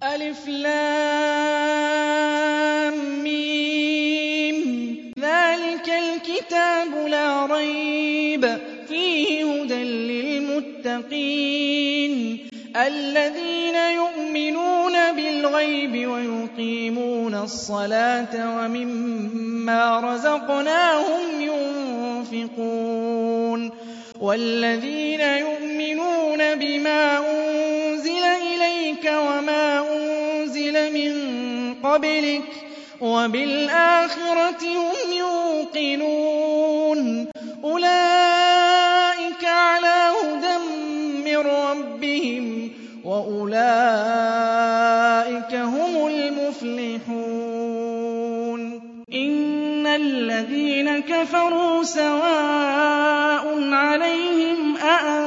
ألف لام ميم ذلك الكتاب لا ريب فيه هدى للمتقين الذين يؤمنون بالغيب ويقيمون الصلاة ومما رزقناهم ينفقون والذين يؤمنون بما أنزل إليك وما أنزل من قبلك وبالآخرة هم يوقنون أولئك على هدى من ربهم وأولئك هم المفلحون إن الذين كفروا سواء عليهم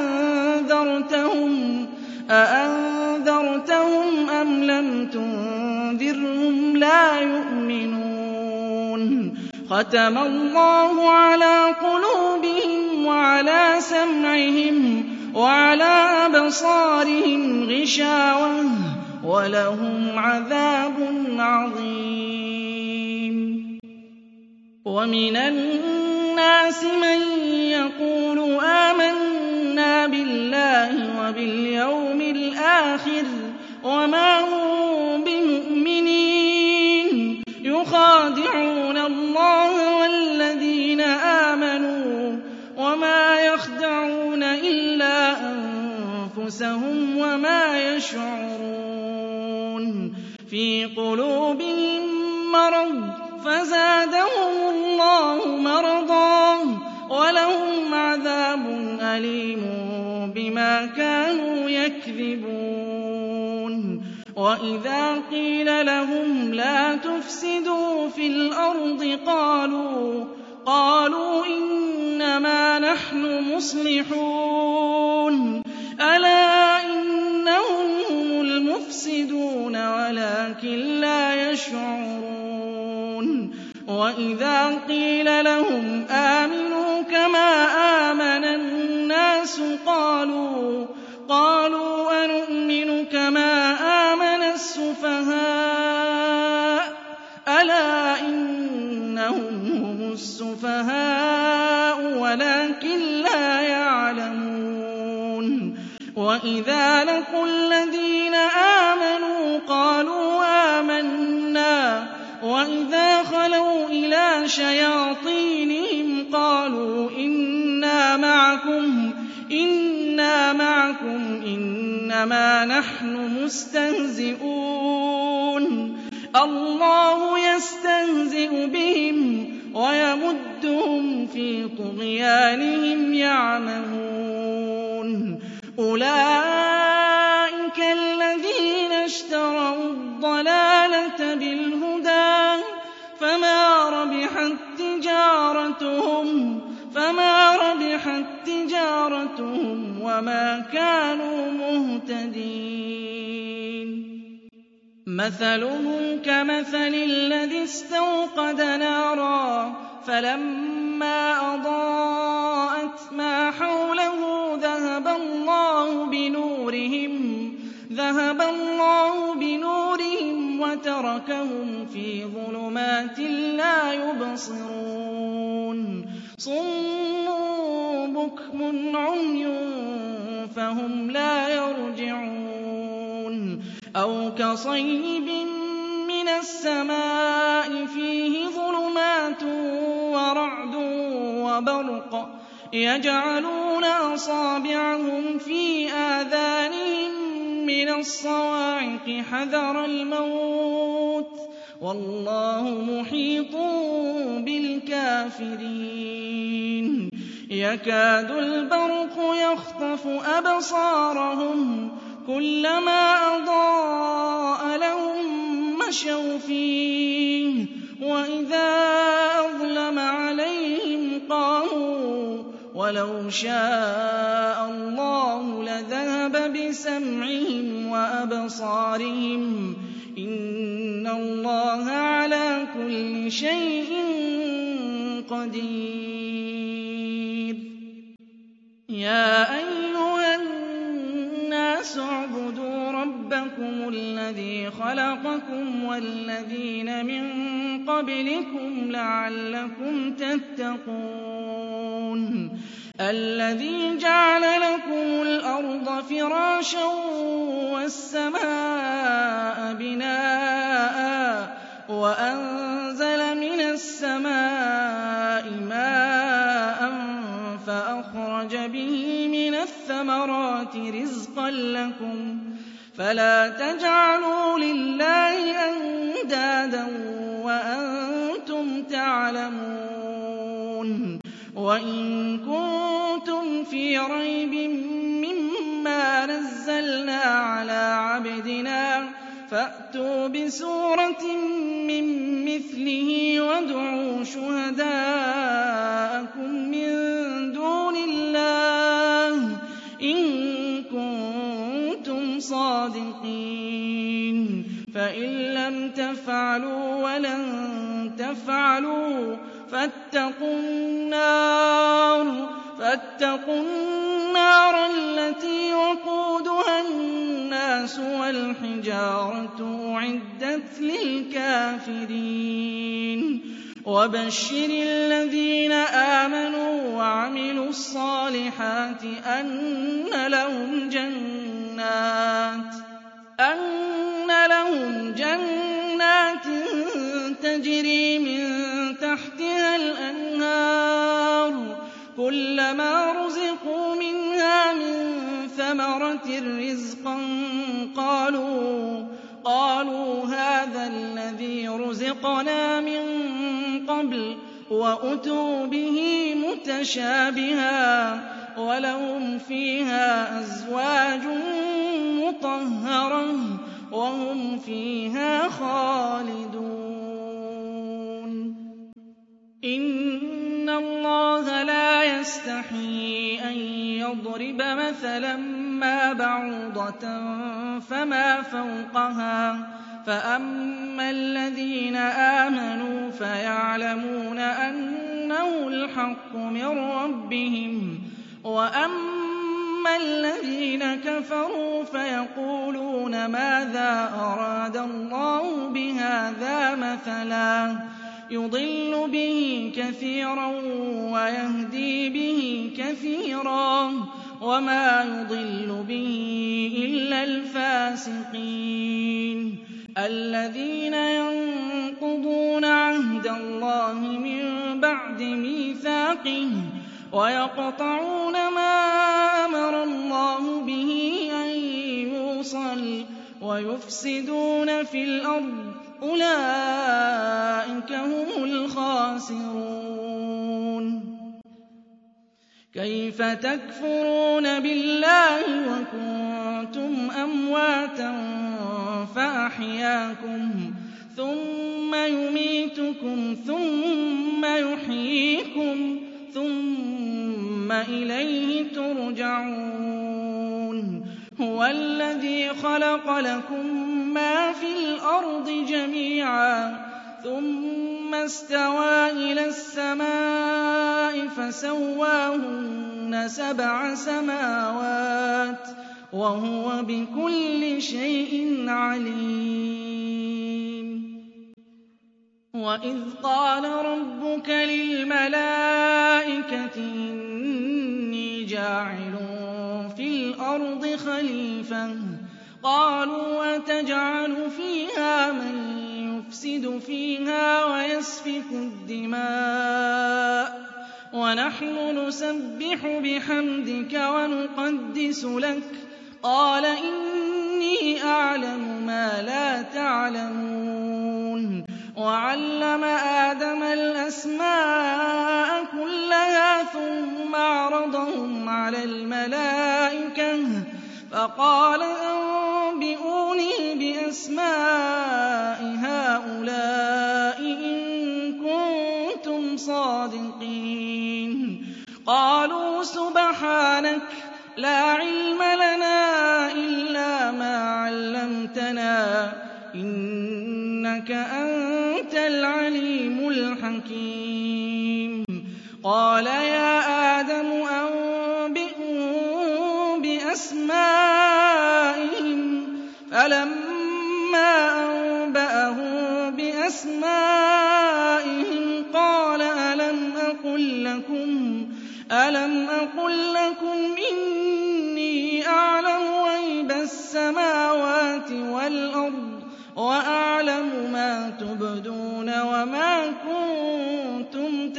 أأنذرتهم أم لم تنذرهم لا يؤمنون ختم الله على قلوبهم وعلى سمعهم وعلى أبصارهم غشاوة ولهم عذاب عظيم ومن الناس من يقول آمنا بالله وباليوم الآخر وما هم بمؤمنين يخادعون الله والذين آمنوا وما يخدعون إلا أنفسهم وما يشعرون في قلوبهم مرض فزادهم الله مرضا ولهم عذاب أليم بما كانوا يكذبون وإذا قيل لهم لا تفسدوا في الأرض قالوا إنما نحن مصلحون ألا إنهم هم المفسدون ولكن لا يشعرون وإذا قيل لهم آمنوا كما آمن الناس قالوا أنؤمن كما آمن السفهاء ألا إنهم هم السفهاء ولكن لا يعلمون وإذا لقوا الذين آمنوا قالوا آمنا وإذا خلوا إلى شياطينهم قالوا إنا معكم إنما نحن مستهزئون الله يستهزئ بهم ويمدهم في طغيانهم يعمهون أولئك الذين اشتروا الضلالة بالهدى فما ربحت تجارتهم وما كانوا مهتدين مثلهم كمثل الذي استوقد نارا فلما أضاءت ما حوله ذهب الله بنورهم وتركهم في ظلمات لا يبصرون صم بكم عمي فهم لا يرجعون أو كصيب من السماء فيه ظلمات ورعد وبرق يجعلون أصابعهم في آذانهم من الصواعق حذر الموت والله محيط بالكافرين يكاد البرق يخطف أبصارهم كلما أضاء لهم مشوا فيه وإذا أظلم عليهم قاموا ولو شاء الله لذهب بسمعهم وأبصارهم إن الله على كل شيء قدير يا أيها الناس اعبدوا رَبَّكُمُ الَّذِي خَلَقَكُمْ وَالَّذِينَ مِن قَبْلِكُمْ لَعَلَّكُمْ تَتَّقُونَ الَّذِي جَعَلَ لَكُمُ الْأَرْضَ فِرَاشًا وَالسَّمَاءَ بِنَاءً وَأَنزَلَ مِنَ السَّمَاءِ مَاءً فَأَخْرَجَ بِهِ مِنَ الثَّمَرَاتِ رِزْقًا لَّكُمْ فَلَا تَجْعَلُوا لِلَّهِ أَندَادًا وَأَنتُمْ تَعْلَمُونَ وَإِن كُنتُمْ فِي رَيْبٍ مِّمَّا نَزَّلْنَا عَلَىٰ عَبْدِنَا فَأْتُوا بِسُورَةٍ مِّن مِّثْلِهِ وَادْعُوا شُهَدَاءَكُم مِّن دُونِ اللَّهِ إِن كُنتُمْ صَادِقِينَ فَإِن لَّمْ تَفْعَلُوا وَلَن تَفْعَلُوا فَاتَّقُوا النَّارَ الَّتِي وَقُودُهَا النَّاسُ وَالْحِجَارَةُ أُعِدَّتْ لِلْكَافِرِينَ وَبَشِّرِ الَّذِينَ آمَنُوا وَعَمِلُوا الصَّالِحَاتِ أَنَّ لَهُمْ جَنَّاتٍ تَجْرِي مِن تَحْتِهَا الْأَنْهَارُ كُلَّمَا رُزِقُوا مِنْهَا مِن ثَمَرَةٍ رِّزْقًا قَالُوا هَٰذَا الَّذِي رُزِقْنَا مِن قَبْلُ وَأُتُوا بِهِ مُتَشَابِهًا وَلَهُمْ فِيهَا أَزْوَاجٌ مُّطَهَّرَةٌ وَهُمْ فِيهَا خَالِدُونَ إِنَّ اللَّهَ لَا يَسْتَحْيِي أَن يَضْرِبَ مَثَلًا مَّا بَعُوضَةً فَمَا فَوْقَهَا فَأَمَّا الَّذِينَ آمَنُوا فَيَعْلَمُونَ أَنَّهُ الْحَقُّ مِن رَّبِّهِمْ وَأَمَّا الَّذِينَ كَفَرُوا فَيَقُولُونَ مَاذَا أَرَادَ اللَّهُ بِهَٰذَا مَثَلًا يُضِلُّ بِهِ كَثِيرًا وَيَهْدِي بِهِ كَثِيرًا وَمَا يُضِلُّ بِهِ إِلَّا الْفَاسِقِينَ الَّذِينَ يَنقُضُونَ عَهْدَ اللَّهِ مِن بَعْدِ مِيثَاقِهِ وَيَقْطَعُونَ مَا أَمَرَ اللَّهُ بِهِ أَن يُوصَلَ وَيُفْسِدُونَ فِي الْأَرْضِ أُولَٰئِكَ هُمُ الْخَاسِرُونَ كَيْفَ تَكْفُرُونَ بِاللَّهِ وَكُنتُمْ أَمْوَاتًا فَأَحْيَاكُمْ ثُمَّ يُمِيتُكُمْ ثُمَّ يُحْيِيكُمْ ثُمَّ إِلَيْهِ تُرْجَعُونَ هُوَ الَّذِي خَلَقَ لَكُم مَّا فِي الْأَرْضِ جَمِيعًا ثُمَّ اسْتَوَىٰ إِلَى السَّمَاءِ فَسَوَّاهُنَّ سَبْعَ سَمَاوَاتٍ وَهُوَ بِكُلِّ شَيْءٍ عَلِيمٌ وَإِذْ قَالَ رَبُّكَ لِلْمَلَائِكَةِ إِنِّي جَاعِلٌ فِي الْأَرْضِ خَلِيفَةً قَالُوا أَتَجْعَلُ فِيهَا مَن يُفْسِدُ فِيهَا وَيَسْفِكُ الدِّمَاءَ وَنَحْنُ نُسَبِّحُ بِحَمْدِكَ وَنُقَدِّسُ لَكَ قَالَ إِنِّي أَعْلَمُ مَا لَا تَعْلَمُونَ وَعَلَّمَ آدَمَ الْأَسْمَاءَ كُلَّهَا ثُمَّ عَرَضَهُمْ عَلَى الْمَلَائِكَةِ فَقَالَ أَنبِئُونِي بِأَسْمَاءِ هَٰؤُلَاءِ إِن كُنتُمْ صَادِقِينَ قَالُوا سُبْحَانَكَ لَا عِلْمَ لَنَا إِلَّا مَا عَلَّمْتَنَا إِنَّكَ أَنتَ الْعَلِيمُ الْحَكِيمُ قَالَ يَا آدَمُ أَنبِئْهُم بِأَسْمَائِهِمْ فَلَمَّا أَنبَأَهُم بِأَسْمَائِهِمْ قَالَ أَلَمْ أَقُل لَّكُمْ إِنِّي أَعْلَمُ غَيْبَ السَّمَاوَاتِ وَالْأَرْضِ وَأَعْلَمُ مَا تُبْدُونَ وَمَا كُنتُمْ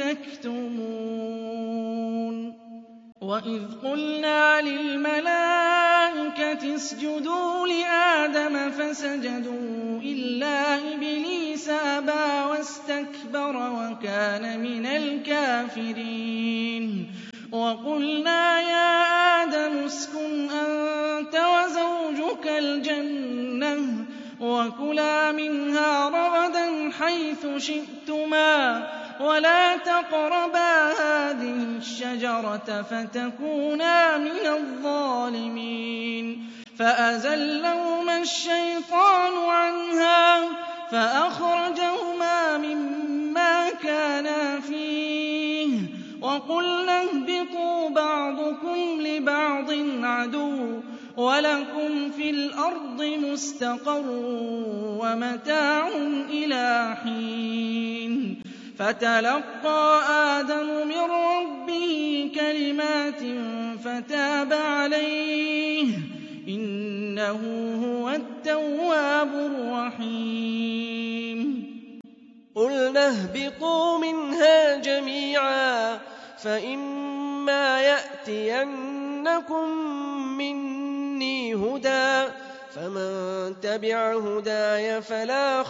تَكْتُمُونَ وَإِذْ قُلْنَا لِلْمَلَائِكَةِ اسْجُدُوا لِآدَمَ فَسَجَدُوا إِلَّا إِبْلِيسَ أَبَىٰ وَاسْتَكْبَرَ وَكَانَ مِنَ الْكَافِرِينَ وَقُلْنَا يَا آدَمُ اسْكُنْ أَنتَ وَزَوْجُكَ الْجَنَّةَ وَكُلَا مِنْهَا رَغَدًا حَيْثُ شِئْتُمَا وَلَا تَقْرَبَا هَٰذِهِ الشَّجَرَةَ فَتَكُونَا مِنَ الظَّالِمِينَ فَأَزَلَّهُمَا الشَّيْطَانُ عَنْهَا فَأَخْرَجَهُمَا مِمَّا كَانَا فِيهِ وَقُلْنَا اهْبِطُوا بَعْضُكُمْ لِبَعْضٍ عَدُوٌّ وَلَكُمْ فِي الْأَرْضِ مُسْتَقَرٌّ وَمَتَاعٌ إِلَىٰ حِينٍ فَتَلَقَّىٰ آدَمُ مِن رَّبِّهِ كَلِمَاتٍ فَتَابَ عَلَيْهِ ۚ إِنَّهُ هُوَ التَّوَّابُ الرَّحِيمُ قُلْنَا اهْبِطُوا مِنْهَا جَمِيعًا فَإِمَّا يَأْتِيَنَّكُم مِّنِّي هُدًى فَمَن تَبِعَ هُدَايَ فَلَا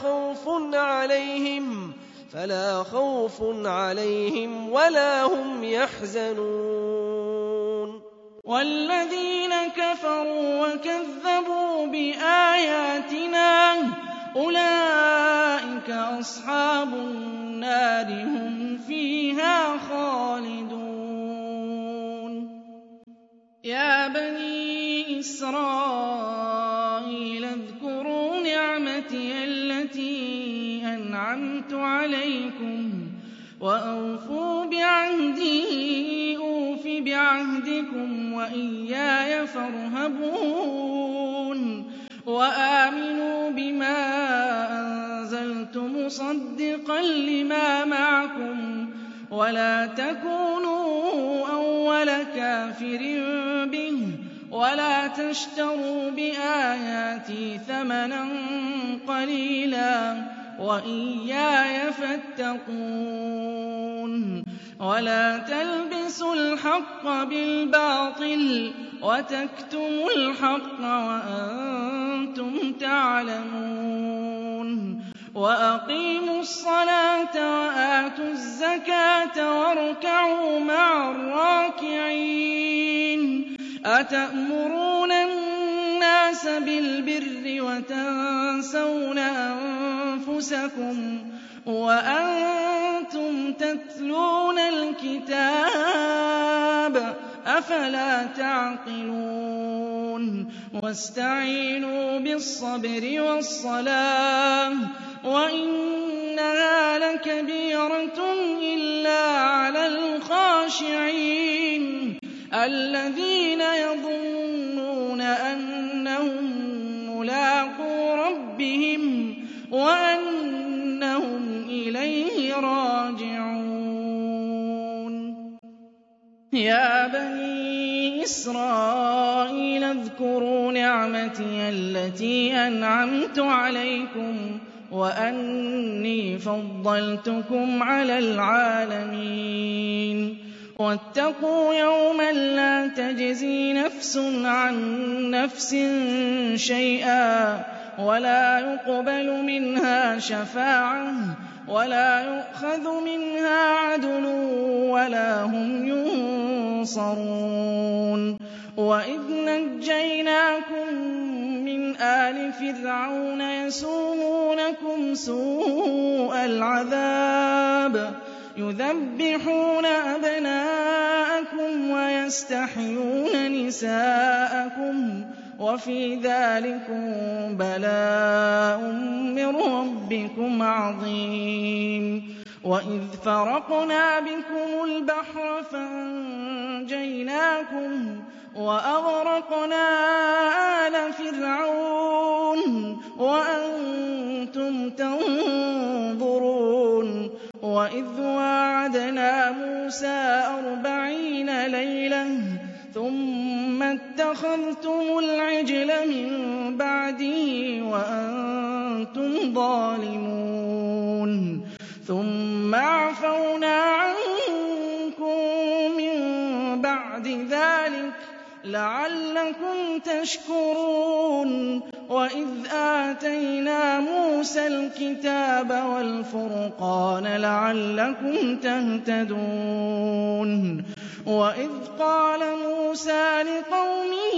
خَوْفٌ عَلَيْهِمْ وَلَا هُمْ يَحْزَنُونَ وَالَّذِينَ كَفَرُوا وَكَذَّبُوا بِآيَاتِنَا أُولَٰئِكَ أَصْحَابُ النَّارِ ۖ هُمْ فِيهَا خَالِدُونَ يَا بَنِي إِسْرَائِيلَ اذْكُرُوا نِعْمَتِيَ الَّتِي أَنْعَمْتُ عَلَيْكُمْ وَأَوْفُوا بِعَهْدِي أُوفِ بِعَهْدِكُمْ وَإِيَّايَ فَارْهَبُونِ وَآمِنُوا بِمَا أَنزَلْتُ مُصَدِّقًا لِّمَا مَعَكُمْ وَلَا تَكُونُوا أَوَّلَ كَافِرٍ بِهِ وَلَا تَشْتَرُوا بِآيَاتِي ثَمَنًا قَلِيلًا وَإِيَّايَ فَاتَّقُونِ وَلَا تَلْبِسُوا الْحَقَّ بِالْبَاطِلِ وَتَكْتُمُوا الْحَقَّ وَأَنتُمْ تَعْلَمُونَ وَأَقِيمُوا الصَّلَاةَ وَآتُوا الزَّكَاةَ وَارْكَعُوا مَعَ الرَّاكِعِينَ أَتَأْمُرُونَ النَّاسَ بِالْبِرِّ وَتَنسَوْنَ أَنفُسَكُمْ وَأَنتُمْ تَتْلُونَ الْكِتَابَ أَفَلَا تَعْقِلُونَ وَاسْتَعِينُوا بِالصَّبْرِ وَالصَّلَاةِ وَإِنَّهَا لَكَبِيرَةٌ إِلَّا عَلَى الْخَاشِعِينَ الَّذِينَ يَظُنُّونَ أَنَّهُم مُّلَاقُو رَبِّهِمْ وَأَنَّهُمْ إِلَيْهِ رَاجِعُونَ يَا بَنِي إِسْرَائِيلَ اذْكُرُوا نِعْمَتِيَ الَّتِي أَنْعَمْتُ عَلَيْكُمْ وَأَنِّي فَضَّلْتُكُمْ عَلَى الْعَالَمِينَ وَاتَّقُوا يَوْمًا لَّا تَجْزِي نَفْسٌ عَن نَّفْسٍ شَيْئًا وَلَا يُقْبَلُ مِنْهَا شَفَاعَةٌ وَلَا يُؤْخَذُ مِنْهَا عَدْلٌ وَلَا هُمْ يُنصَرُونَ وَإِذْ نَجَّيْنَاكُم مِّنْ آلِ فِرْعَوْنَ يَسُومُونَكُمْ سُوءَ الْعَذَابِ يُذَبِّحُونَ أَبْنَاءَكُمْ وَيَسْتَحْيُونَ نِسَاءَكُمْ وَفِي ذَٰلِكُم بَلَاءٌ مِّن رَّبِّكُمْ عَظِيمٌ وَإِذْ فَرَقْنَا بِكُمُ الْبَحْرَ فَأَنجَيْنَاكُمْ وَأَغْرَقْنَا آلَ فِرْعَوْنَ وَأَنتُمْ تَنظُرُونَ وَإِذْ وَاعَدْنَا مُوسَىٰ 40 لَيْلَةً ثُمَّ اتَّخَذْتُمُ الْعِجْلَ مِن بَعْدِهِ وَأَنتُمْ ظَالِمُونَ ثُمَّ عَفَوْنَا عَنكُم مِّن بَعْدِ ذَٰلِكَ لَعَلَّكُمْ تَشْكُرُونَ وَإِذْ آتَيْنَا مُوسَى الْكِتَابَ وَالْفُرْقَانَ لَعَلَّكُمْ تَهْتَدُونَ وَإِذْ قَالَ مُوسَىٰ لِقَوْمِهِ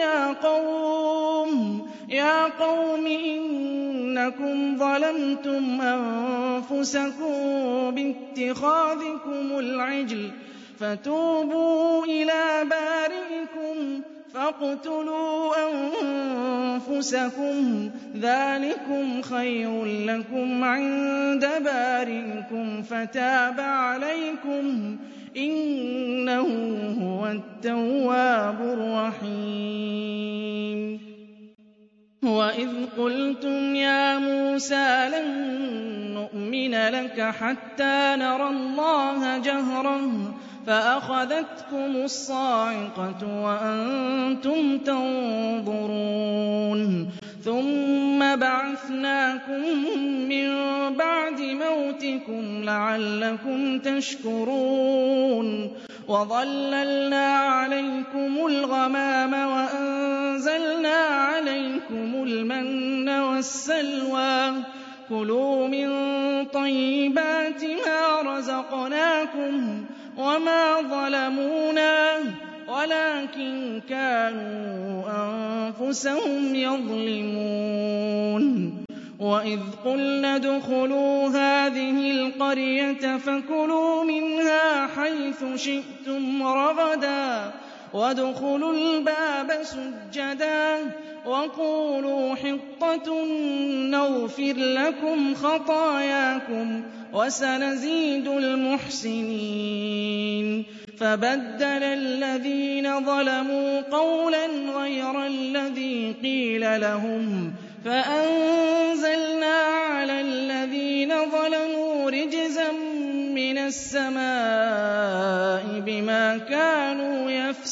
يَا قَوْمِ إِنَّكُمْ ظَلَمْتُمْ أَنفُسَكُم بِاتِّخَاذِكُمُ الْعِجْلَ فَتُوبُوا إِلَىٰ بَارِئِكُمْ فَاقْتُلُوا أَنفُسَكُمْ ذَٰلِكُمْ خَيْرٌ لَّكُمْ عِندَ بَارِئِكُمْ فَتَابَ عَلَيْكُمْ إِنَّهُ هُوَ التَّوَّابُ الرَّحِيمُ وَإِذْ قُلْتُمْ يَا مُوسَىٰ لَن نُّؤْمِنَ لَكَ حَتَّىٰ نَرَى اللَّهَ جَهْرَةً فَأَخَذَتْكُمُ الصَّاعِقَةُ وَأَنتُمْ تَنظُرُونَ ثُمَّ بَعَثْنَاكُم مِّن بَعْدِ مَوْتِكُمْ لَعَلَّكُمْ تَشْكُرُونَ وَظَلَّلْنَا عَلَيْكُمُ الْغَمَامَ وَأَنزَلْنَا عَلَيْكُمُ الْمَنَّ وَالسَّلْوَىٰ كُلُوا مِن طَيِّبَاتِ مَا رَزَقْنَاكُمْ وَمَا ظَلَمُونَا وَلَٰكِن كَانُوا أَنفُسَهُمْ يَظْلِمُونَ وَإِذْ قُلْنَا ادْخُلُوا هَٰذِهِ الْقَرْيَةَ فَكُلُوا مِنْهَا حَيْثُ شِئْتُمْ رَغَدًا وَادْخُلُوا الْبَابَ سُجَّدًا وَقُولُوا حِطَّةٌ نَّغْفِرْ لَكُمْ خَطَايَاكُمْ وَسَنَزِيدُ الْمُحْسِنِينَ فَبَدَّلَ الَّذِينَ ظَلَمُوا قَوْلًا غَيْرَ الَّذِي قِيلَ لَهُمْ فَأَنزَلْنَا عَلَى الَّذِينَ ظَلَمُوا رِجْزًا مِّنَ السَّمَاءِ بِمَا كَانُوا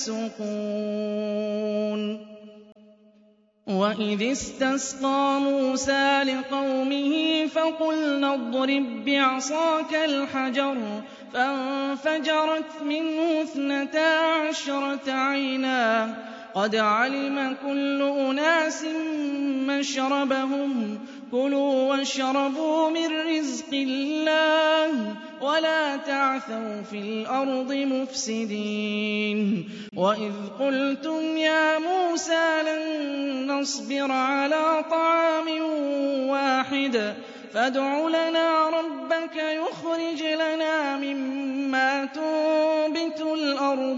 يَفْسُقُونَ وَإِذِ اسْتَسْقَىٰ مُوسَىٰ لِقَوْمِهِ فَقُلْنَا اضْرِب بِّعَصَاكَ الْحَجَرَ فَانفَجَرَتْ مِنْهُ 12 عَيْنًا قَدْ عَلِمَ كُلُّ أُنَاسٍ مَّشْرَبَهُمْ كُلُوا وَاشْرَبُوا مِن رِّزْقِ اللَّهِ وَلَا تَعْثَوْا فِي الْأَرْضِ مُفْسِدِينَ وَإِذْ قُلْتُمْ يَا مُوسَىٰ لَن نَّصْبِرَ عَلَىٰ طَعَامٍ وَاحِدٍ فَادْعُ لَنَا رَبَّكَ يُخْرِجْ لَنَا مِمَّا تُنبِتُ الْأَرْضُ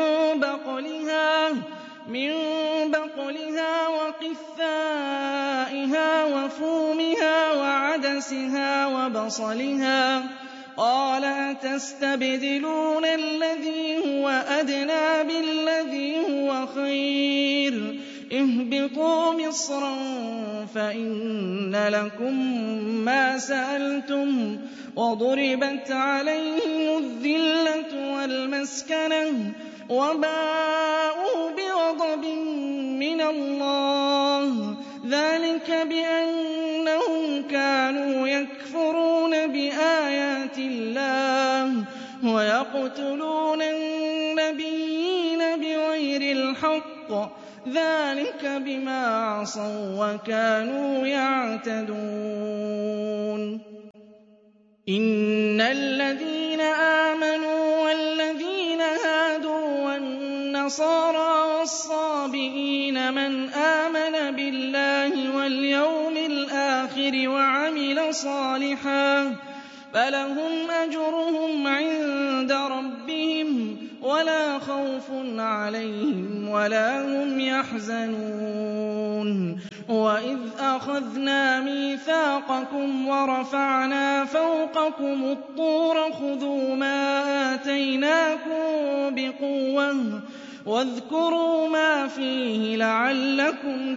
مِن بَقْلِهَا وَقِثَّائِهَا وَفُومِهَا وَعَدَسِهَا وَبَصَلِهَا قَالَ أَتَسْتَبْدِلُونَ الَّذِي هُوَ أَدْنَىٰ بِالَّذِي هُوَ خَيْرٌ اهْبِطُوا مِصْرًا فَإِنَّ لَكُم مَّا سَأَلْتُمْ وَضُرِبَتْ عَلَيْهِمُ الذِّلَّةُ وَالْمَسْكَنَةُ وَبَاءُوا بِغَضَبٍ مِّنَ اللَّهِ ذَٰلِكَ بِأَنَّهُمْ كَانُوا يَكْفُرُونَ بِآيَاتِ اللَّهِ وَيَقْتُلُونَ النَّبِيِّينَ بِغَيْرِ الْحَقِّ ذَٰلِكَ بِمَا عَصَوا وَّكَانُوا يَعْتَدُونَ إِنَّ الَّذِينَ آمَنُوا وَالَّذِينَ هَادُوا وَالنَّصَارَىٰ وَالصَّابِئِينَ مَنْ آمَنَ بِاللَّهِ وَالْيَوْمِ الْآخِرِ وَعَمِلَ صَالِحًا فَلَهُمْ أَجْرُهُمْ عِندَ رَبِّهِمْ وَلَا خَوْفٌ عَلَيْهِمْ وَلَا هُمْ يَحْزَنُونَ وَإِذْ أَخَذْنَا مِيثَاقَكُمْ وَرَفَعْنَا فَوْقَكُمُ الطُّورَ خُذُوا مَا آتَيْنَاكُم بِقُوَّةٍ واذكروا ما فيه لعلكم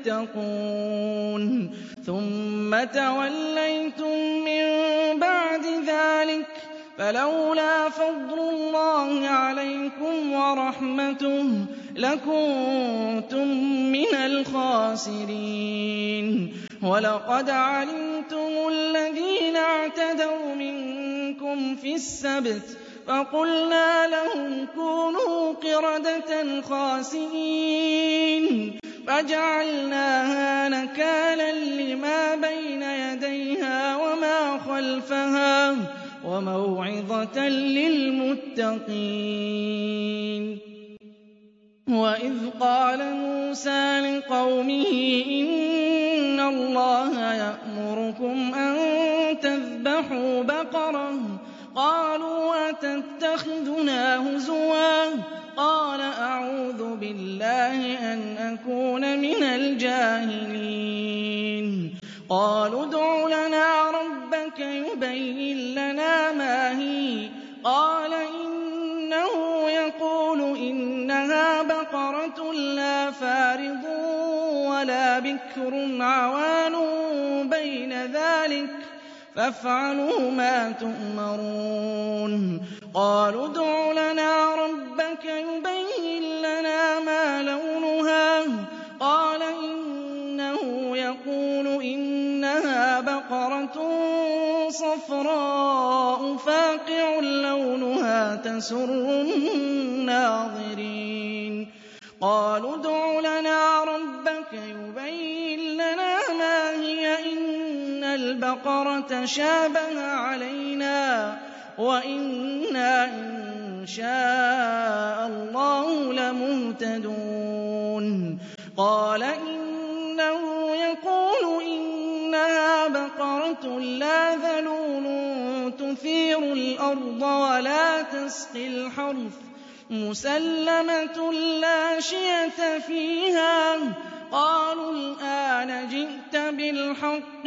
تتقون ثم توليتم من بعد ذلك فلولا فضل الله عليكم ورحمته لكنتم من الخاسرين ولقد علمتم الذين اعتدوا منكم في السبت فقلنا لهم كونوا قردة خاسئين فجعلناها نكالا لما بين يديها وما خلفها وموعظة للمتقين وإذ قال موسى لقومه إن الله يأمركم أن تذبحوا بقرة قالوا أتتخذنا هزوا قال أعوذ بالله أن أكون من الجاهلين قالوا ادع لنا ربك يبين لنا ما هي قال إنه يقول إنها بقرة لا فارض ولا بكر عوان بين ذلك فافعلوا ما تؤمرون قالوا ادع لنا ربك يبين لنا ما لونها قال إنه يقول إنها بقرة صفراء فاقع لونها تسر الناظرين قالوا ادع لنا ربك يبين لنا ما هي إن البقرة شابه علينا وإنا إن شاء الله لمهتدون قال إنه يقول إنها بقرة لا ذلول تثير الأرض ولا تسقي الحرث مسلمة لا شية فيها قالوا الآن جئت بالحق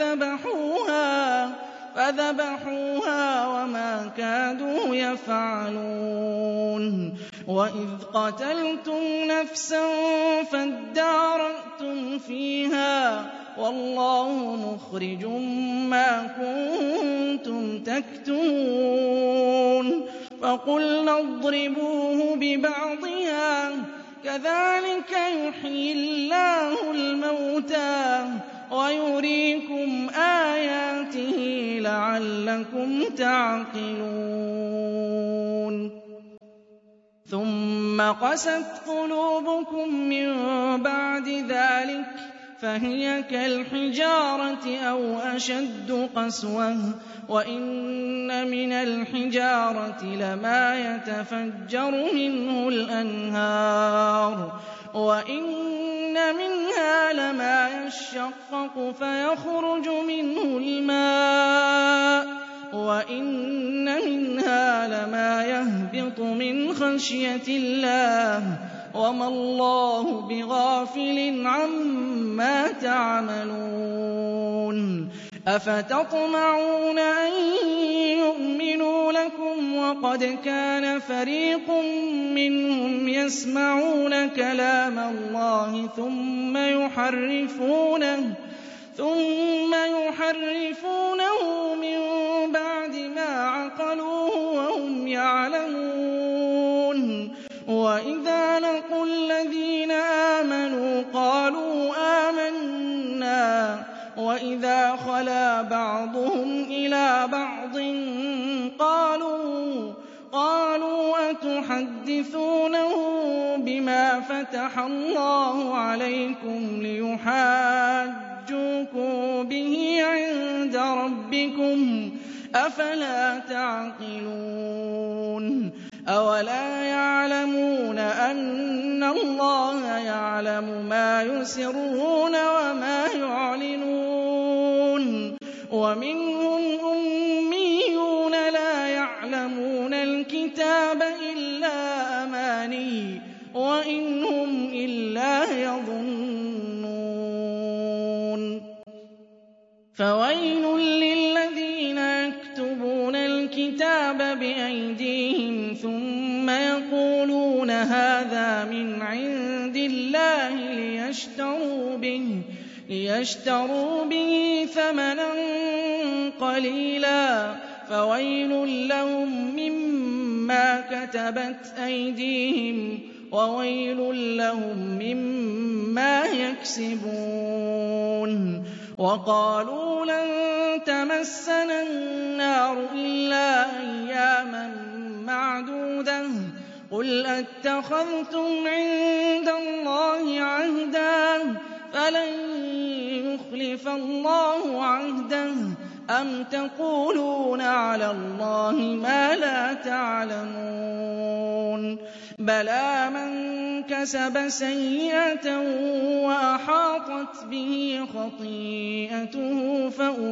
فذبحوها وما كادوا يفعلون وإذ قتلتم نفسا فادارأتم فيها والله مخرج ما كنتم تكتمون فقلنا اضربوه ببعضها كذلك يحيي الله الموتى ويريكم آياته لعلكم تعقلون ثم قست قلوبكم من بعد ذلك فهي كالحجارة أو أشد قسوة وإن من الحجارة لما يتفجر منه الأنهار وإن منها لما يشقق فيخرج منه الماء وإن منها لما يهبط من خشية الله وما الله بغافل عما تعملون أفتطمعون أن يؤمنوا لكم وقد كان فريق منهم يسمعون كلام الله ثم يحرفونه من بعد ما عقلوه وهم يعلمون وإذا لقوا الذين آمنوا قالوا آمنا وإذا خلا بعضهم إلى بعض قالوا أتحدثونه بما فتح الله عليكم ليحاجوكم به عند ربكم أفلا تعقلون أولا يعلمون أن الله يعلم ما يسرون وما يعلنون ومنهم أميون لا يعلمون الكتاب إلا أماني وإن هم إلا يظنون فويل للذين يكتبون الكتاب بأيديهم ثم ثُمَّ يَقُولُونَ هَٰذَا مِنْ عِندِ اللَّهِ لِيَشْتَرُوا بِهِ ثَمَنًا قَلِيلًا فَوَيْلٌ لَّهُم مِّمَّا كَتَبَتْ أَيْدِيهِمْ وَوَيْلٌ لَّهُم مِّمَّا يَكْسِبُونَ وَقَالُوا لَن تَمَسَّنَا النَّارُ إِلَّا أَيَّامًا مَّعْدُودَةً ۚ قُلْ أَتَّخَذْتُمْ عِندَ اللَّهِ عَهْدًا فَلَن يُخْلِفَ اللَّهُ عَهْدَهُ أَمْ تَقُولُونَ عَلَى اللَّهِ مَا لَا تَعْلَمُونَ بَلَىٰ مَن كَسَبَ سَيِّئَةً وَأَحَاطَتْ بِهِ خَطِيئَتُهُ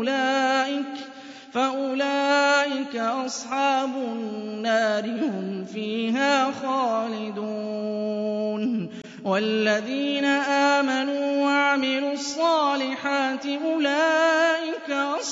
فَأُولَٰئِكَ أَصْحَابُ النَّارِ هُمْ فِيهَا خَالِدُونَ وَالَّذِينَ آمَنُوا وَعَمِلُوا الصَّالِحَاتِ أُولَٰئِكَ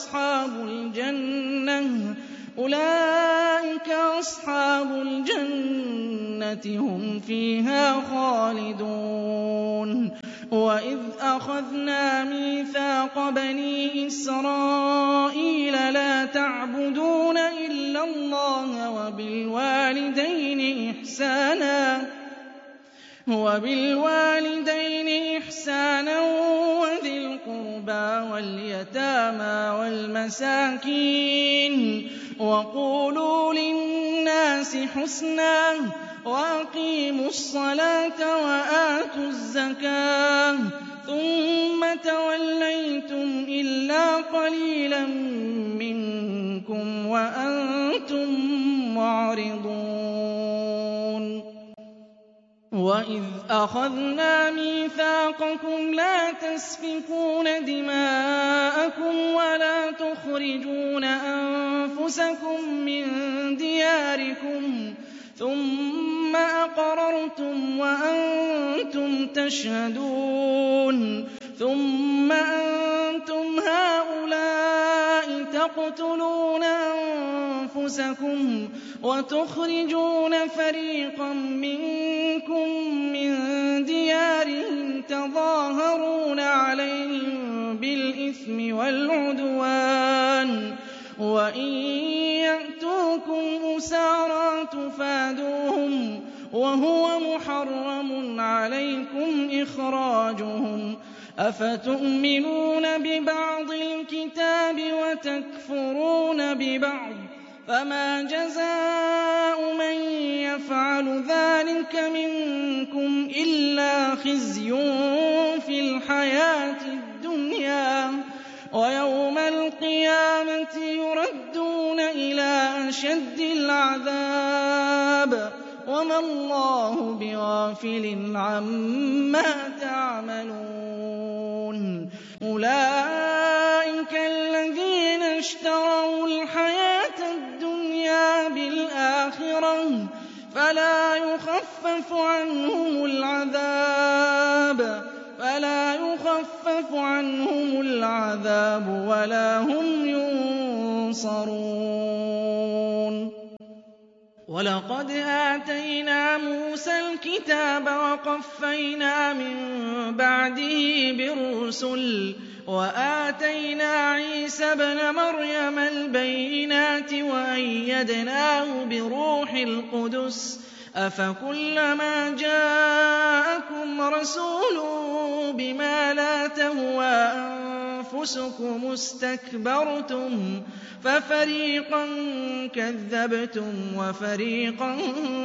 أَصْحَابُ الْجَنَّةِ هُمْ فِيهَا خَالِدُونَ وَإِذْ أَخَذْنَا مِيثَاقَ بَنِي إِسْرَائِيلَ لَا تَعْبُدُونَ إِلَّا اللَّهَ وَبِالْوَالِدَيْنِ إِحْسَانًا وَذِي الْقُرْبَىٰ وَالْيَتَامَىٰ وَالْمَسَاكِينِ وَقُولُوا لِلنَّاسِ حُسْنًا وَأَقِيمُوا الصَّلَاةَ وَآتُوا الزَّكَاةَ ثُمَّ تَوَلَّيْتُمْ إِلَّا قَلِيلًا مِّنكُمْ وَأَنتُم مُّعْرِضُونَ وَإِذْ أَخَذْنَا مِيثَاقَكُمْ لَا تَسْفِكُونَ دِمَاءَكُمْ وَلَا تُخْرِجُونَ أَنفُسَكُم مِّن دِيَارِكُمْ ثُمَّ أَقْرَرْتُمْ وَأَنتُمْ تَشْهَدُونَ ثُمَّ أَنتُمْ هَٰؤُلَاءِ تَقْتُلُونَ أَنفُسَكُمْ وَتُخْرِجُونَ فَرِيقًا مِّنكُم مِّن دِيَارِهِمْ تَظَاهَرُونَ عَلَيْهِم بِالْإِثْمِ وَالْعُدْوَانِ وَإِن يَأْتُوكُمْ أُسَارَىٰ تُفَادُوهُمْ وَهُوَ مُحَرَّمٌ عَلَيْكُمْ إِخْرَاجُهُمْ أَفَتُؤْمِنُونَ بِبَعْضِ الْكِتَابِ وَتَكْفُرُونَ بِبَعْضٍ فَمَا جَزَاءُ مَن يَفْعَلُ ذَٰلِكَ مِنكُمْ إِلَّا خِزْيٌ فِي الْحَيَاةِ الدُّنْيَا وَيَوْمَ الْقِيَامَةِ يُرَدُّونَ إِلَىٰ أَشَدِّ الْعَذَابِ وَمَا اللَّهُ بِغَافِلٍ عَمَّا تَعْمَلُونَ أُولَٰئِكَ الَّذِينَ اشْتَرَوُا الْحَيَاةَ الدُّنْيَا بِالْآخِرَةِ فَلَا يُخَفَّفُ عَنْهُمُ الْعَذَابُ وَلَا هُمْ يُنصَرُونَ وَلَقَدْ آتَيْنَا مُوسَى الْكِتَابَ وَقَفَّيْنَا مِن بَعْدِهِ بِالرُّسُلِ وَآتَيْنَا عِيسَى ابْنَ مَرْيَمَ الْبَيِّنَاتِ وَأَيَّدْنَاهُ بِرُوحِ الْقُدُسِ أَفَكُلَّمَا جَاءَكُمْ رَسُولٌ بِمَا لَا تَهْوَىٰ أَنفُسُكُمُ اسْتَكْبَرْتُمْ فَفَرِيقًا كَذَّبْتُمْ وَفَرِيقًا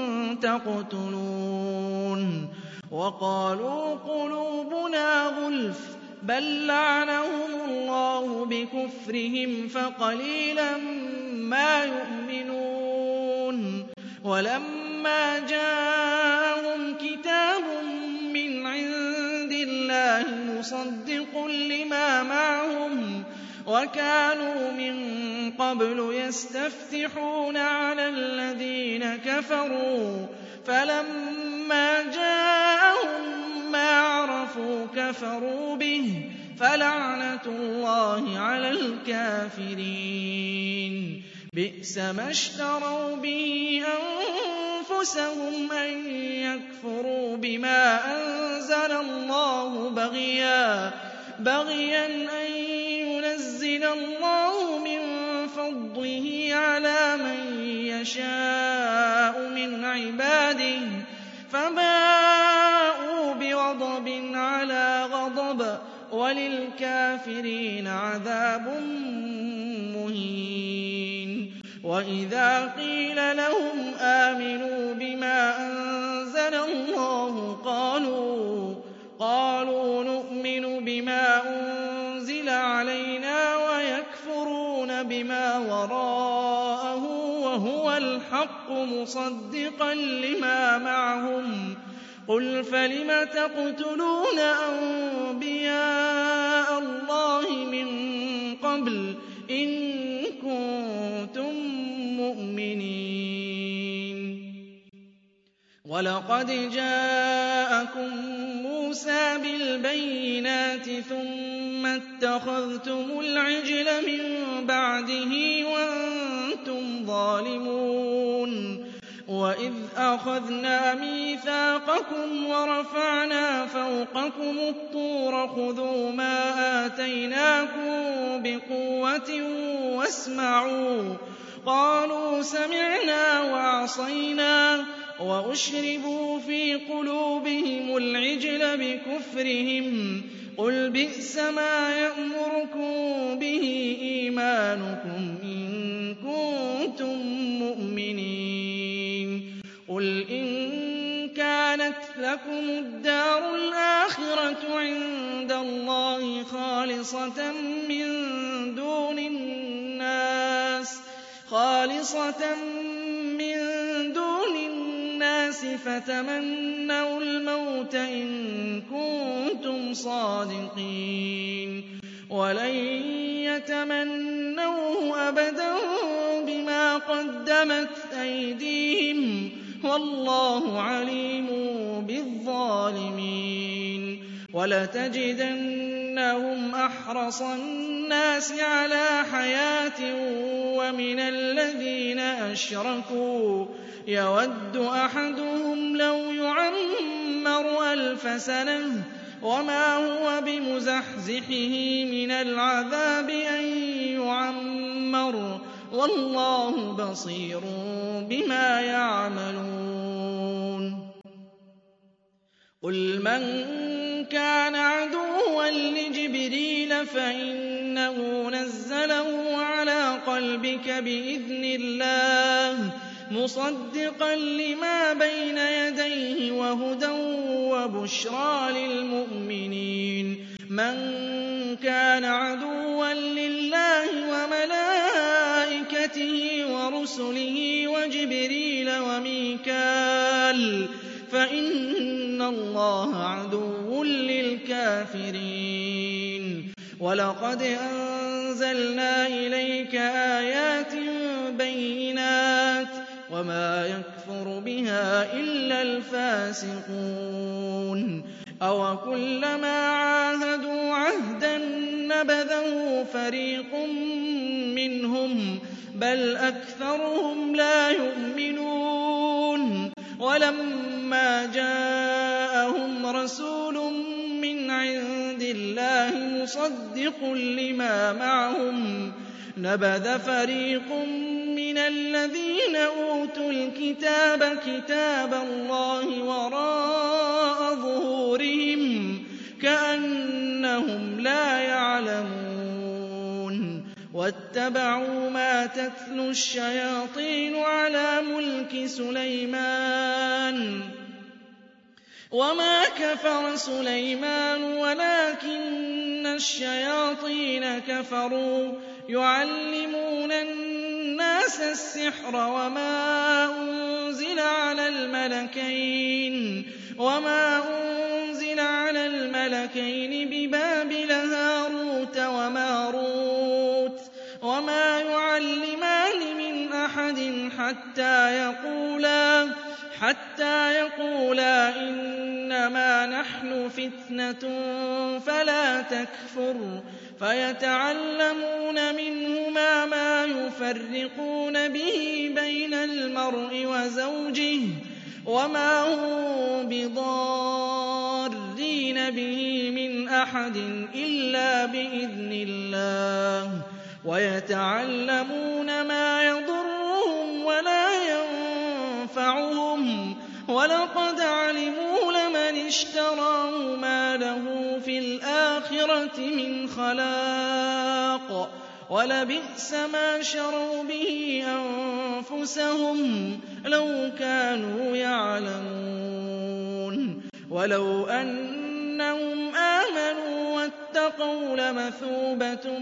تَقْتُلُونَ وَقَالُوا قُلُوبُنَا غُلْفٌ بَل لَّعَنَهُمُ اللَّهُ بِكُفْرِهِمْ فَقَلِيلًا مَّا يُؤْمِنُونَ وَلَمَّا جَاءَهُمْ كِتَابٌ مِّنْ عِندِ اللَّهِ مُصَدِّقٌ لِّمَا مَعَهُمْ وَكَانُوا مِن قَبْلُ يَسْتَفْتِحُونَ عَلَى الَّذِينَ كَفَرُوا فَلَمَّا جَاءَهُم مَّا عَرَفُوا كَفَرُوا بِهِ فَلَعْنَةُ اللَّهِ عَلَى الْكَافِرِينَ بِئْسَ مَا اشْتَرَوْا بِهِ أنفسهم أن يكفروا بما أنزل الله بغيا أن ينزل الله من فضله على من يشاء من عباده فباءوا بغضب على غضب وللكافرين عذاب مهين. وإذا قيل لهم آمنوا بما أنزل الله قالوا نؤمن بما أنزل علينا ويكفرون بما وراءه وهو الحق مصدقا لما معهم قل فلم تقتلون أنبياء الله من قبل إن كنتم مؤمنين ولقد جاءكم موسى بالبينات ثم اتخذتم العجل من بعده وأنتم ظالمون وإذ أخذنا ميثاقكم ورفعنا فوقكم الطور خذوا ما آتيناكم بقوة واسمعوا قالوا سمعنا وعصينا وأشربوا في قلوبهم العجل بكفرهم قل بئس ما يأمركم به إيمانكم إن كنتم مؤمنين قل إن كانت لكم الدار الآخرة عند الله خالصة من دون الناس فتمنوا الموت إن كنتم صادقين ولن يتمنوه أبدا بما قدمت أيديهم والله عليم بالظالمين ولتجدنهم أحرص الناس على حياة ومن الذين أشركوا يود أحدهم لو يعمر 1000 سنة وما هو بمزحزحه من العذاب أن يعمر والله بصير بما يعملون قل من كان عدوا لجبريل فإنه نزله على قلبك بإذن الله مصدقا لما بين يديه وهدى وبشرى للمؤمنين من كان عدوا لله وملائكته ورسله وجبريل وميكال فإن الله عدو للكافرين ولقد أنزلنا إليك آيات بينات وما يكفر بها إلا الفاسقون أوكلما عاهدوا عهدا نبذه فريق منهم بل أكثرهم لا يؤمنون ولما جاءهم رسول من عند الله مصدق لما معهم نبذ فريق من الذين أوتوا الكتاب كتاب الله وراء ظهورهم كأنهم لا يعلمون واتبعوا ما تتلو الشياطين على ملك سليمان وما كفر سليمان ولكن الشياطين كفروا يعلمون الناس السحر وما أنزل على الملكين ببابل هاروت وماروت وما يعلمان من أحد حتى يقولا إنما نحن فتنة فلا تكفر فيتعلمون منهما ما يُفَرِّقُونَ بِهِ بَيْنَ الْمَرْءِ وَزَوْجِهِ وَمَا هُم بِضَارِّينَ بِهِ مِنْ أَحَدٍ إِلَّا بِإِذْنِ اللَّهِ وَيَتَعَلَّمُونَ مَا يَضُرُّهُمْ وَلَا يَنفَعُهُمْ وَلَقَدْ عَلِمُوا لَمَنِ اشْتَرَاهُ مَا لَهُ فِي الْآخِرَةِ مِنْ خَلَاقٍ وَلَبِئْسَ مَا شَرَوْا بِهِ أَنفُسَهُمْ لَوْ كَانُوا يَعْلَمُونَ وَلَوْ أَنَّهُمْ آمَنُوا وَاتَّقَوْا لَمَثُوبَةٌ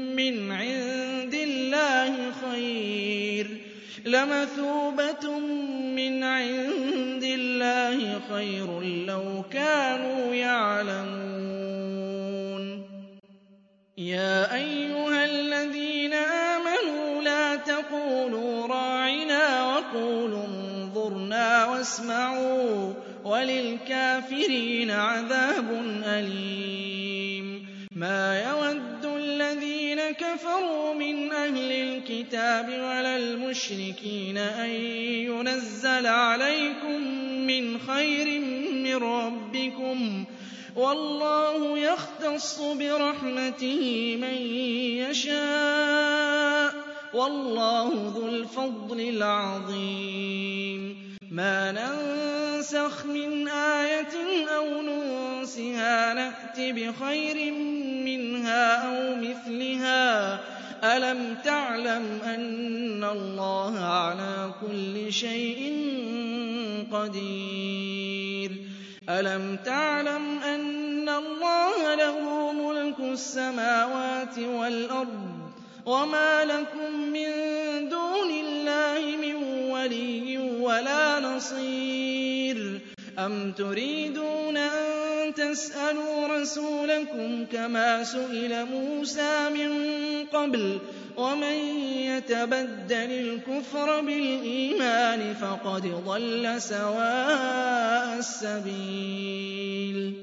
مِّنْ عِندِ اللَّهِ خَيْرٌ لَّوْ كَانُوا يَعْلَمُونَ يَا أَيُّهَا الَّذِينَ آمَنُوا لَا تَقُولُوا رَاعِنَا وَقُولُوا انظُرْنَا وَاسْمَعُوا وَلِلْكَافِرِينَ عَذَابٌ أَلِيمٌ مَا يَوَدُّ الَّذِينَ كَفَرُوا مِنْ أَهْلِ الْكِتَابِ وَلَا الْمُشْرِكِينَ أَن يُنَزَّلَ عَلَيْكُم مِّنْ خَيْرٍ مِّن رَّبِّكُمْ ۗ وَاللَّهُ يَخْتَصُّ بِرَحْمَتِهِ مَن يَشَاءُ ۗ وَاللَّهُ ذُو الْفَضْلِ الْعَظِيمِ مَا نَنسَخْ مِنْ آيَةٍ أَوْ نُنسِهَا نَأْتِ بِخَيْرٍ مِّنْهَا أَوْ مِثْلِهَا ۗ أَلَمْ تَعْلَمْ أَنَّ اللَّهَ عَلَىٰ كُلِّ شَيْءٍ قَدِيرٌ أَلَمْ تَعْلَمْ أَنَّ اللَّهَ لَهُ مُلْكُ السَّمَاوَاتِ وَالْأَرْضِ وَمَا لَكُم مِّن دُونِ اللَّهِ مِن وَلِيٍّ وَلَا نَصِيرٍ أَمْ تُرِيدُونَ أَن تَسْأَلُوا رَسُولَكُمْ كَمَا سُئِلَ مُوسَىٰ مِن قَبْلُ ۗ وَمَن يَتَبَدَّلِ الْكُفْرَ بِالْإِيمَانِ فَقَدْ ضَلَّ سَوَاءَ السَّبِيلِ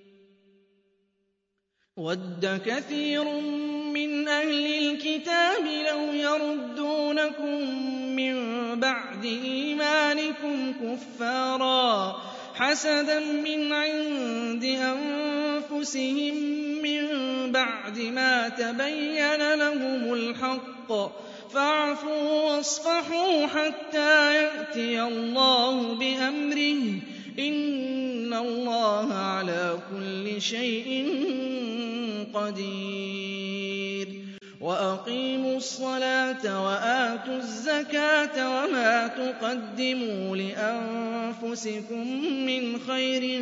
وَدَّ كَثِيرٌ مِّنْ أَهْلِ الْكِتَابِ لَوْ يَرُدُّونَكُم مِّن بَعْدِ إِيمَانِكُمْ كُفَّارًا حَسَدًا مِّنْ عِندِ أَنفُسِهِم مِّن بَعْدِ مَا تَبَيَّنَ لَهُمُ الْحَقُّ ۖ فَاعْفُوا وَاصْفَحُوا حَتَّىٰ يَأْتِيَ اللَّهُ بِأَمْرِهِ ۗ إِنَّ اللَّهَ عَلَىٰ كُلِّ شَيْءٍ قَدِيرٌ وَأَقِيمُوا الصَّلَاةَ وَآتُوا الزَّكَاةَ وَمَا تُقَدِّمُوا لِأَنفُسِكُم مِّنْ خَيْرٍ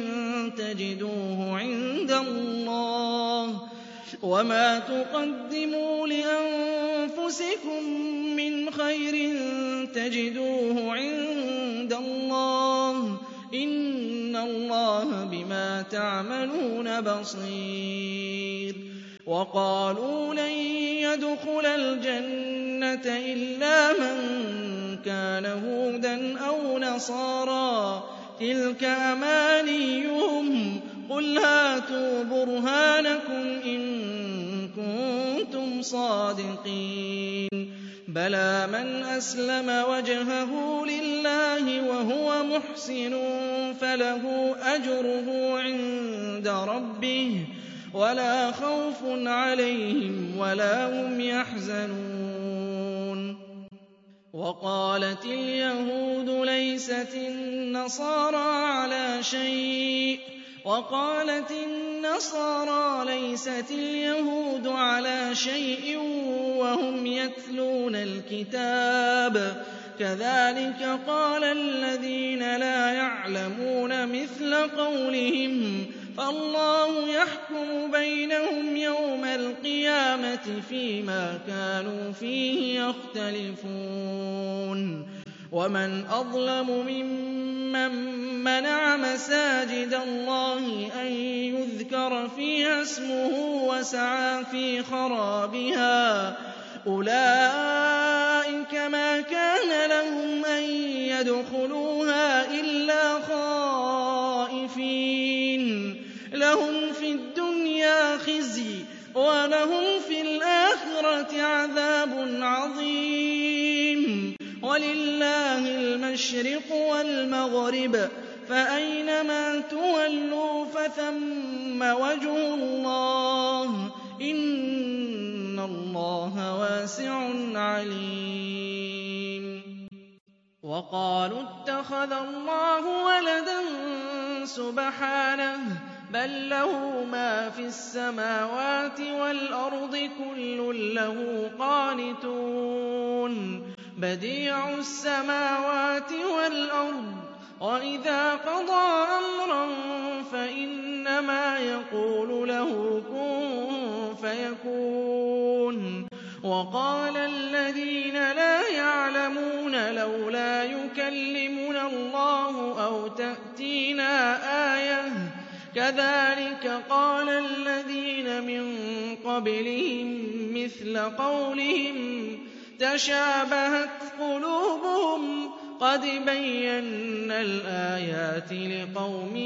تَجِدُوهُ عِندَ اللَّهِ ۗ إِنَّ اللَّهَ بِمَا تَعْمَلُونَ بَصِيرٌ وَقَالُوا لَن يَدْخُلَ الْجَنَّةَ إِلَّا مَن كَانَ هُودًا أَوْ نَصَارَىٰ ۗ تِلْكَ أَمَانِيُّهُمْ ۗ قُلْ هَاتُوا بُرْهَانَكُمْ إِن كُنتُمْ صَادِقِينَ بَلَىٰ مَنْ أَسْلَمَ وَجْهَهُ لِلَّهِ وَهُوَ مُحْسِنٌ فَلَهُ أَجْرُهُ عِندَ رَبِّهِ وَلَا خَوْفٌ عَلَيْهِمْ وَلَا هُمْ يَحْزَنُونَ وَقَالَتِ الْيَهُودُ لَيْسَتِ النَّصَارَىٰ عَلَىٰ شَيْءٍ وَقَالَتِ النَّصَارَىٰ لَيْسَتِ الْيَهُودُ عَلَىٰ شَيْءٍ وَهُمْ يَتْلُونَ الْكِتَابَ كَذَٰلِكَ قَالَ الَّذِينَ لَا يَعْلَمُونَ مِثْلَ قَوْلِهِمْ فَاللَّهُ يَحْكُمُ بَيْنَهُمْ يَوْمَ الْقِيَامَةِ فِيمَا كَانُوا فِيهِ يَخْتَلِفُونَ وَمَنْ أَظْلَمُ مِمَّن مَّنَعَ مَسَاجِدَ اللَّهِ أَن يُذْكَرَ فِيهَا اسْمُهُ وَسَعَىٰ فِي خَرَابِهَا ۚ أُولَٰئِكَ مَا كَانَ لَهُمْ أَن يَدْخُلُوهَا إِلَّا خَائِفِينَ لَهُمْ فِي الدُّنْيَا خِزْيٌ وَلَهُمْ فِي الْآخِرَةِ عَذَابٌ عَظِيمٌ وَلِلَّهِ الْمَشْرِقُ وَالْمَغْرِبُ ۚ فَأَيْنَمَا تُوَلُّوا فَثَمَّ وَجْهُ اللَّهِ ۚ إِنَّ اللَّهَ وَاسِعٌ عَلِيمٌ. وَقَالُوا اتَّخَذَ اللَّهُ وَلَدًا ۖ سُبْحَانَهُ ۖ بَل لَّهُ مَا فِي السَّمَاوَاتِ وَالْأَرْضِ ۖ كُلٌّ لَّهُ قَانِتُونَ بَدِيعُ السَّمَاوَاتِ وَالْأَرْضِ ۖ وَإِذَا قَضَىٰ أَمْرًا فَإِنَّمَا يَقُولُ لَهُ كُن فَيَكُونُ. وَقَالَ الَّذِينَ لَا يَعْلَمُونَ لَوْلَا يُكَلِّمُنَا اللَّهُ أَوْ تَأْتِينَا آيَةٌ ۗ كَذَٰلِكَ قَالَ الَّذِينَ مِن قَبْلِهِم مِّثْلَ قَوْلِهِمْ تَشَابَهَتْ قُلُوبُهُمْ ۗ قَدْ بَيَّنَّا الْآيَاتِ لِقَوْمٍ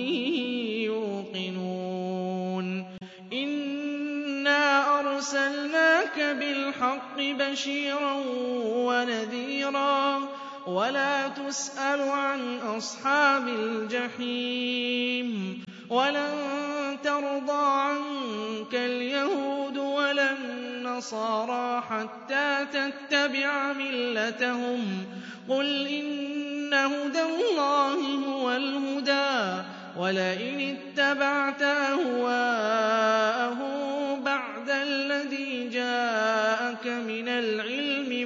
يُوقِنُونَ. إِنَّا أَرْسَلْنَاكَ بِالْحَقِّ بَشِيرًا وَنَذِيرًا ۖ وَلَا تُسْأَلُ عَنْ أَصْحَابِ الْجَحِيمِ. وَلَن تَرْضَىٰ عَنكَ الْيَهُودُ وَلَا النَّصَارَىٰ حَتَّىٰ تَتَّبِعَ مِلَّتَهُمْ ۗ قُلْ إِنَّ هُدَى اللَّهِ هُوَ الْهُدَىٰ ۗ وَلَئِنِ اتَّبَعْتَ أَهْوَاءَهُم بَعْدَ الَّذِي جَاءَكَ مِنَ الْعِلْمِ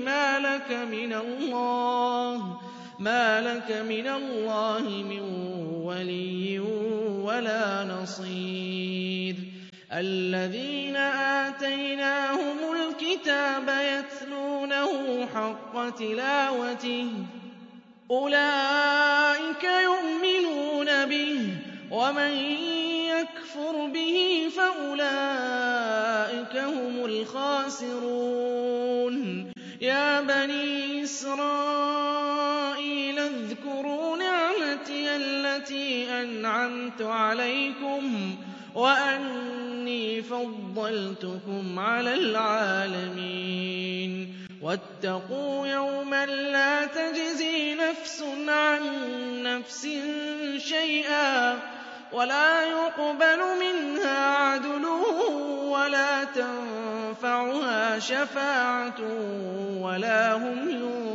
مَا لَكَ مِنَ اللَّهِ مِن وَلِيٍّ وَلَا نَصِيرٍ. الَّذِينَ آتَيْنَاهُمُ الْكِتَابَ يَتْلُونَهُ حَقَّ تِلَاوَتِهِ أُولَٰئِكَ يُؤْمِنُونَ بِهِ ۗ وَمَن يَكْفُرْ بِهِ فَأُولَٰئِكَ هُمُ الْخَاسِرُونَ. يَا بَنِي إِسْرَائِيلَ اذْكُرُوا نِعْمَتِيَ الَّتِي أَنْعَمْتُ عَلَيْكُمْ وَأَنِّي فَضَّلْتُكُمْ عَلَى الْعَالَمِينَ. وَاتَّقُوا يَوْمًا لَّا تَجْزِي نَفْسٌ عَن نَّفْسٍ شَيْئًا وَلَا يُقْبَلُ مِنْهَا عَدْلٌ وَلَا تَنفَعُهَا شَفَاعَةٌ وَلَا هُمْ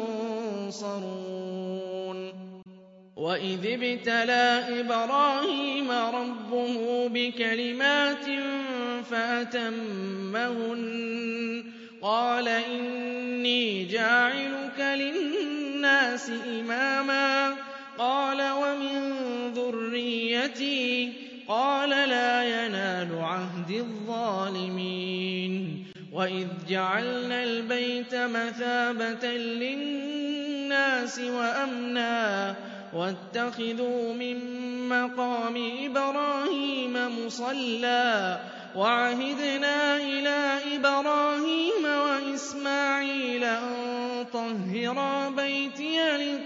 يُنصَرُونَ. وَإِذِ ابْتَلَىٰ إِبْرَاهِيمَ رَبُّهُ بِكَلِمَاتٍ فَأَتَمَّهُنَّ ۖ قَالَ إِنِّي جَاعِلُكَ لِلنَّاسِ إِمَامًا ۖ قَالَ وَمِن ذُرِّيَّتِي ۖ قَالَ لَا يَنَالُ عَهْدِي الظَّالِمِينَ. وَإِذْ جَعَلْنَا الْبَيْتَ مَثَابَةً لِّلنَّاسِ وَأَمْنًا وَاتَّخِذُوا مِن مَّقَامِ إِبْرَاهِيمَ مُصَلًّى وَعَهِدْنَا إِلَىٰ إِبْرَاهِيمَ وَإِسْمَاعِيلَ أَن طَهِّرَا بَيْتِيَ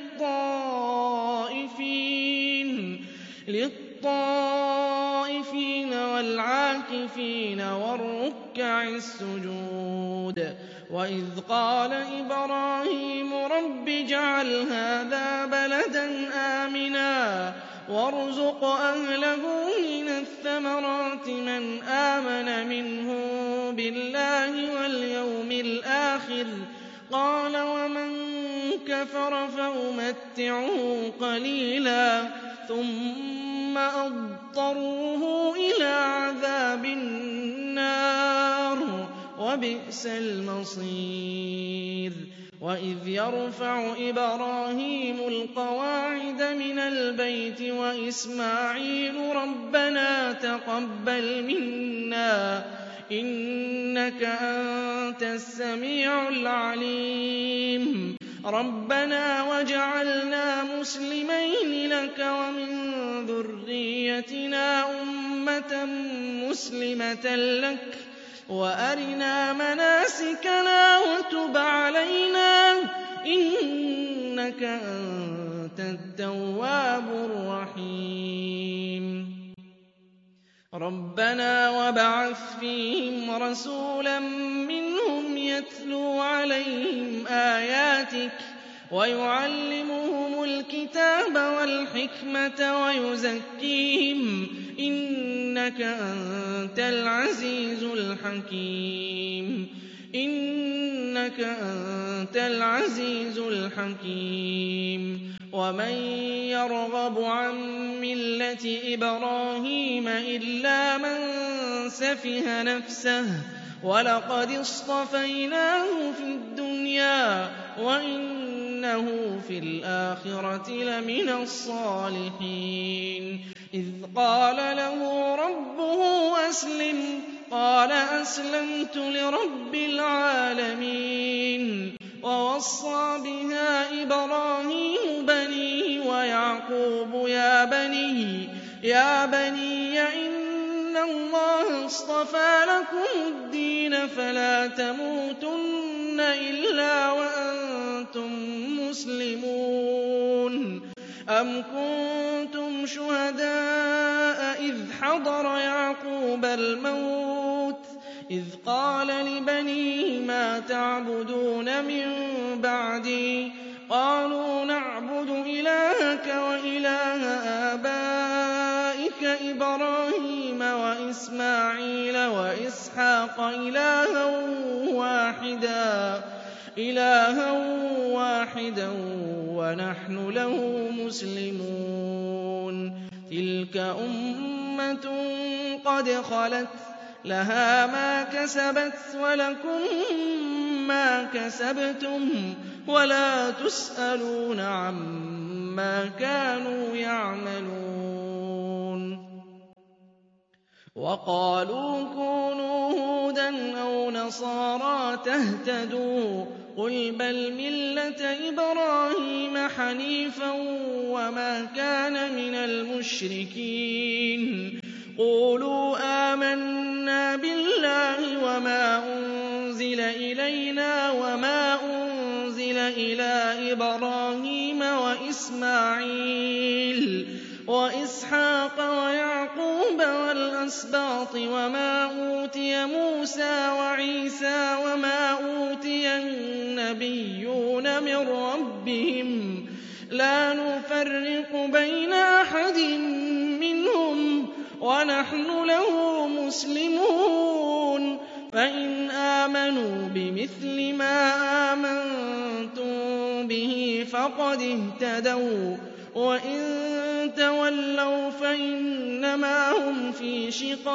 لِلطَّائِفِينَ وَالْعَاكِفِينَ وَالرُّكَّعِ السُّجُودِ. وَإِذْ قَالَ إِبْرَاهِيمُ رَبِّ اجْعَلْ هَٰذَا بَلَدًا آمِنًا وَارْزُقْ أَهْلَهُ مِنَ الثَّمَرَاتِ مَنْ آمَنَ مِنْهُم بِاللَّهِ وَالْيَوْمِ الْآخِرِ ۖ قَالَ وَمَن كَفَرَ فَأُمَتِّعُهُ قَلِيلًا ثُمَّ أَضْطَرُّهُ إِلَىٰ عَذَابِ النَّارِ ۖ وَبِئْسَ الْمَصِيرُ. وَإِذْ يَرْفَعُ إِبْرَاهِيمُ الْقَوَاعِدَ مِنَ الْبَيْتِ وَإِسْمَاعِيلُ رَبَّنَا تَقَبَّلْ مِنَّا إِنَّكَ أَنتَ السَّمِيعُ الْعَلِيمُ. رَبَّنَا وَاجْعَلْنَا مُسْلِمَيْنِ لَكَ وَمِن ذُرِّيَّتِنَا أُمَّةً مُّسْلِمَةً لَّكَ وَأَرِنَا مَنَاسِكَنَا وَتُبْ عَلَيْنَا إِنَّكَ أَنتَ التَّوَّابُ الرَّحِيمُ. رَبَّنَا وَابْعَثْ فِيهِمْ رَسُولًا مِّنْهُمْ يَتْلُو عَلَيْهِمْ آيَاتِكَ ويعلمهم الكتاب والحكمة ويزكيهم إنك أنت العزيز الحكيم إنك أنت العزيز الحكيم ومن يرغب عن ملة إبراهيم إلا من سفه نفسه ولقد اصطفيناه في الدنيا وإنه في الآخرة لمن الصالحين إذ قال له ربه أسلم قال أسلمت لرب العالمين ووصى بها إبراهيم بنيه ويعقوب يا بني إن الله اصطفى لكم الدين فلا تموتن إلا وأنتم مسلمون أم كنتم شهداء إذ حضر يعقوب الموت إذ قال لبنيه ما تعبدون من بعدي قالوا نعبد إلهك وإله آبائك إبراهيم وإسماعيل وإسحاق إلها واحدا ونحن له مسلمون تلك أمة قد خلت لها ما كسبت ولكم ما كسبتم ولا تسألون عما كانوا يعملون وقالوا كونوا هودا أو نصارى تهتدوا قل بل ملة إبراهيم حنيفا وما كان من المشركين قولوا آمنا بالله وما أنزل إلينا وما أنزل إلى إبراهيم وإسماعيل وإسحاق ويعقوب والأسباط وما أوتي موسى وعيسى وما أوتي النبيون من ربهم لا نفرق بين أحد منهم ونحن له مسلمون فإن آمنوا بمثل ما آمنتم به فقد اهتدوا وإن تولوا فإنما هم في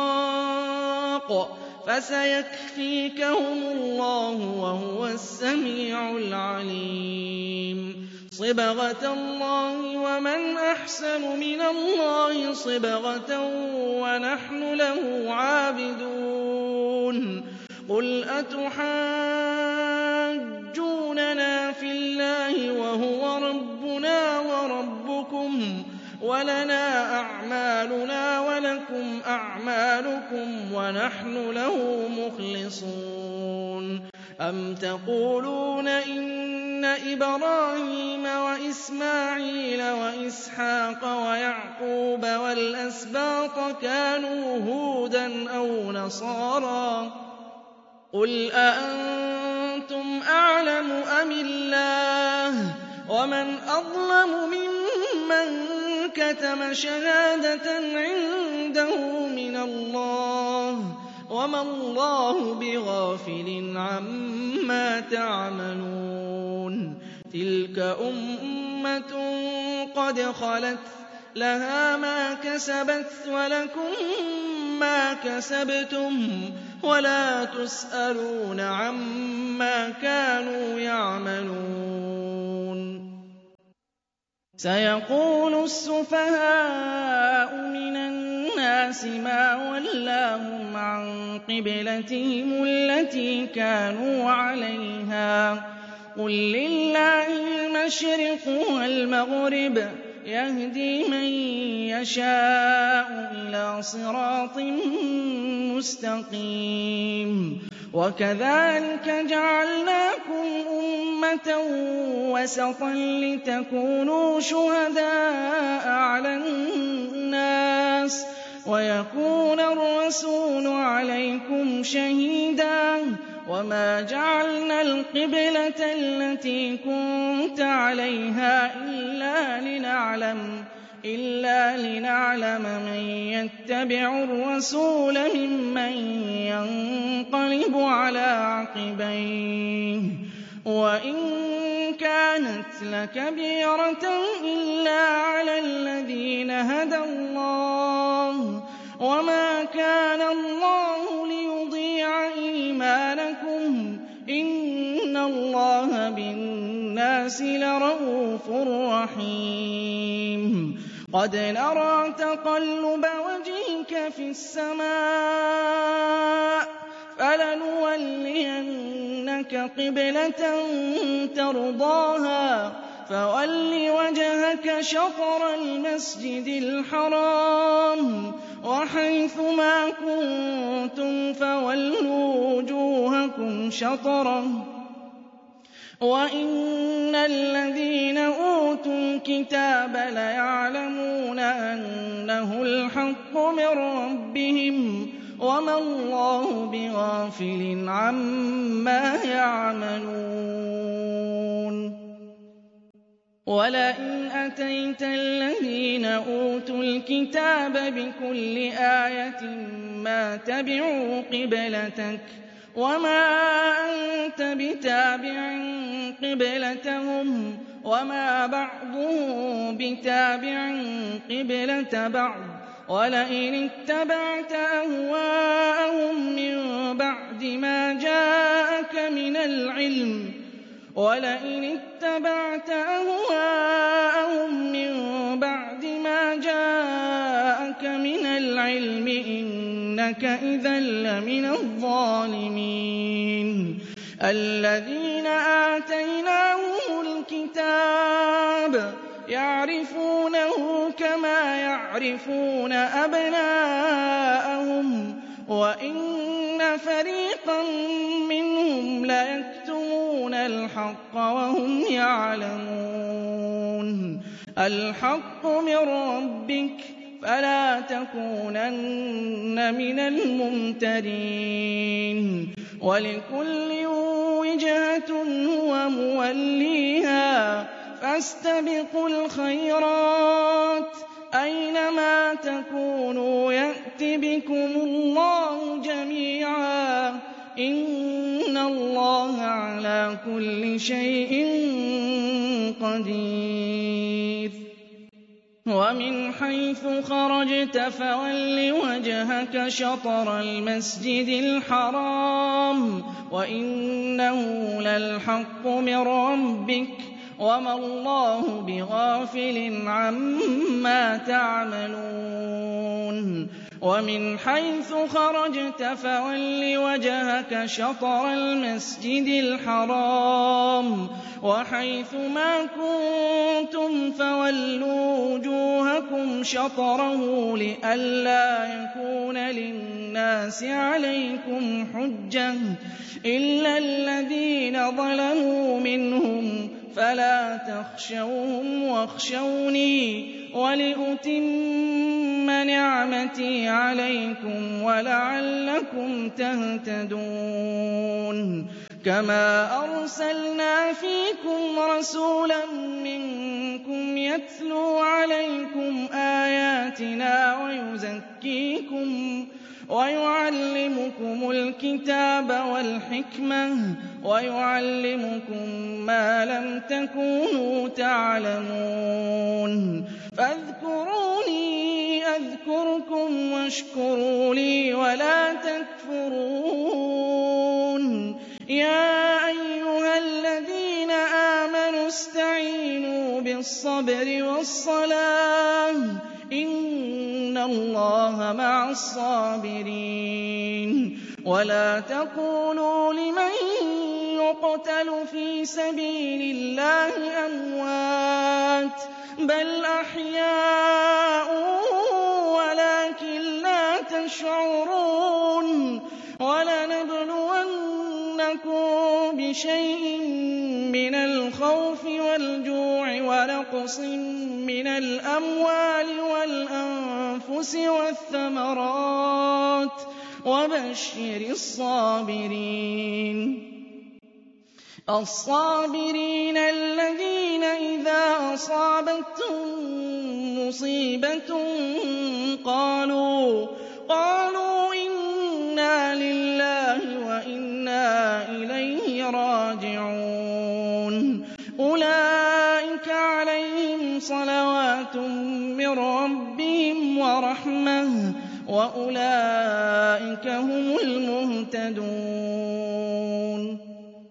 شقاق فسيكفيكهم الله وهو السميع العليم صبغة الله ومن أحسن من الله صبغة ونحن له عابدون قل أتحاجوننا في الله وهو ربنا وربكم ولنا أعمالنا ولكم أعمالكم ونحن له مخلصون أم تقولون إن إبراهيم وإسماعيل وإسحاق ويعقوب والأسباط كانوا هودا أو نصارى قل أأنتم أعلم أم الله ومن أظلم ممن كتم شهادة عنده من الله وما الله بغافل عما تعملون تلك أمة قد خلت لها ما كسبت ولكم ما كسبتم ولا تسألون عما كانوا يعملون سيقول السفهاء من الناس ما ولاهم عن قبلتهم التي كانوا عليها قل لله المشرق والمغرب يهدي من يشاء إلى صراط مستقيم وكذلك جعلناكم أمة وسطا لتكونوا شهداء على الناس ويكون الرسول عليكم شهيدا وَمَا جَعَلْنَا الْقِبْلَةَ الَّتِي كُنتَ عَلَيْهَا إِلَّا لِنَعْلَمَ مَن يَتَّبِعُ الرَّسُولَ مِمَّن يَنقَلِبُ عَلَىٰ عَقِبَيْهِ ۚ وَإِن كَانَتْ لَكَبِيرَةً إِلَّا عَلَى الَّذِينَ هَدَى اللَّهُ ۗ وَمَا كَانَ اللَّهُ لِيُضِيعَ إِيمَانَكُمْ ۚ إِنَّ اللَّهَ بِالنَّاسِ لَرَءُوفٌ رَّحِيمٌ قَدْ نَرَىٰ تَقَلُّبَ وَجْهِكَ فِي السَّمَاءِ ۖ فَلَنُوَلِّيَنَّكَ قِبْلَةً تَرْضَاهَا ۚ فَوَلِّ وَجْهَكَ شَطْرَ الْمَسْجِدِ الْحَرَامِ ۚ وَحَيْثُ مَا كُنتُمْ فَوَلُّوا وُجُوهَكُمْ شَطْرَهُ ۗ وَإِنَّ الَّذِينَ أُوتُوا الْكِتَابَ لَيَعْلَمُونَ أَنَّهُ الْحَقُّ مِن رَّبِّهِمْ ۗ وَمَا اللَّهُ بِغَافِلٍ عَمَّا يَعْمَلُونَ وَلَئِنْ أَتَيْتَ الَّذِينَ أُوتُوا الْكِتَابَ بِكُلِّ آيَةٍ مَّا تَبِعُوا قِبْلَتَكَ وَمَا أَنتَ بِتَابِعٍ قِبْلَتَهُمْ وَمَا بَعْضُهُم بِتَابِعٍ قِبْلَةَ بَعْضٍ ۚ وَلَئِنِ اتَّبَعْتَ أَهْوَاءَهُم مِّن بَعْدِ مَا جَاءَكَ مِنَ الْعِلْمِ إِنَّكَ إِذًا لَّمِنَ الظَّالِمِينَ الَّذِينَ آتَيْنَاهُمُ الْكِتَابَ يَعْرِفُونَهُ كَمَا يَعْرِفُونَ أَبْنَاءَهُمْ ۖ وَإِنَّ فَرِيقًا مِّنْهُمْ لَيَكْتُمُونَ الْحَقَّ وَهُمْ يَعْلَمُونَ الْحَقُّ مِن رَّبِّكَ فَلَا تَكُونَنَّ مِنَ الْمُمْتَرِينَ وَلِكُلٍّ وِجْهَةٌ هُوَ مُوَلِّيهَا ۖ فَاسْتَبِقُوا الْخَيْرَاتِ ۚ أَيْنَمَا تَكُونُوا يَأْتِ بِكُمُ اللَّهُ جَمِيعًا ۚ إِنَّ اللَّهَ عَلَىٰ كُلِّ شَيْءٍ قَدِيرٌ وَمِنْ حَيْثُ خَرَجْتَ فَوَلِّ وَجْهَكَ شَطْرَ الْمَسْجِدِ الْحَرَامِ ۖ وَإِنَّهُ لَلْحَقُّ مِن رَّبِّكَ ۗ وَمَا اللَّهُ بِغَافِلٍ عَمَّا تَعْمَلُونَ وَمِنْ حَيْثُ خَرَجْتَ فَوَلِّ وَجْهَكَ شَطْرَ الْمَسْجِدِ الْحَرَامِ ۖ وَحَيْثُ مَا كُنتُمْ فَوَلُّوا وُجُوهَكُمْ شَطْرَهُ لِئَلَّا يَكُونَ لِلنَّاسِ عَلَيْكُمْ حُجَّةٌ إِلَّا الَّذِينَ ظَلَمُوا مِنْهُمْ ۖ فَلَا تَخْشَوْهُمْ وَاخْشَوْنِي وَلِأُتِمَّ نِعْمَتِي عَلَيْكُمْ وَلَعَلَّكُمْ تَهْتَدُونَ كَمَا أَرْسَلْنَا فِيكُمْ رَسُولًا مِّنكُمْ يَتْلُو عَلَيْكُمْ آيَاتِنَا وَيُزَكِّيكُمْ وَيُعَلِّمُكُمُ الْكِتَابَ وَالْحِكْمَةَ وَيُعَلِّمُكُم مَّا لَمْ تَكُونُوا تَعْلَمُونَ فَاذْكُرُونِي أَذْكُرْكُمْ وَاشْكُرُوا لِي وَلَا تَكْفُرُونِ يَا أَيُّهَا الَّذِينَ آمَنُوا اسْتَعِينُوا بِالصَّبْرِ وَالصَّلَاةِ ۚ إِنَّ اللَّهَ مَعَ الصَّابِرِينَ وَلَا تَقُولُوا لِمَن يُقْتَلُ فِي سَبِيلِ اللَّهِ أَمْوَاتٌ بَلْ أَحْيَاءٌ وَلَٰكِن لَّا تَشْعُرُونَ وَلَنَبْلُوَنَّكُم بِشَيْءٍ مِّنَ الْخَوْفِ وَالْجُوعِ وَنَقْصٍ مِّنَ الْأَمْوَالِ وَالْأَنفُسِ وَالثَّمَرَاتِ وبشر الصابرين الذين إذا أصابتهم مصيبة قالوا إنا لله وإنا إليه راجعون أولئك عليهم صلوات من ربهم ورحمة وأولئك هم المهتدون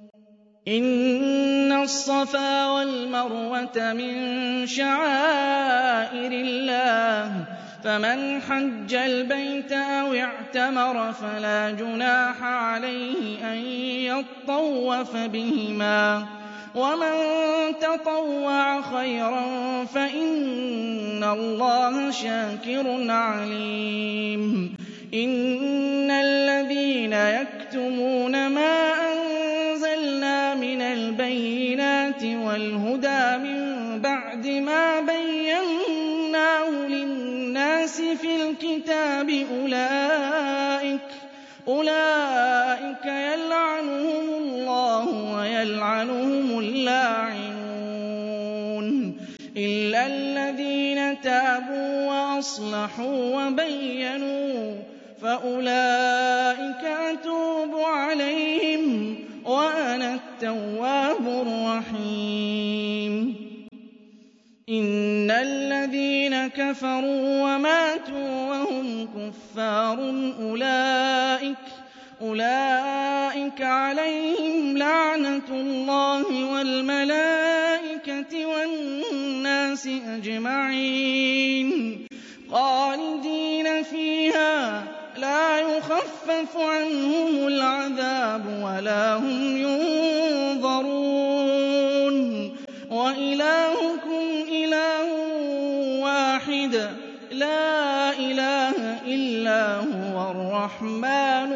إن الصفا والمروة من شعائر الله فمن حج البيت أو اعتمر فلا جناح عليه أن يطوف بهما ومن تطوع خيرا فإن الله شاكر عليم إن الذين يكتمون ما أنزلنا من البينات والهدى من بعد ما بيناه للناس في الكتاب أولئك يلعنهم الله ويلعنهم اللاعنون إلا الذين تابوا وأصلحوا وبينوا فأولئك أتوب عليهم وأنا التواب الرحيم إن الذين كفروا وماتوا وهم كفار أولئك عليهم لعنة الله والملائكة والناس أجمعين خالدين فيها لا يخفف عنهم العذاب ولا هم ينظرون وإلهكم إله واحد لا إله إلا هو الرحمن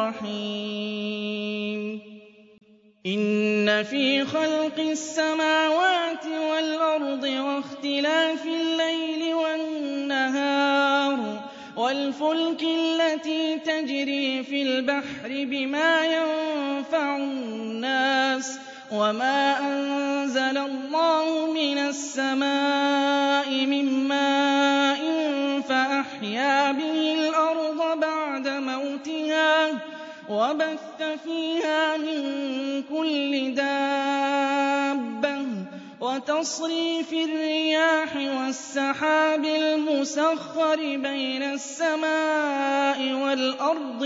الرحيم إن في خلق السماوات والأرض واختلاف الليل والنهار والفلك التي تجري في البحر بما ينفع الناس وما أنزل الله من السماء من ماء فأحيا به الأرض بعد موتها وبث فيها من كل دابة وتصريف الرياح والسحاب المسخر بين السماء والأرض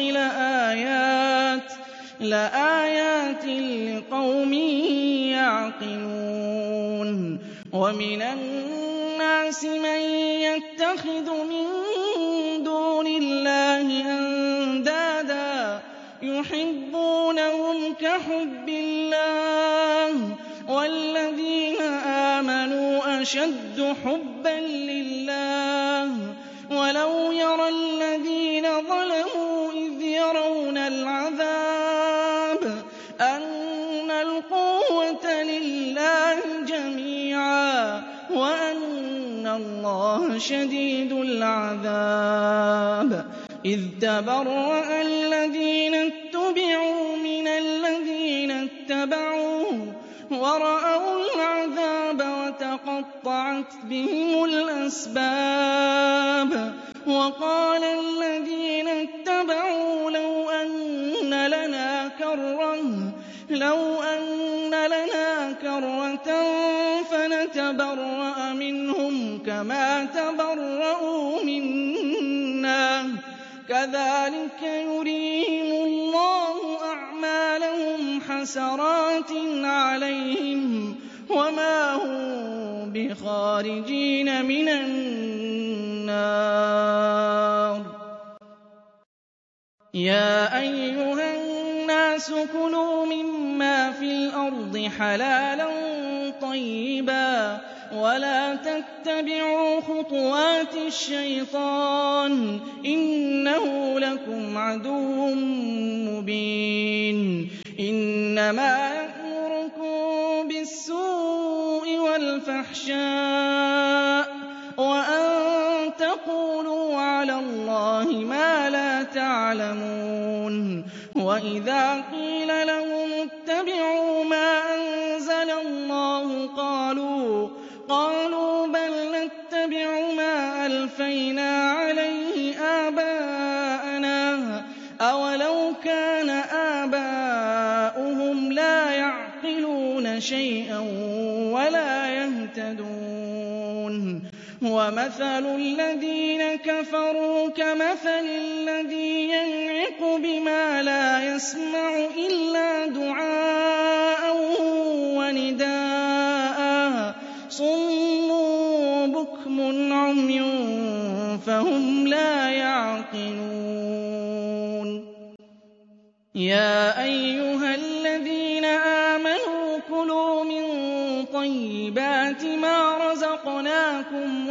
لآيات لقوم يعقلون ومن الناس من يتخذ من دون الله أندادا يحبونهم كحب الله والذين آمنوا أشد حبا لله ولو يرى الذين ظلموا إذ يرون العذاب أن القوة لله جميعا وأن الله شديد العذاب إذ تبرأ الذين اتبعوا من الذين اتبعوا ورأوا العذاب وتقطعت بهم الأسباب وقال الذين اتبعوا لو أن لنا كرة فنتبرأ منهم كما تبرأوا منا كذلك يريهم الله أعمالهم حسرات عليهم وما هم بخارجين من النار يا أيها الناس كلوا مما في الأرض حلالا طيبا ولا تتبعوا خطوات الشيطان إنه لكم عدو مبين إنما يأمركم بالسوء والفحشاء وأن تقولوا على الله ما لا تَعْلَمُونَ وَإِذَا قِيلَ لَهُمُ اتَّبِعُوا مَا أَنزَلَ اللَّهُ قَالُوا بَلْ نَتَّبِعُ مَا أَلْفَيْنَا عَلَيْهِ آبَاءَنَا أَوَلَوْ كَانَ آبَاؤُهُمْ لَا يَعْقِلُونَ شَيْئًا وَلَا يَهْتَدُونَ وَمَثَلُ الَّذِينَ كَفَرُوا كَمَثَلِ الَّذِي يَنعِقُ بِمَا لَا يَسْمَعُ إِلَّا دُعَاءً وَنِدَاءً صُمٌّ بُكْمٌ عُمْيٌ فَهُمْ لَا يَعْقِلُونَ يَا أَيُّهَا الَّذِينَ آمَنُوا كُلُوا مِن طَيِّبَاتِ مَا رَزَقْنَاكُمْ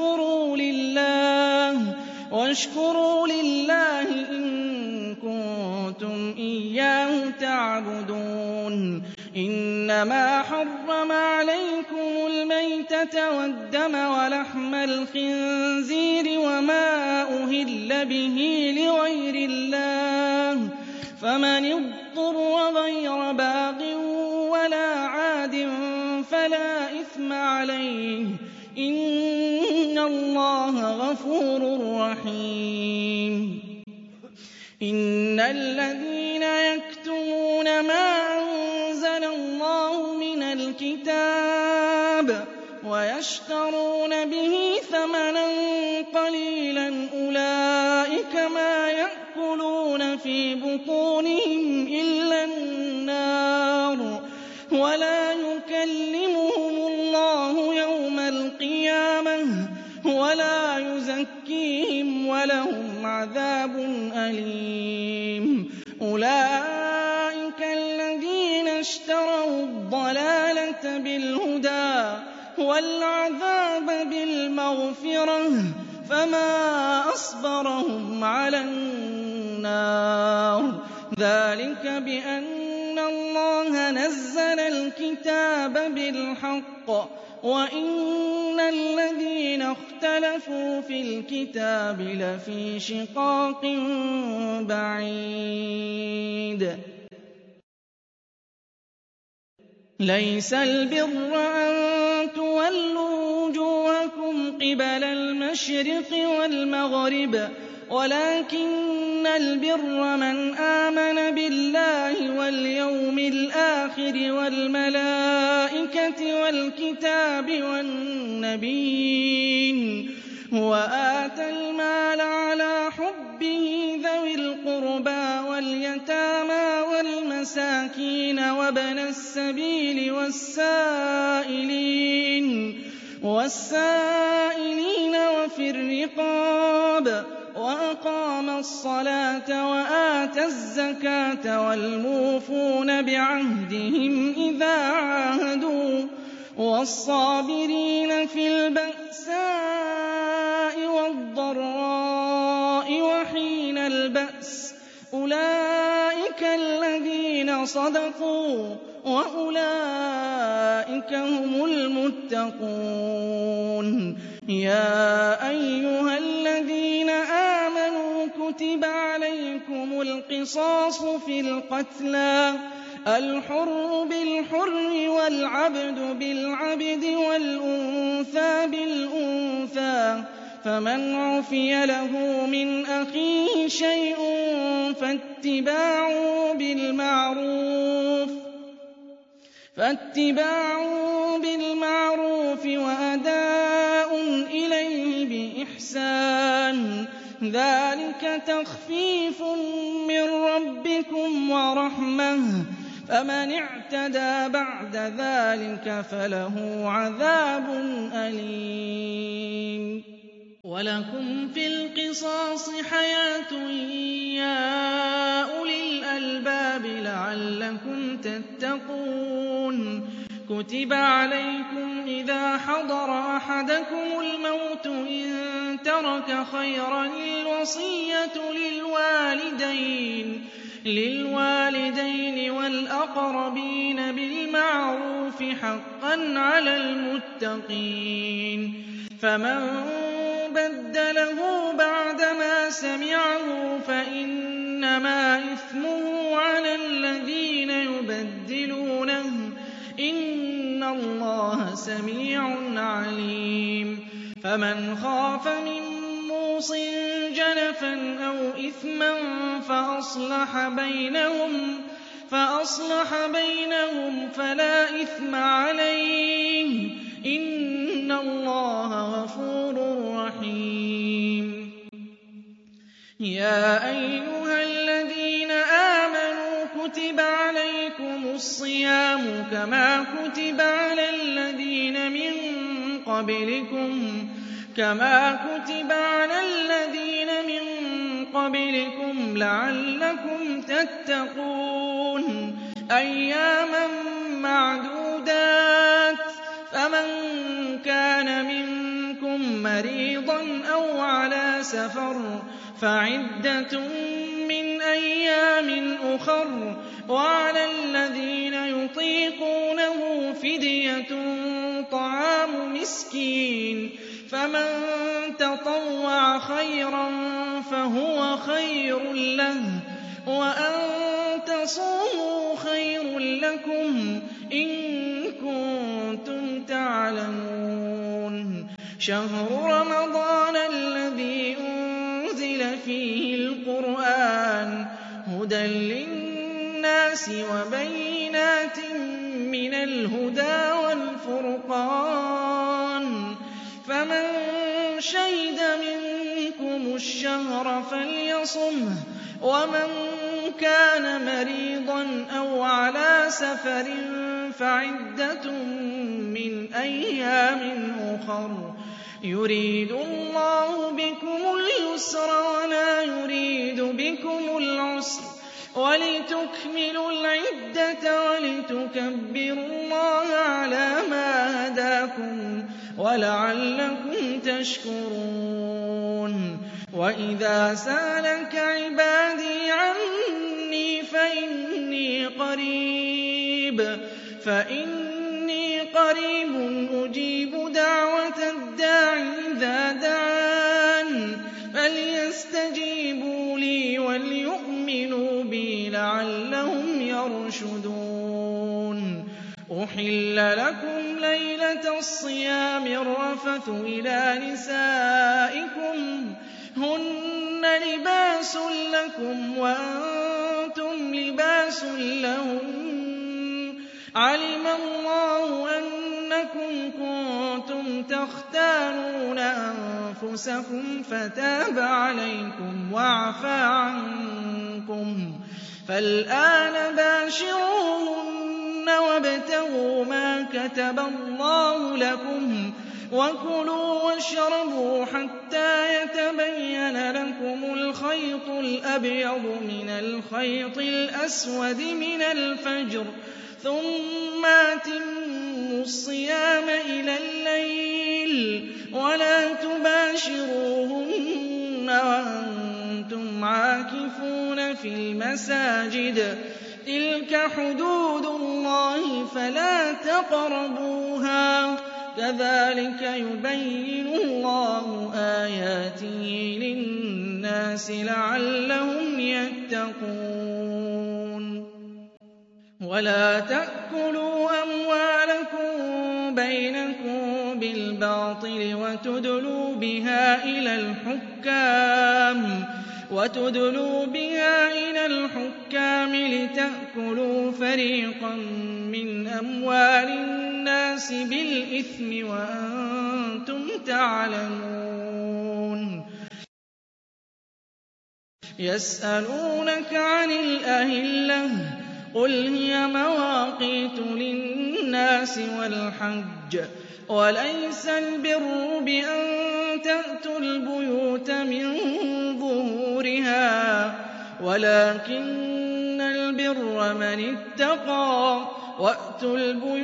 واشكروا لله إن كنتم إياه تعبدون إنما حرم عليكم الميتة والدم ولحم الخنزير وما أهل به لغير الله فمن اضطر غير باغ ولا عاد فلا إثم عليه إن الله غفور رحيم إن الذين يكتمون ما أنزل الله من الكتاب ويشترون به ثمنا قليلا أولئك ما يأكلون في بطونهم إلا النار ولا يكلمهم الله يوم القيامة ولا يزكيهم ولهم عذاب أليم أولئك الذين اشتروا الضلالة بالهدى والعذاب بالمغفرة فما أصبرهم على النار ذلك بأن الله نزل الكتاب بالحق وإن الذين اختلفوا في الكتاب لفي شقاق بعيد ليس البر أن تولوا وجوهكم قبل المشرق والمغرب ولكن البر من آمن بالله واليوم الآخر والملائكة والكتاب والنبيين وآتى المال على حبه ذوي القربى واليتامى والمساكين وابن السبيل والسائلين وفي الرقاب وأقام الصلاة وآتى الزكاة والموفون بعهدهم إذا عاهدوا والصابرين في البأساء والضراء وحين البأس أولئك الذين صدقوا وأولئك هم المتقون يا أيها الذين آمنوا كتب عليكم القصاص في القتلى الحر بالحر والعبد بالعبد والأنثى بالأنثى فمن عفي له من أخيه شيء فاتباع بالمعروف وأداء إليه بإحسان ذلك تخفيف من ربكم ورحمة فمن اعتدى بعد ذلك فله عذاب أليم ولكم في القصاص حياة يا أولي الألباب لعلكم تتقون كتب عليكم إذا حضر أحدكم الموت إن ترك خيرا الوصية للوالدين والأقربين بالمعروف حقا على المتقين فمن بَدَّلَهُ بَعْدَمَا سَمِعَهُ فَإِنَّمَا إِثْمُهُ عَلَى الَّذِينَ يُبَدِّلُونَهُ ۚ إِنَّ اللَّهَ سَمِيعٌ عَلِيمٌ فَمَنْ خَافَ مِن مُّوصٍ جَنَفًا أَوْ إِثْمًا فَأَصْلَحَ بَيْنَهُمْ فَلَا إِثْمَ عَلَيْهِ ۚ إِنَّ اللَّهَ غَفُورٌ رَّحِيمٌ يَا أَيُّهَا الَّذِينَ آمَنُوا كُتِبَ عَلَيْكُمُ الصِّيَامُ كَمَا كُتِبَ عَلَى الَّذِينَ مِن قَبْلِكُمْ لَعَلَّكُمْ تَتَّقُونَ أَيَّامًا مَّعْدُودَاتٍ ۚ فَمَن كَانَ مِنكُم مَّرِيضًا أَوْ عَلَىٰ سَفَرٍ فَعِدَّةٌ مِّنْ أَيَّامٍ أُخَرَ ۚ وَعَلَى الَّذِينَ يُطِيقُونَهُ فِدْيَةٌ طَعَامُ مِسْكِينٍ ۖ فَمَن تَطَوَّعَ خَيْرًا فَهُوَ خَيْرٌ لَّهُ ۚ وَأَن تَصُومُوا خَيْرٌ لَّكُمْ إِن كُنتُمْ تَعْلَمُونَ شَهْرُ رَمَضَانَ الَّذِي أُنزِلَ فِيهِ الْقُرْآنُ هُدًى لِّلنَّاسِ وَبَيِّنَاتٍ مِّنَ الْهُدَىٰ وَالْفُرْقَانِ ۚ فَمَن شَهِدَ مِنكُمُ الشَّهْرَ فَلْيَصُمْهُ ۖ وَمَن كَانَ مَرِيضًا أَوْ عَلَىٰ سَفَرٍ فَعِدَّةٌ مِّنْ أَيَّامٍ أُخَرَ ۚ يُرِيدُ اللَّهُ بِكُمُ الْيُسْرَ وَلَا يُرِيدُ بِكُمُ الْعُسْرَ وَلِتُكْمِلُوا الْعِدَّةَ وَلِتُكَبِّرُوا اللَّهَ عَلَىٰ مَا هَدَاكُمْ وَلَعَلَّكُمْ تَشْكُرُونَ وَإِذَا سَأَلَكَ عِبَادِي عَنِّي فَإِنِّي قَرِيبٌ أُجِيبُ دَعْوَةَ الدَّاعِ إِذَا دَعَانِ فَلْيَسْتَجِيبُوا لِي وَلْيُؤْمِنُوا بِي لَعَلَّهُمْ يَرْشُدُونَ أُحِلَّ لَكُمْ لَيْلَةَ الصِّيَامِ الرَّفَثُ إِلَىٰ نِسَائِكُمْ هُنَّ لِبَاسٌ لَّكُمْ وَأَنتُمْ لِبَاسٌ لَّهُنَّ ۗ عَلِمَ اللَّهُ أَنَّكُمْ كُنتُمْ تَخْتَانُونَ أَنفُسَكُمْ فَتَابَ عَلَيْكُمْ وَعَفَا عَنكُمْ ۖ فَالْآنَ بَاشِرُوهُنَّ وَابْتَغُوا مَا كَتَبَ اللَّهُ لَكُمْ ۚ وَكُلُوا وَاشْرَبُوا حَتَّىٰ يَتَبَيَّنَ لَكُمُ الْخَيْطُ الْأَبْيَضُ مِنَ الْخَيْطِ الْأَسْوَدِ مِنَ الْفَجْرِ ۖ ثُمَّ أَتِمُّوا الصِّيَامَ إِلَى اللَّيْلِ ۚ وَلَا تُبَاشِرُوهُنَّ وَأَنتُمْ عَاكِفُونَ فِي الْمَسَاجِدِ ۗ تِلْكَ حُدُودُ اللَّهِ فَلَا تَقْرَبُوهَا ۚ كَذَٰلِكَ يُبَيِّنُ اللَّهُ آيَاتِهِ لِلنَّاسِ لَعَلَّهُمْ يَتَّقُونَ وَلَا تَأْكُلُوا أَمْوَالَكُم بَيْنَكُم بِالْبَاطِلِ وَتُدْلُوا بِهَا إِلَى الْحُكَّامِ لِتَأْكُلُوا فَرِيقًا مِّنْ أَمْوَالِ النَّاسِ بِالْإِثْمِ وَأَنتُمْ تَعْلَمُونَ يَسْأَلُونَكَ عَنِ الْأَهِلَّةِ ۖ قُلْ هِيَ مَوَاقِيتُ لِلنَّاسِ وَالْحَجِّ ۗ وَلَيْسَ الْبِرُّ بِأَن تَأْتُوا الْبُيُوتَ مِن ظُهُورِهَا وَلَٰكِنَّ الْبِرَّ مَنِ اتَّقَىٰ ۗ وَأْتُوا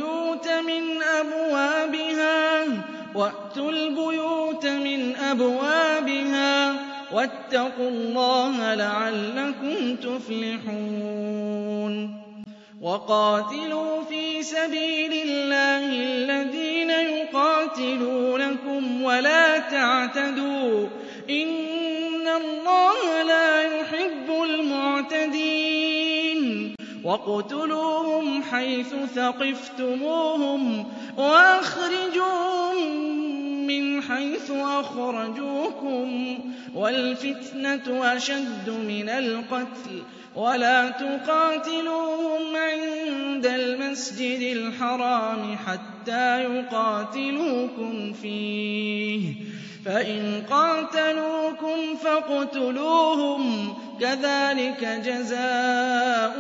الْبُيُوتَ مِنْ أَبْوَابِهَا وَاتَّقُوا اللَّهَ لَعَلَّكُمْ تُفْلِحُونَ وَقَاتِلُوا فِي سَبِيلِ اللَّهِ الَّذِينَ يُقَاتِلُونَكُمْ وَلَا تَعْتَدُوا اللَّهَ لَا يُحِبُّ الْمُعْتَدِينَ وَاقْتُلُوهُمْ حَيْثُ ثَقِفْتُمُوهُمْ وَأَخْرِجُوهُم مِّنْ حَيْثُ أَخْرَجُوكُمْ وَالْفِتْنَةُ أَشَدُّ مِنَ الْقَتْلِ وَلَا تُقَاتِلُوهُمْ عِندَ الْمَسْجِدِ الْحَرَامِ حَتَّىٰ يُقَاتِلُوكُمْ فِيهِ ۖ فَإِن قَاتَلُوكُمْ فَاقْتُلُوهُمْ ۗ كَذَٰلِكَ جَزَاءُ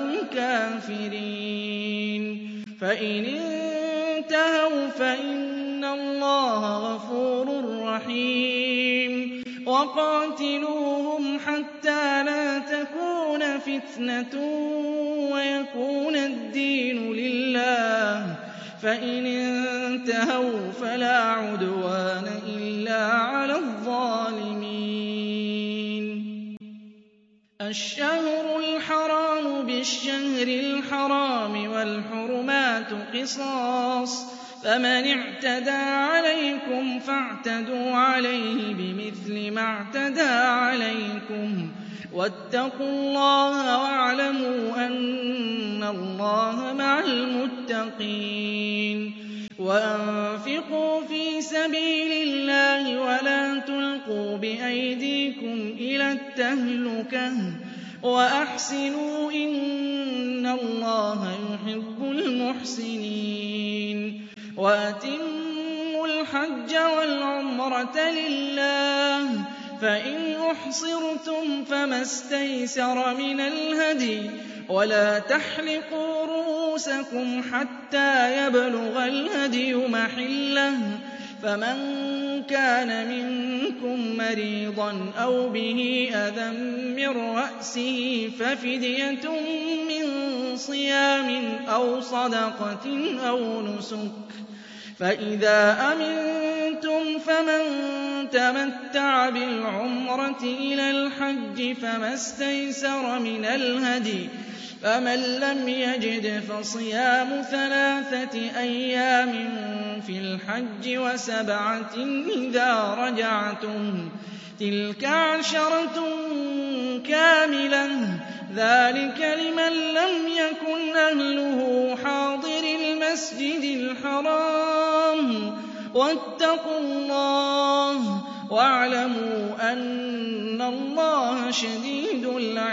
الْكَافِرِينَ فَإِنِ انتَهَوْا فَإِنَّ اللَّهَ غَفُورٌ رَّحِيمٌ وَقَاتِلُوهُمْ حَتَّىٰ لَا تَكُونَ فِتْنَةٌ وَيَكُونَ الدِّينُ لِلَّهِ ۖ فَإِنِ انتَهَوْا فَلَا عُدْوَانَ إِلَّا عَلَى الظَّالِمِينَ الشَّهْرُ الْحَرَامُ بِالشَّهْرِ الْحَرَامِ وَالْحُرُمَاتُ قِصَاصٌ ۚ فَمَنِ اعْتَدَىٰ عَلَيْكُمْ فَاعْتَدُوا عَلَيْهِ بِمِثْلِ مَا اعْتَدَىٰ عَلَيْكُمْ ۚ وَاتَّقُوا اللَّهَ وَاعْلَمُوا أَنَّ اللَّهَ مَعَ الْمُتَّقِينَ وَأَنفِقُوا فِي سَبِيلِ اللَّهِ وَلَا تُلْقُوا بِأَيْدِيكُمْ إِلَى التَّهْلُكَةِ وَأَحْسِنُوا إِنَّ اللَّهَ يُحِبُّ الْمُحْسِنِينَ وَأَتِمُّوا الْحَجَّ وَالْعُمْرَةَ لِلَّهِ ۚ فَإِنْ أُحْصِرْتُمْ فَمَا اسْتَيْسَرَ مِنَ الْهَدْيِ ۖ وَلَا تَحْلِقُوا رُءُوسَكُمْ حَتَّىٰ يَبْلُغَ الْهَدْيُ مَحِلَّهُ ۚ فَمَن كَانَ مِنكُم مَّرِيضًا أَوْ بِهِ أَذًى مِّن رَّأْسِهِ فَفِدْيَةٌ مِّن صِيَامٍ أَوْ صَدَقَةٍ أَوْ نُسُكٍ ۚ فَإِذَا أَمِنتُمْ فَمَن تَمَتَّعَ بِالْعُمْرَةِ إِلَى الْحَجِّ فَمَا اسْتَيْسَرَ مِنَ الْهَدْيِ ۚ فَمَن لَّمْ يَجِدْ فَصِيَامُ 3 أيام في الْحَجِّ وَسَبْعَةٍ إِذَا رَجَعْتُمْ ۗ تِلْكَ 10 كَامِلَةٌ ۗ ذَٰلِكَ لِمَن لَّمْ يَكُنْ أَهْلُهُ حَاضِرِي الْمَسْجِدِ الْحَرَامِ ۚ وَاتَّقُوا اللَّهَ وَاعْلَمُوا أَنَّ اللَّهَ شَدِيدُ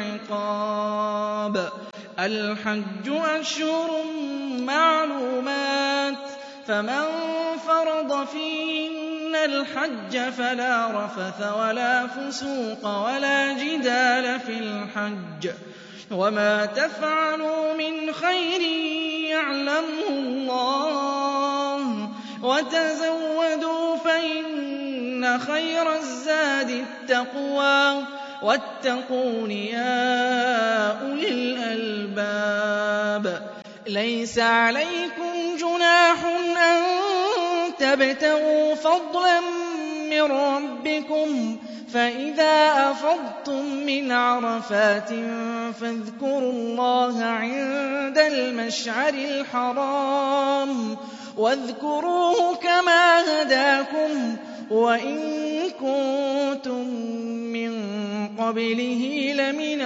الْعِقَابِ الْحَجُّ أَشْهُرٌ مَّعْلُومَاتٌ ۚ فَمَن فَرَضَ فِيهِنَّ الْحَجَّ فَلَا رَفَثَ وَلَا فُسُوقَ وَلَا جِدَالَ فِي الْحَجِّ ۗ وَمَا تَفْعَلُوا مِنْ خَيْرٍ يَعْلَمْهُ اللَّهُ ۗ وَتَزَوَّدُوا فَإِنَّ خَيْرَ الزَّادِ التَّقْوَىٰ ۚ وَاتَّقُونِ يَا أُولِي الْأَلْبَابِ لَيْسَ عَلَيْكُمْ جُنَاحٌ أَن تَبْتَغُوا فَضْلًا مِّن رَّبِّكُمْ ۚ فَإِذَا أَفَضْتُم مِّنْ عَرَفَاتٍ فَاذْكُرُوا اللَّهَ عِندَ الْمَشْعَرِ الْحَرَامِ وَاذْكُرُوهُ كَمَا هَدَاكُمْ وَإِن كُنتُم مِّن قَبْلِهِ لَمِنَ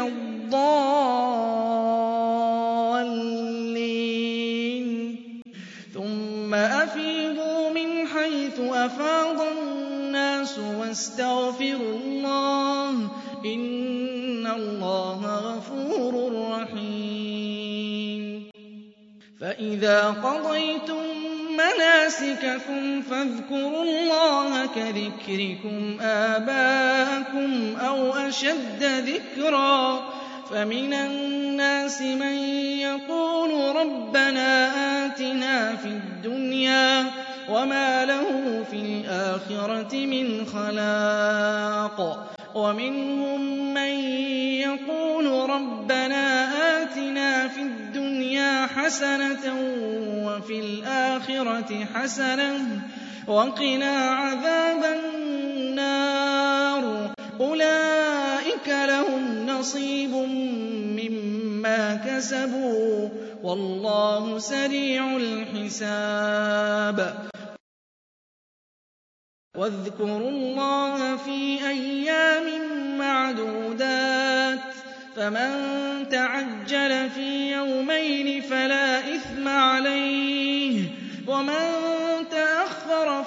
الضَّالِّينَ ثُمَّ أَفِيضُوا مِنْ حَيْثُ أَفَاضَ النَّاسُ وَاسْتَغْفِرُوا اللَّهَ ۚ إِنَّ اللَّهَ غَفُورٌ رَّحِيمٌ فَإِذَا قَضَيْتُم مَّنَاسِكَكُمْ فَاذْكُرُوا اللَّهَ كَذِكْرِكُمْ آبَاءَكُمْ أَوْ أَشَدَّ ذِكْرًا ۗ فَمِنَ النَّاسِ مَن يَقُولُ رَبَّنَا آتِنَا فِي الدُّنْيَا وَمَا لَهُ فِي الْآخِرَةِ مِنْ خَلَاقٍ وَمِنْهُم مَّن يَقُولُ رَبَّنَا آتِنَا فِي الدُّنْيَا حَسَنَةً وَفِي الْآخِرَةِ حَسَنَةً وَقِنَا عَذَابَ النَّارِ أُولَٰئِكَ لَهُمْ نَصِيبٌ مِّمَّا كَسَبُوا ۗ وَاللَّهُ سَرِيعُ الْحِسَابِ وَاذْكُرُوا اللَّهَ فِي أَيَّامٍ مَّعْدُودَاتٍ ۚ فَمَن تَعَجَّلَ فِي يَوْمَيْنِ فَلَا إِثْمَ عَلَيْهِ ۖ وَمَن تَأَخَّرَ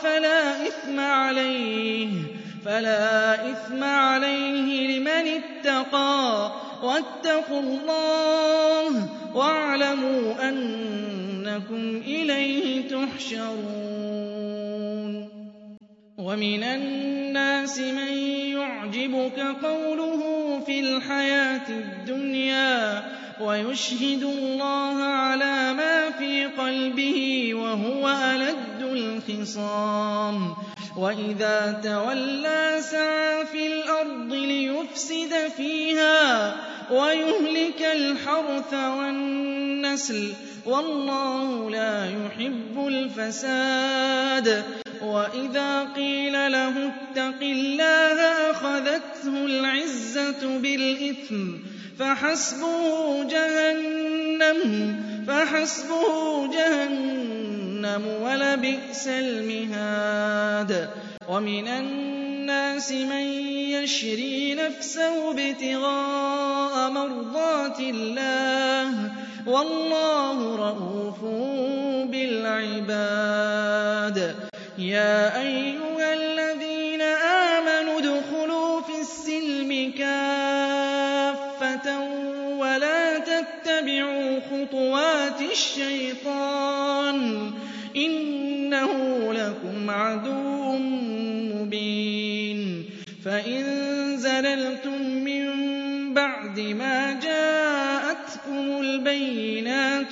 فَلَا إِثْمَ عَلَيْهِ لِمَنِ اتَّقَىٰ ۗ وَاتَّقُوا اللَّهَ وَاعْلَمُوا أَنَّكُمْ إِلَيْهِ تُحْشَرُونَ وَمِنَ النَّاسِ مَن يُعْجِبُكَ قَوْلُهُ فِي الْحَيَاةِ الدُّنْيَا وَيُشْهِدُ اللَّهَ عَلَىٰ مَا فِي قَلْبِهِ وَهُوَ أَلَدُّ الْخِصَامِ وَإِذَا تَوَلَّىٰ سَعَىٰ فِي الْأَرْضِ لِيُفْسِدَ فِيهَا وَيُهْلِكَ الْحَرْثَ وَالنَّسْلَ ۗ وَاللَّهُ لَا يُحِبُّ الْفَسَادَ وَإِذَا قِيلَ لَهُ اتَّقِ اللَّهَ أَخَذَتْهُ الْعِزَّةُ بِالْإِثْمِ فَحَسْبُهُ جَهَنَّمُ وَلَبِئْسَ الْمِهَادُ وَمِنَ النَّاسِ مَن يَشْرِي نَفْسَهُ ابْتِغَاءَ مَرْضَاتِ اللَّهِ ۗ وَاللَّهُ رَءُوفٌ بِالْعِبَادِ يَا أَيُّهَا الَّذِينَ آمَنُوا ادْخُلُوا فِي السِّلْمِ كَافَّةً وَلَا تَتَّبِعُوا خُطُوَاتِ الشَّيْطَانِ ۚ إِنَّهُ لَكُمْ عَدُوٌّ مُّبِينٌ فَإِن زَلَلْتُم مِّن بَعْدِ مَا جَاءَتْكُمُ الْبَيِّنَاتُ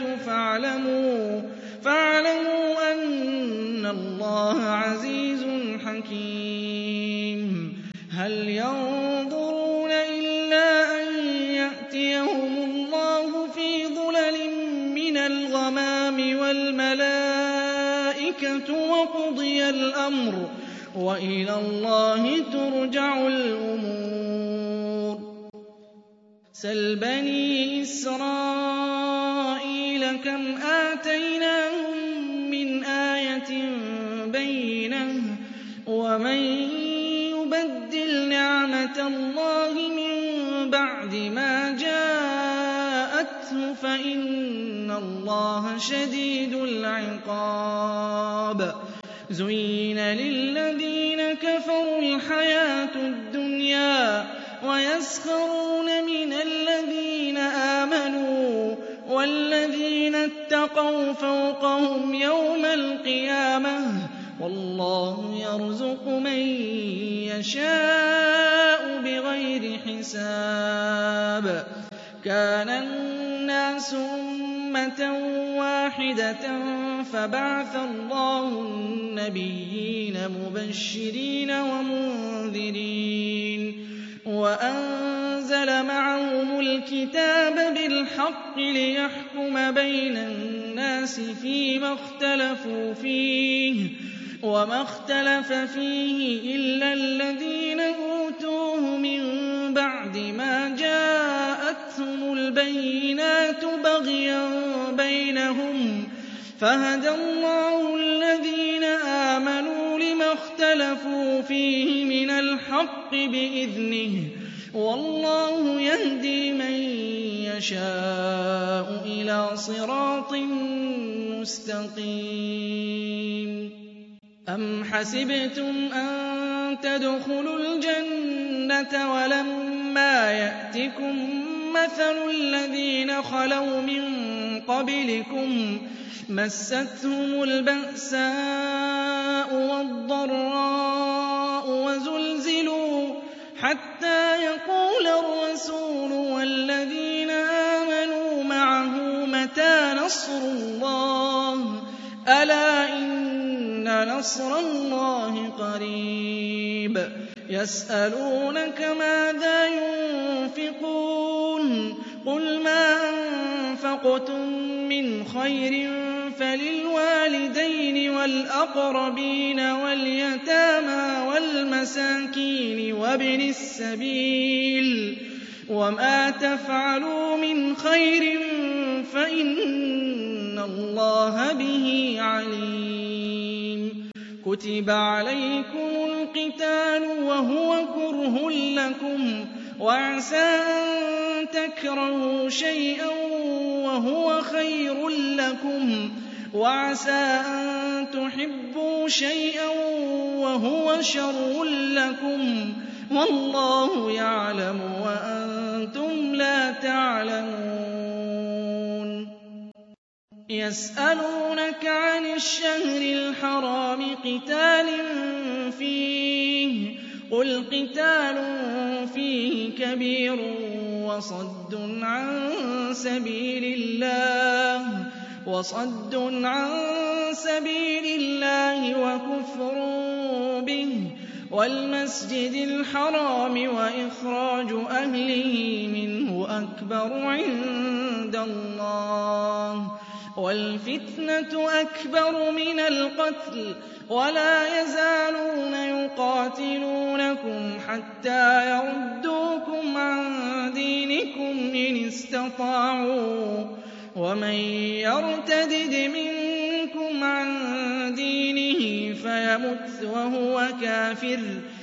فَاعْلَمُوا أَنَّ اللَّهَ عَزِيزٌ حَكِيمٌ هَلْ يَنظُرُونَ إِلَّا أَن يَأْتِيَهُمُ اللَّهُ فِي ظُلَلٍ مِّنَ الْغَمَامِ وَالْمَلَائِكَةُ وَقُضِيَ الْأَمْرُ ۚ وَإِلَى اللَّهِ تُرْجَعُ الْأُمُورُ سَلْ بَنِي إِسْرَائِيلَ كَمْ آتَيْنَاهُم مِّنْ آيَةٍ بَيِّنَةٍ ۗ وَمَن يُبَدِّلْ نِعْمَةَ اللَّهِ مِن بَعْدِ مَا جَاءَتْهُ فَإِنَّ اللَّهَ شَدِيدُ الْعِقَابِ زُيِّنَ لِلَّذِينَ كَفَرُوا الْحَيَاةُ الدُّنْيَا وَيَسْخَرُونَ مِنَ الَّذِينَ آمَنُوا ۘ وَالَّذِينَ اتَّقَوْا فَوْقَهُمْ يَوْمَ الْقِيَامَةِ ۗ وَاللَّهُ يَرْزُقُ مَن يَشَاءُ بِغَيْرِ حِسَابٍ كَانَ النَّاسُ أُمَّةً وَاحِدَةً فَبَعَثَ اللَّهُ النَّبِيِّينَ مُبَشِّرِينَ وَمُنذِرِينَ وَأَنزَلَ مَعَهُمُ الْكِتَابَ بِالْحَقِّ لِيَحْكُمَ بَيْنَ النَّاسِ فِيمَا اخْتَلَفُوا فِيهِ ۚ وَمَا اخْتَلَفَ فِيهِ إِلَّا الَّذِينَ أُوتُوهُ مِن بَعْدِ مَا جَاءَتْهُمُ الْبَيِّنَاتُ بَغْيًا بَيْنَهُمْ ۖ فَهَدَى اللَّهُ الَّذِينَ آمَنُوا لِمَا اخْتَلَفُوا فِيهِ مِنَ الْحَقِّ بِإِذْنِهِ ۗ وَاللَّهُ يَهْدِي مَن يَشَاءُ إِلَىٰ صِرَاطٍ مُّسْتَقِيمٍ أَمْ حَسِبْتُمْ أَن تَدْخُلُوا الْجَنَّةَ وَلَمَّا يَأْتِكُم مَّثَلُ الَّذِينَ خَلَوْا مِن قَبْلِكُم مَّسَّتْهُمُ الْبَأْسَاءُ وَالضَّرَّاءُ وَزُلْزِلُوا حَتَّىٰ يَقُولَ الرَّسُولُ وَالَّذِينَ آمَنُوا مَعَهُ مَتَىٰ نَصْرُ اللَّهِ ۗ أَلَا إِنَّ نَصْرَ اللَّهِ قَرِيبٌ يَسْأَلُونَكَ مَاذَا يُنفِقُونَ ۖ قُلْ مَا أَنفَقْتُم مِّنْ خَيْرٍ فَلِلْوَالِدَيْنِ وَالْأَقْرَبِينَ وَالْيَتَامَىٰ وَالْمَسَاكِينِ وَابْنِ السَّبِيلِ ۗ وَمَا تَفْعَلُوا مِنْ خَيْرٍ فَإِنَّ اللَّهَ بِهِ عَلِيمٌ كُتِبَ عَلَيْكُمُ الْقِتَالُ وَهُوَ كُرْهٌ لَّكُمْ وَعَسَىٰ أَن تَكْرَهُوا شَيْئًا وَهُوَ خَيْرٌ لَّكُمْ وَعَسَىٰ أَن تُحِبُّوا شَيْئًا وَهُوَ شَرٌّ لَّكُمْ وَاللَّهُ يَعْلَمُ وَأَنتُمْ لَا تَعْلَمُونَ يَسْأَلُونَكَ عَنِ الشَّهْرِ الْحَرَامِ قِتَالٍ فِيهِ قُلْ قِتَالٌ فِيهِ كَبِيرٌ وَصَدٌّ عَن سَبِيلِ اللَّهِ وَكُفْرٌ بِهِ وَالْمَسْجِدِ الْحَرَامِ وَإِخْرَاجُ أَهْلِهِ مِنْهُ أَكْبَرُ عِندَ اللَّهِ وَالْفِتْنَةُ أَكْبَرُ مِنَ الْقَتْلِ وَلَا يَزَالُونَ يُقَاتِلُونَكُمْ حَتَّىٰ يَرُدُّوكُمْ عَن دِينِكُمْ إِنِ اسْتَطَاعُوا ۚ وَمَن يَرْتَدِدْ مِنكُمْ عَن دِينِهِ فَيَمُتْ وَهُوَ كَافِرٌ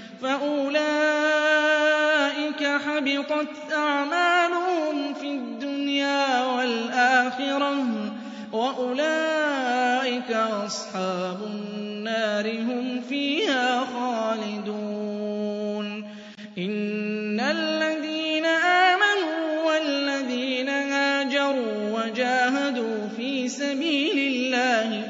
فَأُولَٰئِكَ حَبِطَتْ أَعْمَالُهُمْ فِي الدُّنْيَا وَالْآخِرَةِ وَأُولَٰئِكَ أَصْحَابُ النَّارِ ۖ هُمْ فِيهَا خَالِدُونَ إِنَّ الَّذِينَ آمَنُوا وَالَّذِينَ هَاجَرُوا وَجَاهَدُوا فِي سَبِيلِ اللَّهِ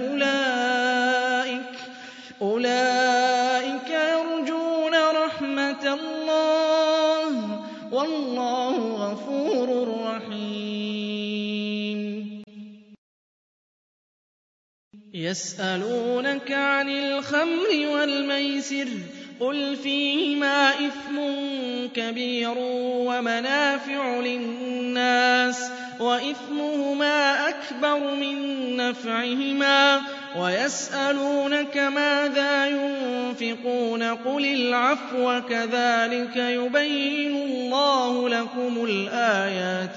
أُولَٰئِكَ يَرْجُونَ رَحْمَتَ اللَّهِ ۗ وَاللَّهُ غَفُورٌ رَّحِيمٌ يَسْأَلُونَكَ عَنِ الْخَمْرِ وَالْمَيْسِرِ قُلْ فِيهِمَا إِثْمٌ كَبِيرٌ وَمَنَافِعُ لِلنَّاسِ وَإِثْمُهُمَا أَكْبَرُ مِن نَّفْعِهِمَا وَيَسْأَلُونَكَ مَاذَا يُنفِقُونَ قُلِ الْعَفْوَ كَذَٰلِكَ يُبَيِّنُ اللَّهُ لَكُمُ الْآيَاتِ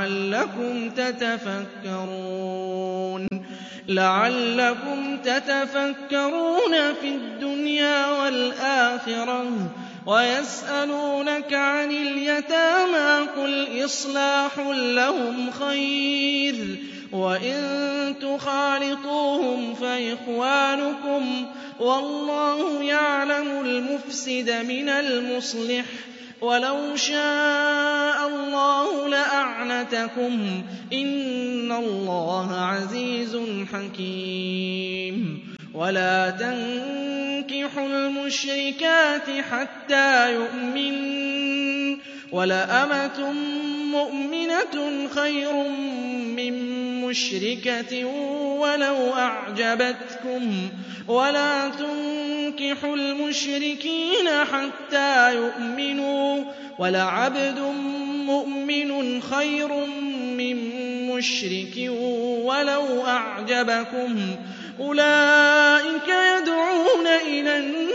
لَعَلَّكُمْ تَتَفَكَّرُونَ فِي الدُّنْيَا وَالْآخِرَةِ وَيَسْأَلُونَكَ عَنِ الْيَتَامَىٰ قُلْ إِصْلَاحٌ لَّهُمْ خَيْرٌ وَإِن تُخَالِطُوهُمْ فَإِخْوَانُكُمْ وَاللَّهُ يَعْلَمُ الْمُفْسِدَ مِنَ الْمُصْلِحِ وَلَوْ شَاءَ اللَّهُ لَأَعْنَتَكُمْ ۚ إِنَّ اللَّهَ عَزِيزٌ حَكِيمٌ وَلَا تَنكِحُوا الْمُشْرِكَاتِ حَتَّىٰ يُؤْمِنَّ ۚ وَلَأَمَةٌ مُّؤْمِنَةٌ خَيْرٌ مِّن مُّشْرِكَةٍ وَلَوْ أَعْجَبَتْكُمْ ۗ وَلَا تُنكِحُوا الْمُشْرِكِينَ حَتَّىٰ يُؤْمِنُوا ۚ وَلَعَبْدٌ مُّؤْمِنٌ خَيْرٌ مِّن مُّشْرِكٍ وَلَوْ أَعْجَبَكُمْ ۗ أُولَٰئِكَ يَدْعُونَ إِلَى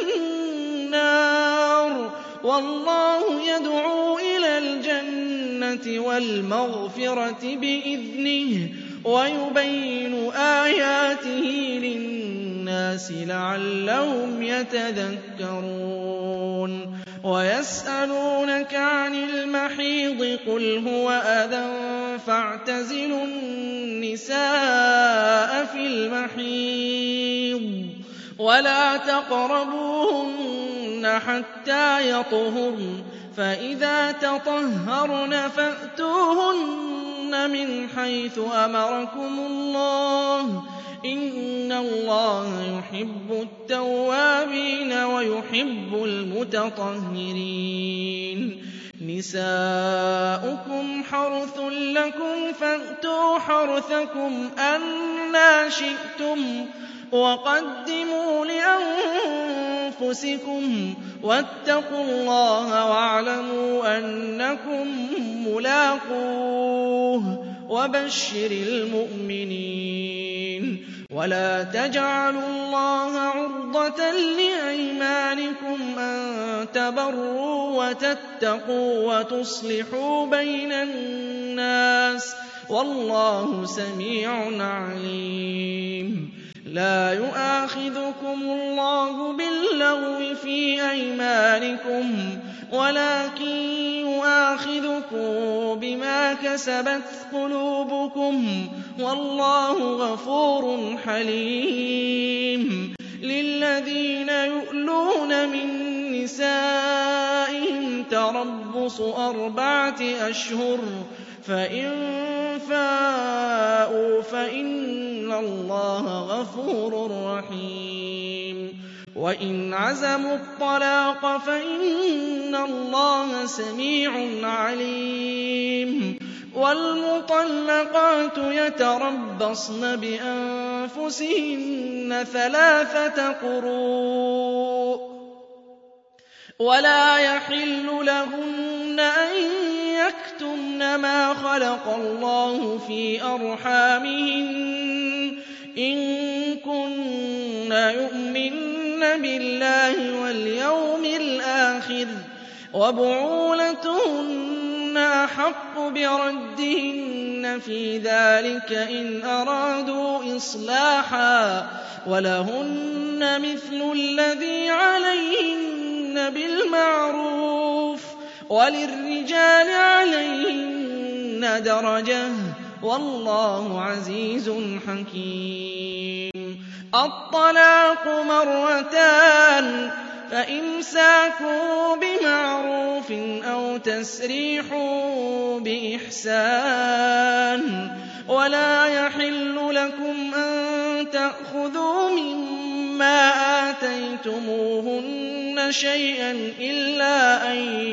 النَّارِ وَاللَّهُ يَدْعُو إِلَى الْجَنَّةِ وَالْمَغْفِرَةِ بِإِذْنِهِ وَيُبَيِّنُ آيَاتِهِ لِلنَّاسِ لَعَلَّهُمْ يَتَذَكَّرُونَ وَيَسْأَلُونَكَ عَنِ الْمَحِيضِ قُلْ هُوَ أَذًى فَاعْتَزِلُوا النِّسَاءَ فِي الْمَحِيضِ وَلَا تَقْرَبُوهُنَّ حَتَّىٰ يَطْهُرْنَ ۖ فَإِذَا تَطَهَّرْنَ فَأْتُوهُنَّ مِنْ حَيْثُ أَمَرَكُمُ اللَّهُ ۚ إِنَّ اللَّهَ يُحِبُّ التَّوَّابِينَ وَيُحِبُّ الْمُتَطَهِّرِينَ نِسَاؤُكُمْ حَرْثٌ لَّكُمْ فَأْتُوا حَرْثَكُمْ أَنَّىٰ شِئْتُمْ ۖ وَقَدِّمُوا لِأَنفُسِكُمْ ۚ وَاتَّقُوا اللَّهَ وَاعْلَمُوا أَنَّكُم مُّلَاقُوهُ ۗ وَبَشِّرِ الْمُؤْمِنِينَ وَلَا تَجْعَلُوا اللَّهَ عُرْضَةً لِّأَيْمَانِكُمْ أَن تَبَرُّوا وَتَتَّقُوا وَتُصْلِحُوا بَيْنَ النَّاسِ ۗ وَاللَّهُ سَمِيعٌ عَلِيمٌ لا يؤاخذكم الله باللغو في أيمانكم ولكن يؤاخذكم بما كسبت قلوبكم والله غفور حليم. للذين يؤلون من نسائهم تربص 4 أشهر فإن فاءوا فإن الله غفور رحيم. وإن عزموا الطلاق فإن الله سميع عليم. والمطلقات يتربصن بأنفسهن 3 قروء ولا يحل لهن أن يكتمن ما خلق الله في أرحامهن إن كن يؤمن بالله واليوم الآخر وبعولتهن أحق بردهن في ذلك إن أرادوا إصلاحا ولهن مثل الذي عليهن بالمعروف وللرجال عليهن درجة والله عزيز حكيم. الطلاق 2 فإمساك بمعروف أو تسريح بإحسان ولا يحل لكم أن تأخذوا مما آتيتموهن شيئا إلا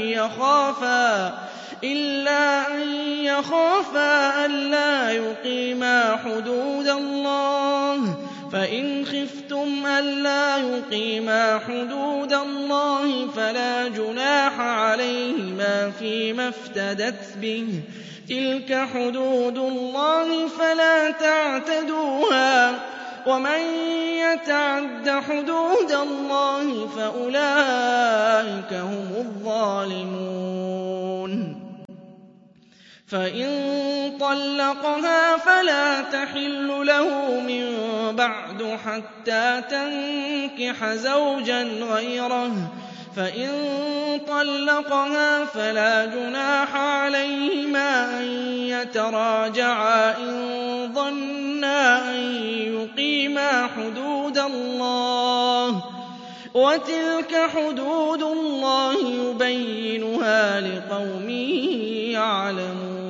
أن يخافا ألا يقيما حدود الله فإن خفتم ألا يقيما حدود الله فلا جناح عليهما فيما افتدت به تلك حدود الله فلا تعتدوها ومن يتعد حدود الله فأولئك هم الظالمون. فإن طلقها فلا تحل له من بعد حتى تنكح زوجا غيره فإن طلقها فلا جناح عليهما أن يتراجعا إن ظنا أن يقيما حدود الله وتلك حدود الله يبينها لقوم يعلمون.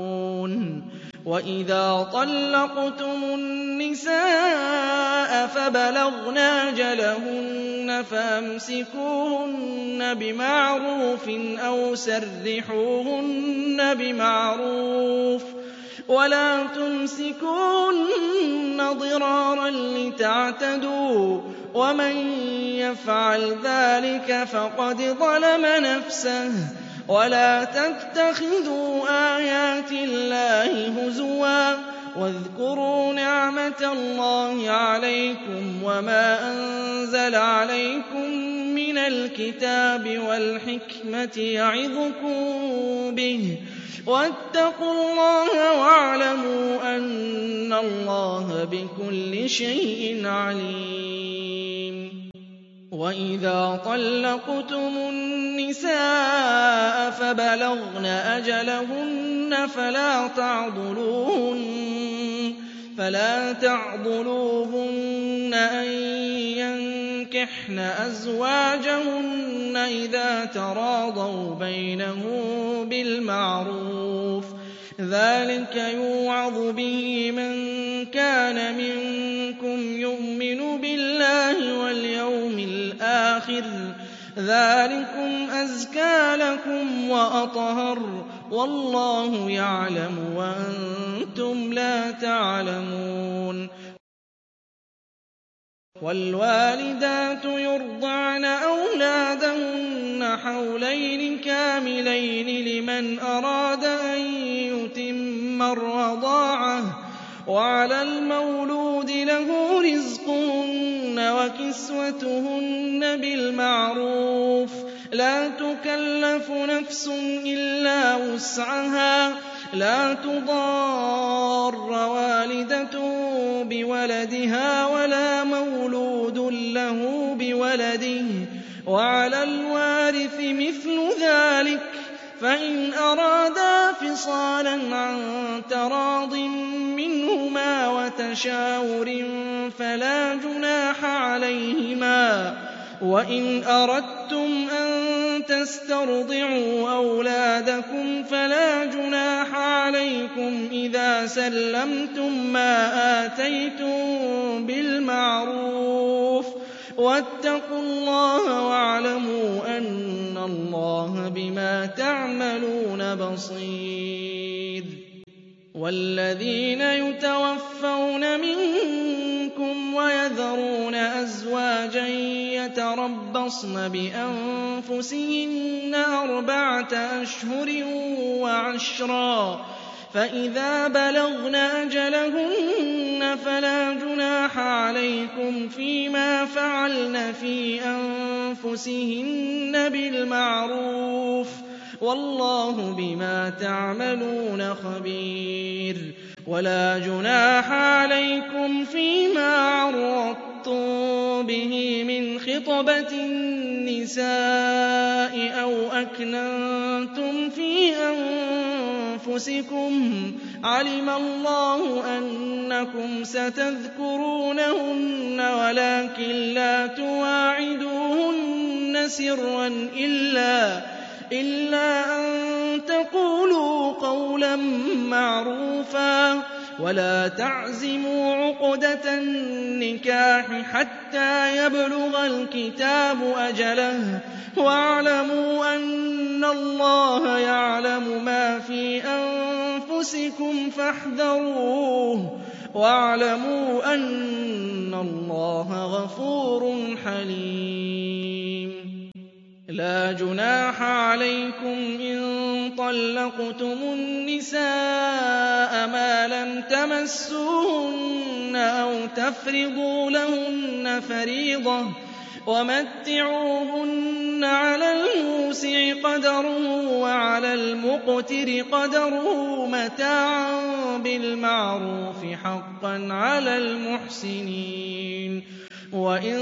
وإذا طلقتم النساء فبلغن أجلهن فأمسكوهن بمعروف أو سرحوهن بمعروف ولا تمسكوهن ضرارا لتعتدوا ومن يفعل ذلك فقد ظلم نفسه. ولا تتخذوا آيات الله هزوا واذكروا نعمة الله عليكم وما أنزل عليكم من الكتاب والحكمة يعظكم به واتقوا الله واعلموا أن الله بكل شيء عليم. وإذا طلقتم النساء فبلغن أجلهن فلا تعضلوهن أن ينكحن أزواجهن إذا تراضوا بينهم بالمعروف ذلك يوعظ به من كان منكم يؤمن بالله واليوم الآخر ذلكم أزكى لكم وأطهر والله يعلم وأنتم لا تعلمون. والوالدات يرضعن أولادهن حولين كاملين لمن أراد أن يتم الرضاعة وعلى المولود له رزقهن وكسوتهن بالمعروف لا تكلف نفس إلا وسعها لا تضار والدة بولدها ولا مولود له بولده وعلى الوارث مثل ذلك فإن أرادا فصالا عن تراض منهما وتشاور فلا جناح عليهما وإن أردتم أن تسترضعوا أولادكم فلا جناح عليكم إذا سلمتم ما آتيتم بالمعروف واتقوا الله واعلموا أن الله بما تعملون بصير. والذين يتوفون منكم ويذرون أزواجا يتربصن بأنفسهن 4 أشهر وعشرا فإذا بلغن أجلهن فلا جناح عليكم فيما فعلن في أنفسهن بالمعروف والله بما تعملون خبير. ولا جناح عليكم فيما عرضتم به من خطبة النساء أو أكننتم في أنفسكم علم الله أنكم ستذكرونهن ولكن لا تواعدوهن سرا إلا أن تقولوا قولا معروفا ولا تعزموا عقدة النكاح حتى يبلغ الكتاب أجله واعلموا أن الله يعلم ما في أنفسكم فاحذروه واعلموا أن الله غفور حليم. لا جناح عليكم إن طلقتم النساء ما لم تمسوهن أو تفرضوا لهن فريضة ومتعوهن على الموسع قدره وعلى المقتر قدره متاعا بالمعروف حقا على المحسنين. وإن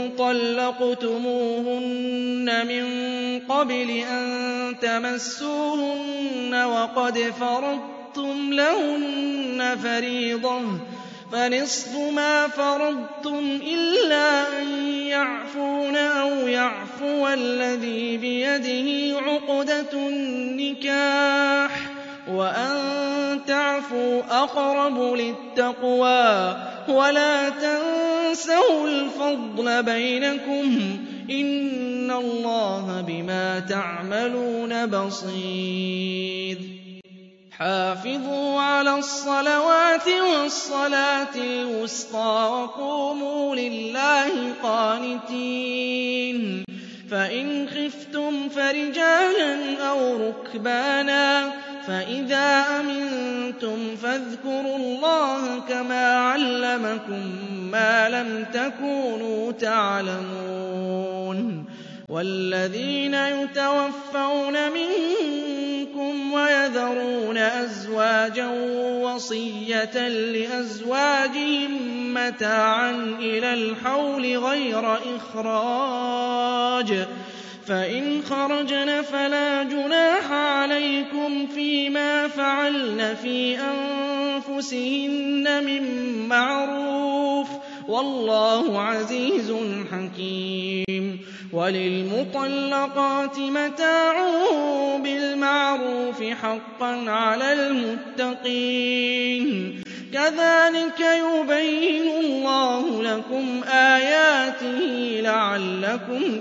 طلقتموهن من قبل أن تمسوهن وقد فرضتم لهن فريضة فنصف ما فرضتم إلا أن يعفون أو يعفو الذي بيده عقدة النكاح وأن تعفوا أقرب للتقوى ولا تنسوا الفضل بينكم إن الله بما تعملون بصير. حافظوا على الصلوات والصلاة الوسطى وقوموا لله قانتين. فإن خفتم فرجالا أو ركبانا فإذا أمنتم فاذكروا الله كما علمكم ما لم تكونوا تعلمون. والذين يتوفون منكم ويذرون أزواجا وصية لأزواجهم متاعا إلى الحول غير إخراج فإن خرجن فلا جناح عليكم فيما فعلن في أنفسهن من معروف والله عزيز حكيم. وللمطلقات متاع بالمعروف حقا على المتقين كذلك يبين الله لكم آياته لعلكم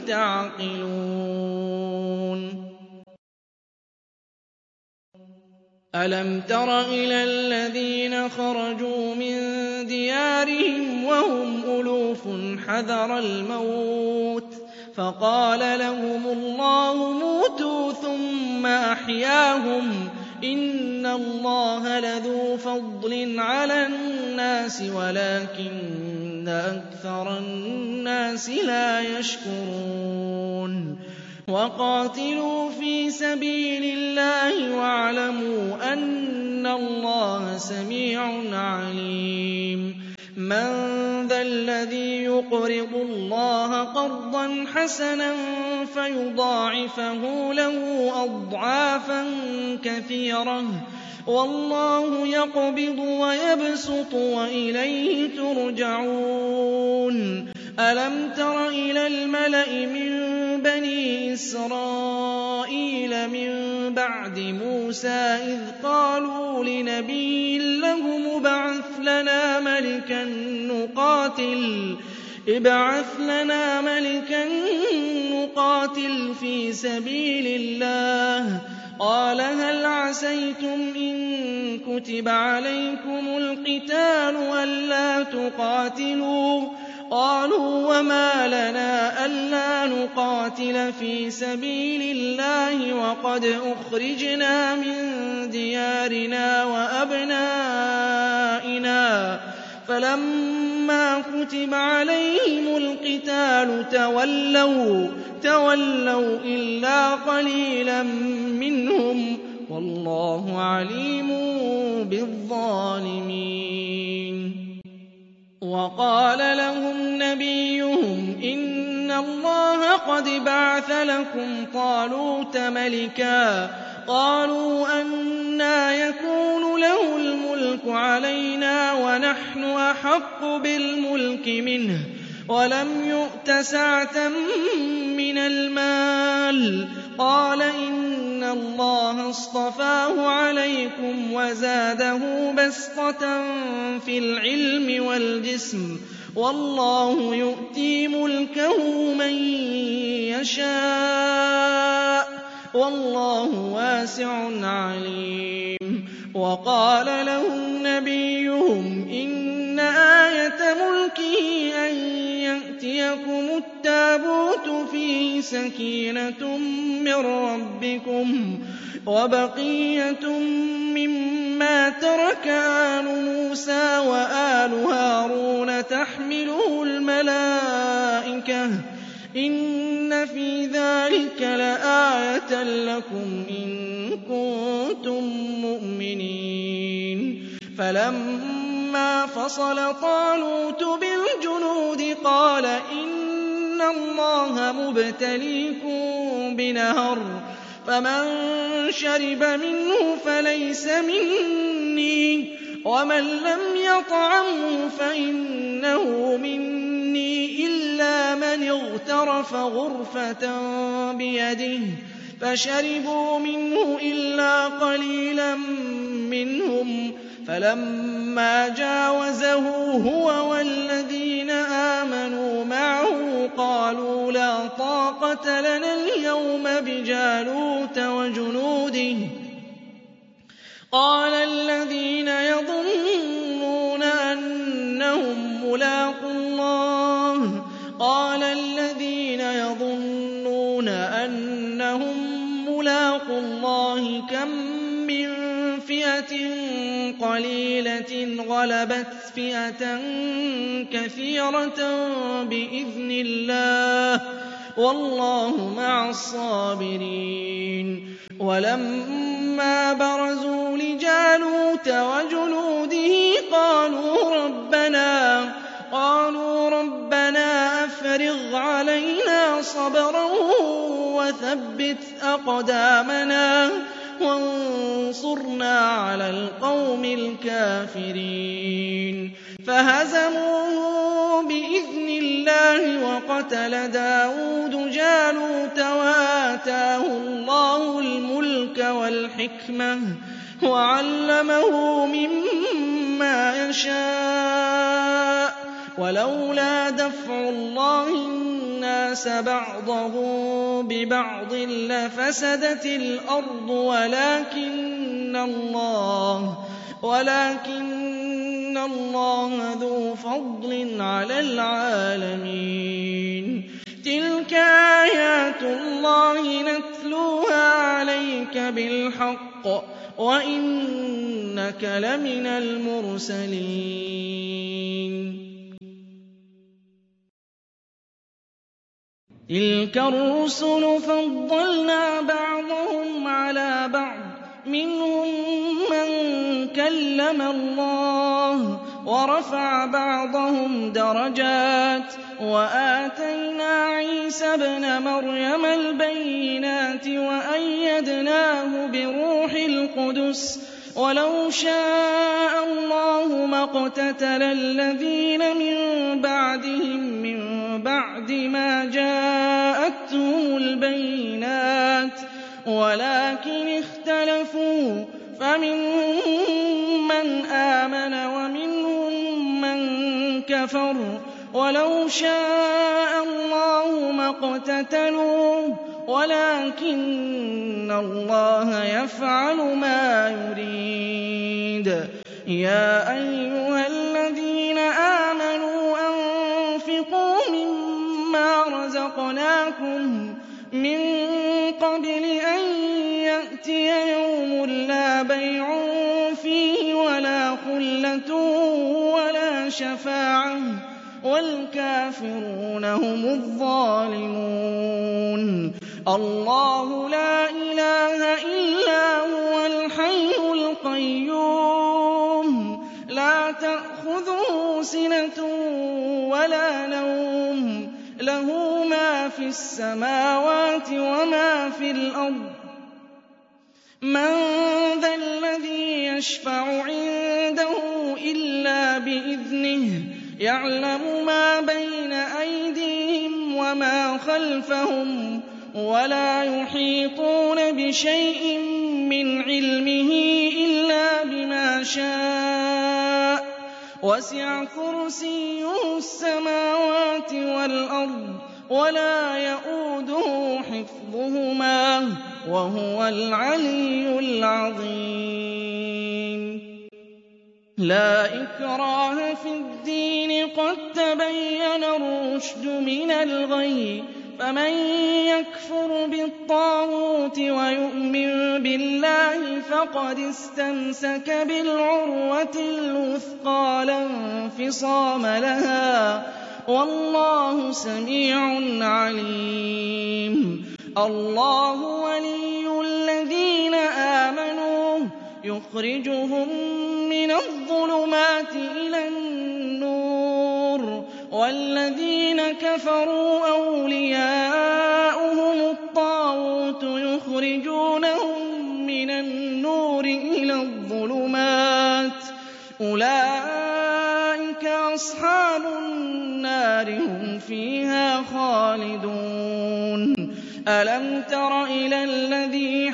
تعقلون. ألم تر إلى الذين خرجوا من ديارهم وهم ألوف حذر الموت فقال لهم الله موتوا ثم أحياهم إن الله لذو فضل على الناس ولكن أكثر الناس لا يشكرون. وقاتلوا في سبيل الله واعلموا أن الله سميع عليم. مَّن ذَا الَّذِي يُقْرِضُ اللَّهَ قَرْضًا حَسَنًا فَيُضَاعِفَهُ لَهُ أَضْعَافًا كَثِيرَةً ۗ وَاللَّهُ يَقْبِضُ وَيَبْسُطُ وَإِلَيْهِ تُرْجَعُونَ أَلَمْ تَرَ إِلَى الْمَلَإِ مِن بَنِي إِسْرَائِيلَ مِن بَعْدِ مُوسَىٰ إِذْ قَالُوا لِنَبِيٍّ لَّهُمُ ابْعَثْ لَنَا مَلِكًا نُّقَاتِلْ فِي سَبِيلِ اللَّهِ ۖ قَالَ هَلْ عَسَيْتُمْ إِن كُتِبَ عَلَيْكُمُ الْقِتَالُ أَلَّا تُقَاتِلُوا ۖ قَالُوا وَمَا لَنَا أَلَّا نُقَاتِلَ فِي سَبِيلِ اللَّهِ وَقَدْ أُخْرِجْنَا مِن دِيَارِنَا وَأَبْنَائِنَا ۖ فَلَمَّا كُتِبَ عَلَيْهِمُ الْقِتَالُ تَوَلَّوْا إِلَّا قَلِيلًا مِّنْهُمْ ۗ وَاللَّهُ عَلِيمٌ بِالظَّالِمِينَ. وَقَالَ لَهُمْ نَبِيُّهُمْ إِنَّ اللَّهَ قَدْ بَعَثَ لَكُمْ طَالُوتَ مَلِكًا ۚ قَالُوا أَنَّىٰ يَكُونُ لَهُ الْمُلْكُ عَلَيْنَا وَنَحْنُ أَحَقُّ بِالْمُلْكِ مِنْهُ وَلَمْ يُؤْتَ سَعَةً مِّنَ الْمَالِ ۚ قَالَ إِنَّ اللَّهَ اصْطَفَاهُ عَلَيْكُمْ وَزَادَهُ بَسْطَةً فِي الْعِلْمِ وَالْجِسْمِ ۖ وَاللَّهُ يُؤْتِي مُلْكَهُ مَن يَشَاءُ ۚ وَاللَّهُ وَاسِعٌ عَلِيمٌ. وَقَالَ لَهُمْ نَبِيُّهُمْ إِنَّ آيَةَ مُلْكِهِ أَن يَأْتِيَكُمُ التَّابُوتُ فِيهِ سَكِينَةٌ مِّن رَّبِّكُمْ وَبَقِيَّةٌ مِّمَّا تَرَكَ آلُ مُوسَىٰ وَآلُ هَارُونَ تَحْمِلُهُ الْمَلَائِكَةُ ۚ إِنَّ فِي ذَٰلِكَ لَآيَةً لَّكُمْ إِن كُنتُم مُّؤْمِنِينَ. فَلَمَّا فَصَلَ طَالُوتُ بِالْجُنُودِ قَالَ إِنَّ اللَّهَ مُبْتَلِيكُم بِنَهَرٍ، فَمَن شَرِبَ مِنْهُ فَلَيْسَ مِنِّي، وَمَن لَّمْ يَطْعَمْهُ فَإِنَّهُ مِنِّي إِلَّا مَنِ اغْتَرَفَ غُرْفَةً بِيَدِهِ ۚ فَشَرِبُوا مِنْهُ إِلَّا قَلِيلًا مِّنْهُمْ ۚ فَلَمَّا جَاوَزَهُ هُوَ وَالَّذِينَ آمَنُوا مَعَهُ قَالُوا لَا طَاقَةَ لَنَا الْيَوْمَ بِجَالُوتَ وَجُنُودِهِ ۚ قَالَ الَّذِينَ يَظُنُّونَ أَنَّهُم مُّلَاقُو اللَّهِ كَم مِّن فِئَةٍ قَلِيلَةٍ غَلَبَتْ فِئَةً كَثِيرَةً بِإِذْنِ اللَّهِ ۗ وَاللَّهُ مَعَ الصَّابِرِينَ. وَلَمَّا بَرَزُوا لِجَالُوتَ وَجُنُودِهِ قَالُوا رَبَّنَا أَفْرِغْ عَلَيْنَا صَبْرًا وَثَبِّتْ أَقْدَامَنَا وَانصُرْنَا عَلَى الْقَوْمِ الْكَافِرِينَ. فَهَزَمُوهُم بِإِذْنِ اللَّهِ وَقَتَلَ دَاوُودُ جَالُوتَ وَآتَاهُ اللَّهُ الْمُلْكَ وَالْحِكْمَةَ وَعَلَّمَهُ مِمَّا يَشَاءُ ۗ وَلَوْلَا دَفْعُ اللَّهِ النَّاسَ بَعْضَهُم بِبَعْضٍ لَّفَسَدَتِ الْأَرْضُ وَلَٰكِنَّ اللَّهَ ذُو فَضْلٍ عَلَى الْعَالَمِينَ. تِلْكَ آيَاتُ اللَّهِ نَتْلُوهَا عَلَيْكَ بِالْحَقِّ ۚ وَإِنَّكَ لَمِنَ الْمُرْسَلِينَ. تِلْكَ الرُّسُلُ فَضَّلْنَا بَعْضَهُمْ عَلَىٰ بَعْضٍ ۖ مِّنْهُم مَّن كَلَّمَ اللَّهُ وَرَفَعَ بَعْضَهُمْ دَرَجَاتٍ وَآتَيْنَا عِيسَى ابْنَ مَرْيَمَ الْبَيِّنَاتِ وَأَيَّدْنَاهُ بِرُوحِ الْقُدُسِ ۗ وَلَوْ شَاءَ اللَّهُ مَا اقْتَتَلَ الَّذِينَ مِن بَعْدِهِم مِّن بَعْدِ مَا جَاءَتْهُمُ الْبَيِّنَاتُ وَلَٰكِنِ اخْتَلَفُوا فَمِنْهُم مَّنْ آمَنَ وَمِنْهُم مَّن كَفَرَ ۚ وَلَوْ شَاءَ اللَّهُ مَا اقْتَتَلُوا وَلَٰكِنَّ اللَّهَ يَفْعَلُ مَا يُرِيدُ. يَا أَيُّهَا الَّذِينَ آمَنُوا أَنفِقُوا مِمَّا رَزَقْنَاكُم مِّن قَبْلِ أَن يَأْتِيَ يَوْمٌ لَّا بَيْعٌ فِيهِ وَلَا خُلَّةٌ وَلَا شَفَاعَةٌ وَالْكَافِرُونَ هُمُ الظَّالِمُونَ. اللَّهُ لَا إِلَٰهَ إِلَّا هُوَ الْحَيُّ الْقَيُّومُ لَا تَأْخُذُهُ سِنَةٌ وَلَا نَوْمٌ لَّهُ مَا فِي السَّمَاوَاتِ وَمَا فِي الْأَرْضِ. مَن ذَا الَّذِي يَشْفَعُ عِندَهُ إِلَّا بِإِذْنِهِ يَعْلَمُ مَا بَيْنَ أَيْدِيهِمْ وَمَا خَلْفَهُمْ وَلَا يُحِيطُونَ بِشَيْءٍ مِّنْ عِلْمِهِ إِلَّا بِمَا شَاءَ وَسِعَ كُرْسِيُّهُ السَّمَاوَاتِ وَالْأَرْضَ وَلَا يَئُودُهُ حِفْظُهُمَا وَهُوَ الْعَلِيُّ الْعَظِيمُ. لَا إِكْرَاهَ فِي الدِّينِ قَد تَّبَيَّنَ الرُّشْدُ مِنَ الْغَيِّ ۚ فَمَن يَكْفُرْ بِالطَّاغُوتِ وَيُؤْمِن بِاللَّهِ فَقَدِ اسْتَمْسَكَ بِالْعُرْوَةِ الْوُثْقَىٰ لَا انفِصَامَ لَهَا ۗ وَاللَّهُ سَمِيعٌ عَلِيمٌ. اللَّهُ وَلِيُّ الَّذِينَ آمَنُوا يُخْرِجُهُم مِّنَ الظُّلُمَاتِ إِلَى النُّورِ ۖ وَالَّذِينَ كَفَرُوا أَوْلِيَاؤُهُمُ الطَّاغُوتُ يُخْرِجُونَهُم مِّنَ النُّورِ إِلَى الظُّلُمَاتِ ۗ أُولَٰئِكَ أَصْحَابُ النَّارِ ۖ هُمْ فِيهَا خَالِدُونَ. أَلَمْ تَرَ إِلَى الَّذِي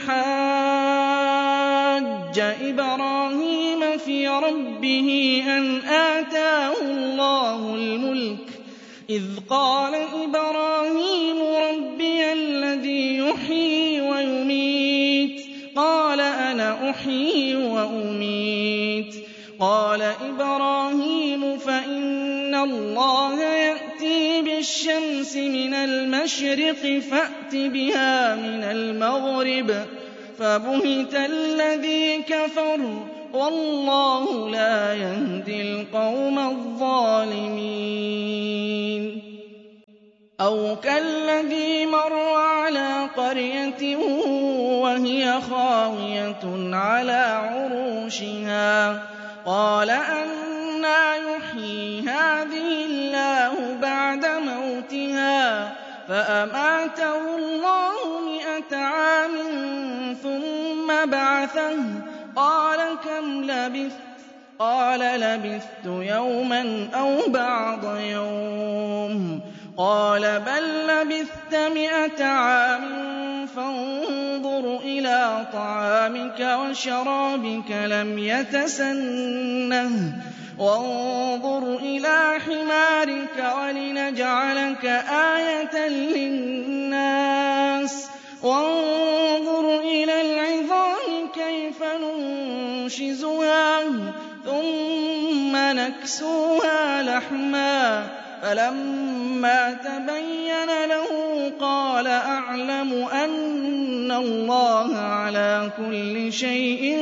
حَاجَّ إِبْرَاهِيمَ فِي رَبِّهِ أَنْ آتَاهُ اللَّهُ الْمُلْكَ إِذْ قَالَ إِبْرَاهِيمُ رَبِّيَ الَّذِي يُحْيِي وَيُمِيتُ قَالَ أَنَا أُحْيِي وَأُمِيتُ قَالَ إِبْرَاهِيمُ فَإِنَّ اللَّهَ يَأْتِي بِالشَّمْسِ مِنَ الْمَشْرِقِ فَأْتِ بِهَا مِنَ الْمَغْرِبِ فَبُهِتَ الَّذِي كَفَرَ وَاللَّهُ لَا يَهْدِي الْقَوْمَ الظَّالِمِينَ. أَوْ كَالَّذِي مَرَّ عَلَىٰ قَرْيَةٍ وَهِيَ خَاوِيَةٌ عَلَىٰ عُرُوشِهَا قَالَ أَنَّىٰ يُحْيِي هَٰذِهِ اللَّهُ بَعْدَ مَوْتِهَا فَأَمَاتَهُ اللَّهُ 100 عَامٍ ثُمَّ بَعَثَهُ قَالَ كَمْ لَبِثْتَ قَالَ لَبِثْتُ يَوْمًا أَوْ بَعْضَ يَوْمٍ قَالَ بَل لَّبِثْتَ 100 عَامٍ فَانظُرْ إِلَىٰ طَعَامِكَ وَشَرَابِكَ لَمْ يَتَسَنَّهْ وَانظُرْ إِلَىٰ حِمَارِكَ وَلِنَجْعَلَكَ آيَةً لِّلنَّاسِ وَانظُرْ إِلَى الْعِظَامِ كَيْفَ نُنشِزُهَا ثُمَّ نَكْسُوهَا لَحْمًا فَلَمَّا تَبَيَّنَ لَهُ قَالَ أَعْلَمُ أَنَّ اللَّهَ عَلَىٰ كُلِّ شَيْءٍ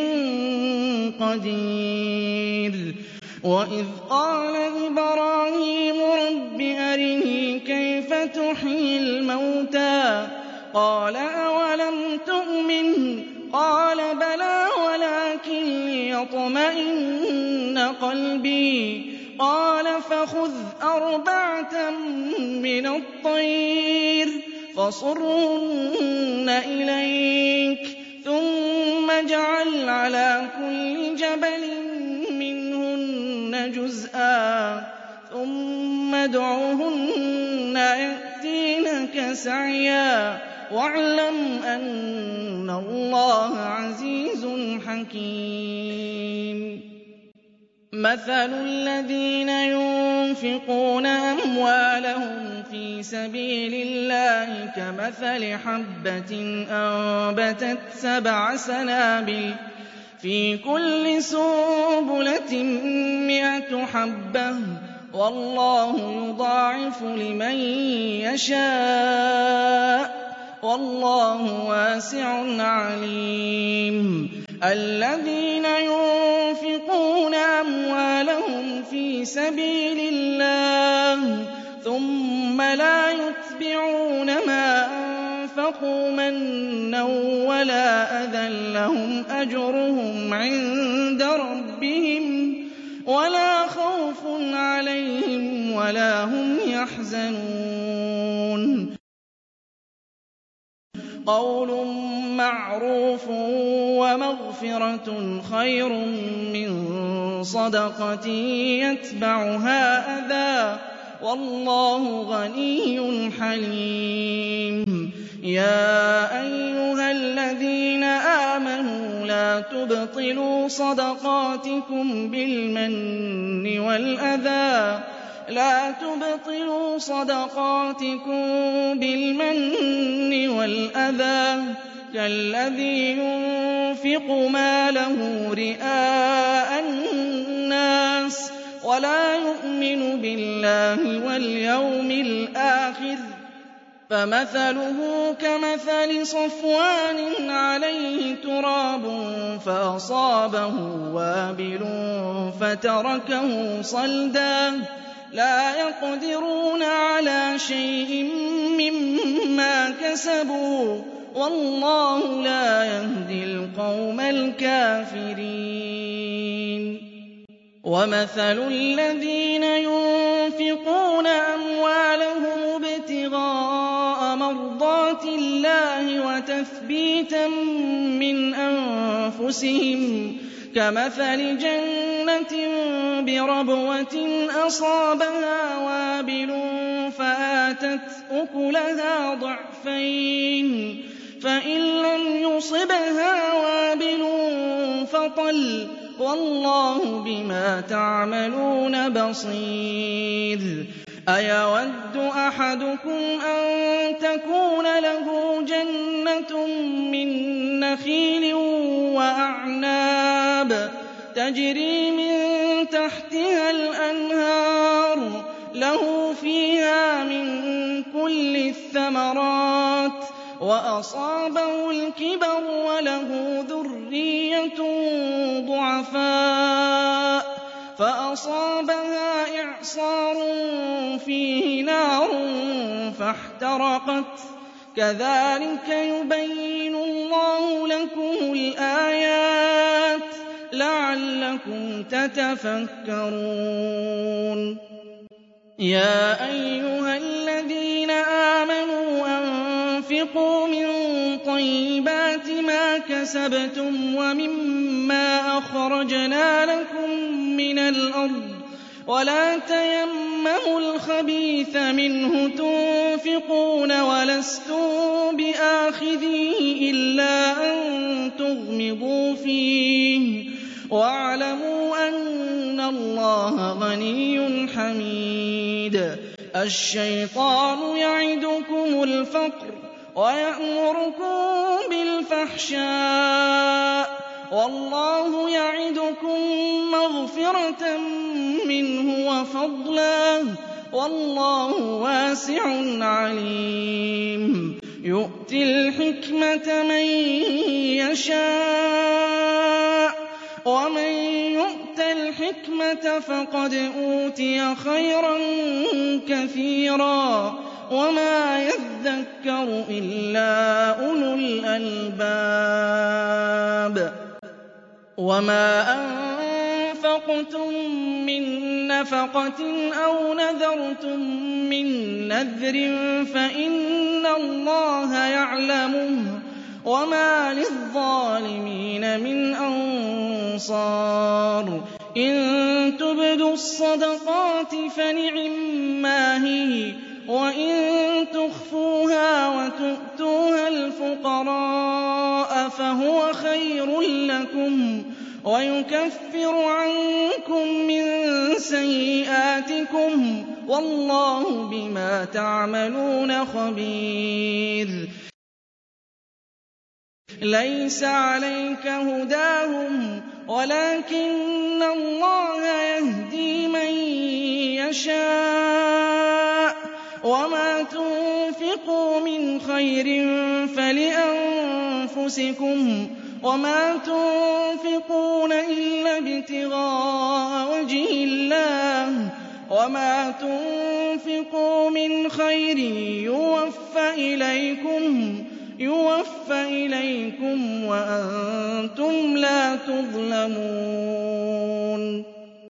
قَدِيرٌ. وَإِذْ قَالَ إِبْرَاهِيمُ رَبِّ أَرِنِي كَيْفَ تُحْيِي الْمَوْتَىٰ قَالَ أَوَلَمْ تُؤْمِنْ قَالَ بَلَىٰ وَلَٰكِن ليطمئن قلبي. قال فخذ 4 من الطير فصرهن إليك ثم اجعل على كل جبل منهن جزءا ثم ادعهن يأتينك سعيا واعلم أن الله عزيز حكيم. مثل الذين ينفقون أموالهم في سبيل الله كمثل حبة أنبتت 7 سنابل في كل سنبلة 100 حبة والله يضاعف لمن يشاء والله واسع عليم. الذين ينفقون أموالهم في سبيل الله ثم لا يتبعون ما أنفقوا منا ولا أذى لهم أجرهم عند ربهم ولا خوف عليهم ولا هم يحزنون. قول معروف ومغفرة خير من صدقة يتبعها أذى والله غني حليم. يا أيها الذين آمنوا لا تبطلوا صدقاتكم بالمن والأذى كالذي ينفق ماله رئاء الناس ولا يؤمن بالله واليوم الآخر فمثله كمثل صفوان عليه تراب فأصابه وابل فتركه صلدا لا يقدرون على شيء مما كسبوا والله لا يهدي القوم الكافرين. ومثل الذين ينفقون أموالهم ابتغاء مرضات الله وتثبيتا من أنفسهم كمثل جنة بربوة أصابها وابل فآتت أكلها ضعفين فإن لم يصبها وابل فطل والله بما تعملون بصير. أيود أحدكم أن تكون له جنة من نخيل وأعناب تجري من تحتها الأنهار له فيها من كل الثمرات وأصابه الكبر وله ذرية ضعفاء فأصابها إعصار فيه نار فاحترقت كذلك يبين الله لكم الآيات لعلكم تتفكرون. يا أيها الذين آمنوا أنفقوا من طيبات ما كسبتم ومما أخرجنا لكم من الأرض ولا تيمموا الخبيث منه تنفقون ولستم بآخذيه إلا أن تغمضوا فيه واعلموا أن الله غني حميد. الشيطان يعدكم الفقر ويأمركم بالفحشاء والله يعدكم مغفرة منه وفضلا والله واسع عليم. يؤتي الحكمة من يشاء ومن يؤت الحكمة فقد أوتي خيرا كثيرا وما يذكر إلا أولو الألباب. وَمَا أَنفَقْتُم مِّن نَّفَقَةٍ أَوْ نَذَرْتُم مِّن نَّذْرٍ فَإِنَّ اللَّهَ يَعْلَمُهُ ۗ وَمَا لِلظَّالِمِينَ مِنْ أَنصَارٍ إِن تُبْدُوا الصَّدَقَاتِ فَنِعِمَّا هِيَ ۖ وَإِن تُخْفُوهَا وَتُؤْتُوهَا الْفُقَرَاءَ فَهُوَ خَيْرٌ لَّكُمْ وَيُكَفِّرُ عَنكُم مِّن سَيِّئَاتِكُمْ ۗ وَاللَّهُ بِمَا تَعْمَلُونَ خَبِيرٌ. لَيْسَ عَلَيْكَ هُدَاهُمْ وَلَٰكِنَّ اللَّهَ يَهْدِي مَن يَشَاءُ ۗ وَمَا تُنفِقُوا مِنْ خَيْرٍ فَلِأَنفُسِكُمْ ۚ وَمَا تُنفِقُونَ إِلَّا ابْتِغَاءَ وَجْهِ اللَّهِ ۚ وَمَا تُنفِقُوا مِنْ خَيْرٍ يُوَفَّ إِلَيْكُمْ وَأَنتُمْ لَا تُظْلَمُونَ.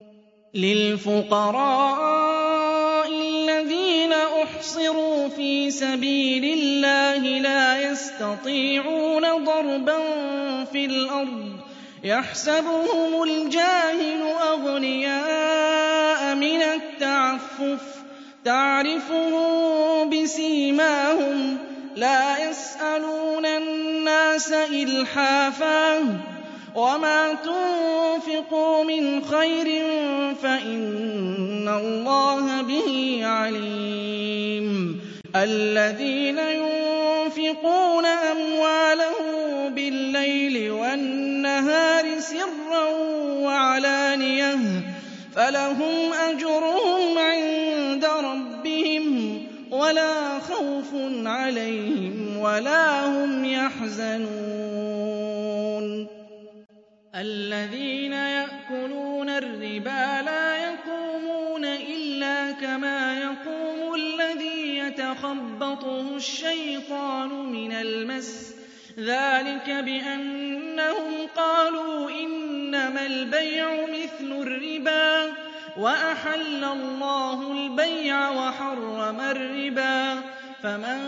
لِلْفُقَرَاءِ الَّذِينَ أُحْصِرُوا فِي سَبِيلِ اللَّهِ لَا يَسْتَطِيعُونَ ضَرْبًا فِي الْأَرْضِ يَحْسَبُهُمُ الْجَاهِلُ أَغْنِيَاءَ مِنَ التَّعَفُّفِ تَعْرِفُهُم بِسِيمَاهُمْ لَا يَسْأَلُونَ النَّاسَ إِلْحَافًا ۗ وَمَا تُنفِقُوا مِنْ خَيْرٍ فَإِنَّ اللَّهَ بِهِ عَلِيمٌ. الَّذِينَ يُنفِقُونَ أَمْوَالَهُم بِاللَّيْلِ وَالنَّهَارِ سِرًّا وَعَلَانِيَةً فَلَهُمْ أَجْرُهُمْ عِندَ رَبِّهِمْ وَلَا خَوْفٌ عَلَيْهِمْ وَلَا هُمْ يَحْزَنُونَ. الَّذِينَ يَأْكُلُونَ الرِّبَا لَا يَقُومُونَ إِلَّا كَمَا يَقُومُ الَّذِي يَتَخَبَّطُهُ الشَّيْطَانُ مِنَ الْمَسِّ ۚ ذَٰلِكَ بِأَنَّهُمْ قَالُوا إِنَّمَا الْبَيْعُ مِثْلُ الرِّبَا ۗ وَأَحَلَّ اللَّهُ الْبَيْعَ وَحَرَّمَ الرِّبَا ۚ فَمَن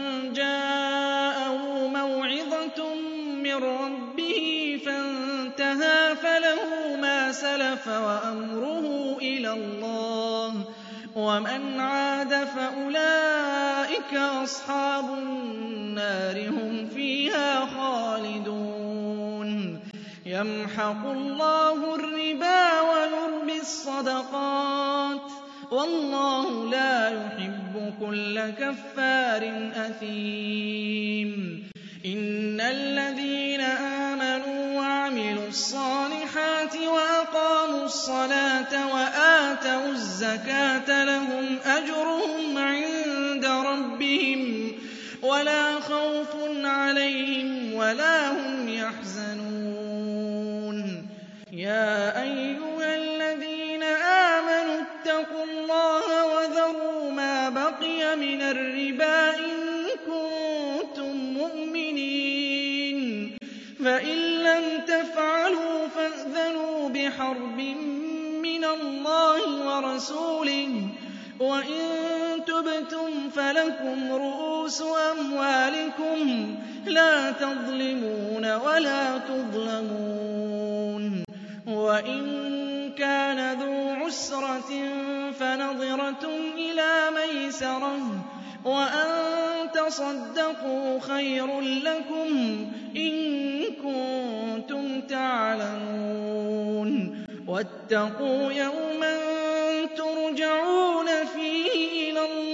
جَاءَهُ مَوْعِظَةٌ مِّن رَّبِّهِ فَانتَهَىٰ فَلَهُ مَا سَلَفَ وَأَمْرُهُ إِلَى اللَّهِ ۖ وَمَنْ عَادَ فَأُولَٰئِكَ أَصْحَابُ النَّارِ هُمْ فِيهَا خَالِدُونَ. يَمْحَقُ اللَّهُ الرِّبَا وَيُرْبِي الصَّدَقَاتِ ۗ وَاللَّهُ لَا يُحِبُّ كُلَّ كَفَّارٍ أَثِيمٍ. إِنَّ الَّذِينَ آمَنُوا وَعَمِلُوا الصَّالِحَاتِ وَأَقَامُوا الصَّلَاةَ وَآتَوُا الزَّكَاةَ لَهُمْ أَجْرُهُمْ عِندَ رَبِّهِمْ وَلَا خَوْفٌ عَلَيْهِمْ وَلَا هُمْ يَحْزَنُونَ. يَا أَيُّهَا الَّذِينَ آمَنُوا اتَّقُوا اللَّهَ وَذَرُوا مَا بَقِيَ مِنَ الرِّبَا إِن كُنتُم مُّؤْمِنِينَ ۚ فَإِن لَّمْ تَفْعَلُوا فَأْذَنُوا بِحَرْبٍ مِّنَ اللَّهِ وَرَسُولِهِ ۖ وَإِن تُبْتُمْ فَلَكُمْ رُءُوسُ أَمْوَالِكُمْ لَا تَظْلِمُونَ وَلَا تُظْلَمُونَ. وَإِن كَانَ ذُو عُسْرَةٍ فَنَظِرَةٌ إِلَىٰ مَيْسَرَةٍ ۚ وَأَن تَصَدَّقُوا خَيْرٌ لَّكُمْ إِن كُنتُمْ تَعْلَمُونَ. وَاتَّقُوا يَوْمًا تُرْجَعُونَ فِيهِ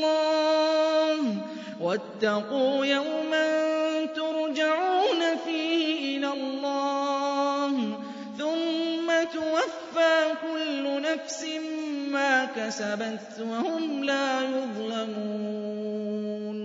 إِلَى اللَّهِ ثُمَّ تُوَفَّىٰ كُلُّ نَفْسٍ مَّا كَسَبَتْ وَهُمْ لَا يُظْلَمُونَ.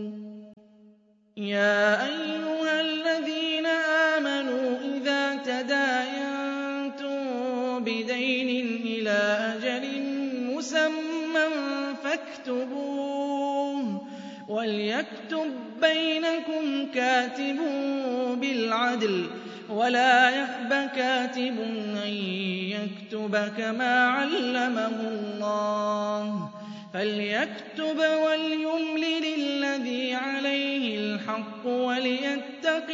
يَا أَيُّهَا الَّذِينَ آمَنُوا إِذَا تَدَايَنتُم بِدَيْنٍ إِلَىٰ أَجَلٍ مُّسَمًّى فَاكْتُبُوهُ ۚ وَلْيَكْتُب بَّيْنَكُمْ كَاتِبٌ بِالْعَدْلِ ۚ ولا يأب كاتب أن يكتب كما علمه الله فليكتب وليملل الذي عليه الحق وليتق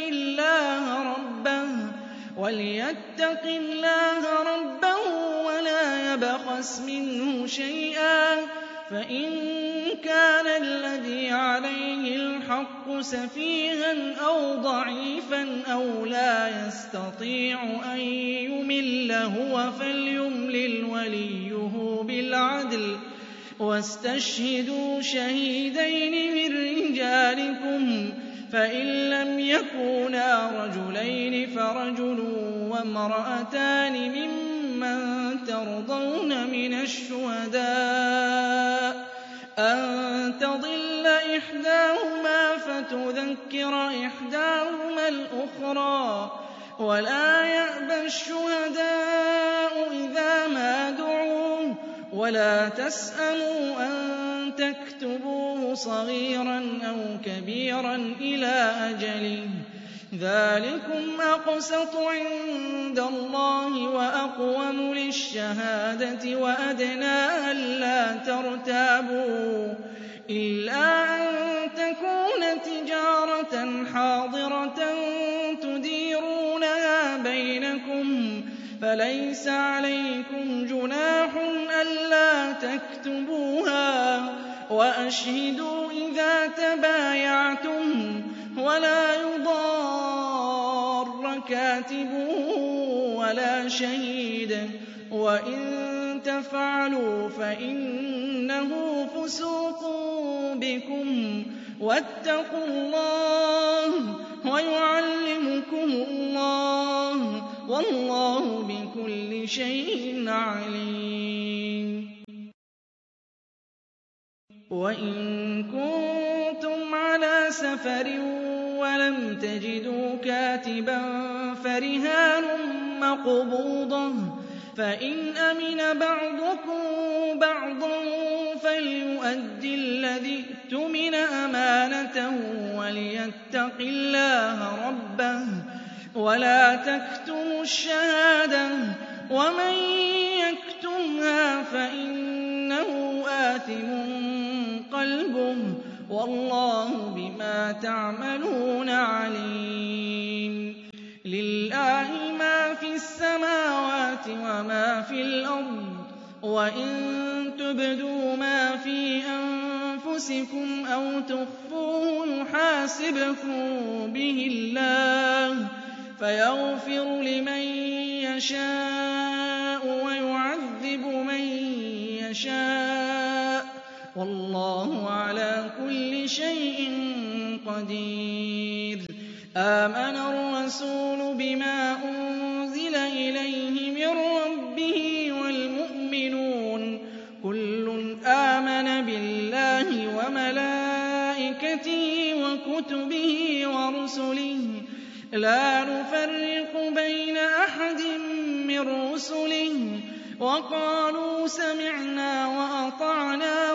الله ربه ولا يبخس منه شيئا فإن كان الذي عليه الحق سفيها أو ضعيفا أو لا يستطيع أن يمل هو فليملل وليه بالعدل واستشهدوا شهيدين من رجالكم فإن لم يكونا رجلين فرجل وامرأتان ممن ترضون من الشهداء أن تضل إحداهما فتذكر إحداهما الأخرى ولا يأبى الشهداء إذا ما دعوا ولا تسأموا أن تكتبوه صغيرا أو كبيرا إلى أجله ذلكم أقسط عند الله وأقوم للشهادة وأدنى ألا ترتابوا إلا أن تكون تجارة حاضرة تديرونها بينكم فليس عليكم جناح ألا تكتبوها وأشهدوا إذا تبايعتم ولا يضار كاتب ولا شهيد وإن تفعلوا فإنه فسوق بكم واتقوا الله ويعلمكم الله والله بكل شيء عليم وإن كنتم على سفر ولم تجدوا كاتبا فرهان مقبوضة فإن أمن بعضكم بعضا فليؤدي الذي اؤتمن أمانته وليتق الله ربه ولا تكتموا الشهادة ومن يكتمها فإنه آثم قلبه والله بما تعملون عليم لله ما في السماوات وما في الأرض وإن تبدوا ما في أنفسكم أو تخفوه يحاسبكم به الله فيغفر لمن يشاء ويعذب من يشاء والله على كل شيء قدير آمن الرسول بما أنزل إليه من ربه والمؤمنون كل آمن بالله وملائكته وكتبه ورسله لا نفرق بين أحد من رسله وقالوا سمعنا وأطعنا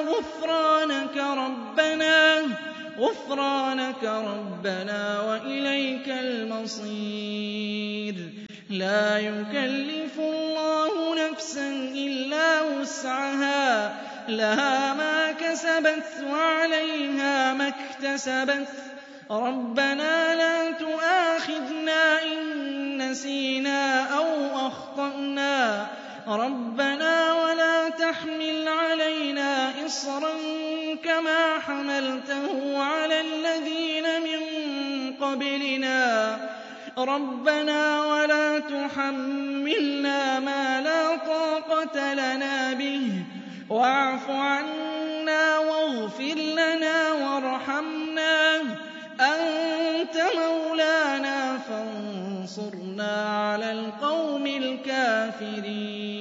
غفرانك ربنا وإليك المصير لا يكلف الله نفسا إلا وسعها لها ما كسبت وعليها ما اكتسبت ربنا لا تؤاخذنا إن نسينا أو أخطأنا ربنا ولا تحمل علينا إصرا كما حملته على الذين من قبلنا ربنا ولا تحملنا ما لا طاقة لنا به واعف عنا واغفر لنا وارحمنا أنت مولانا فانصرنا على القوم الكافرين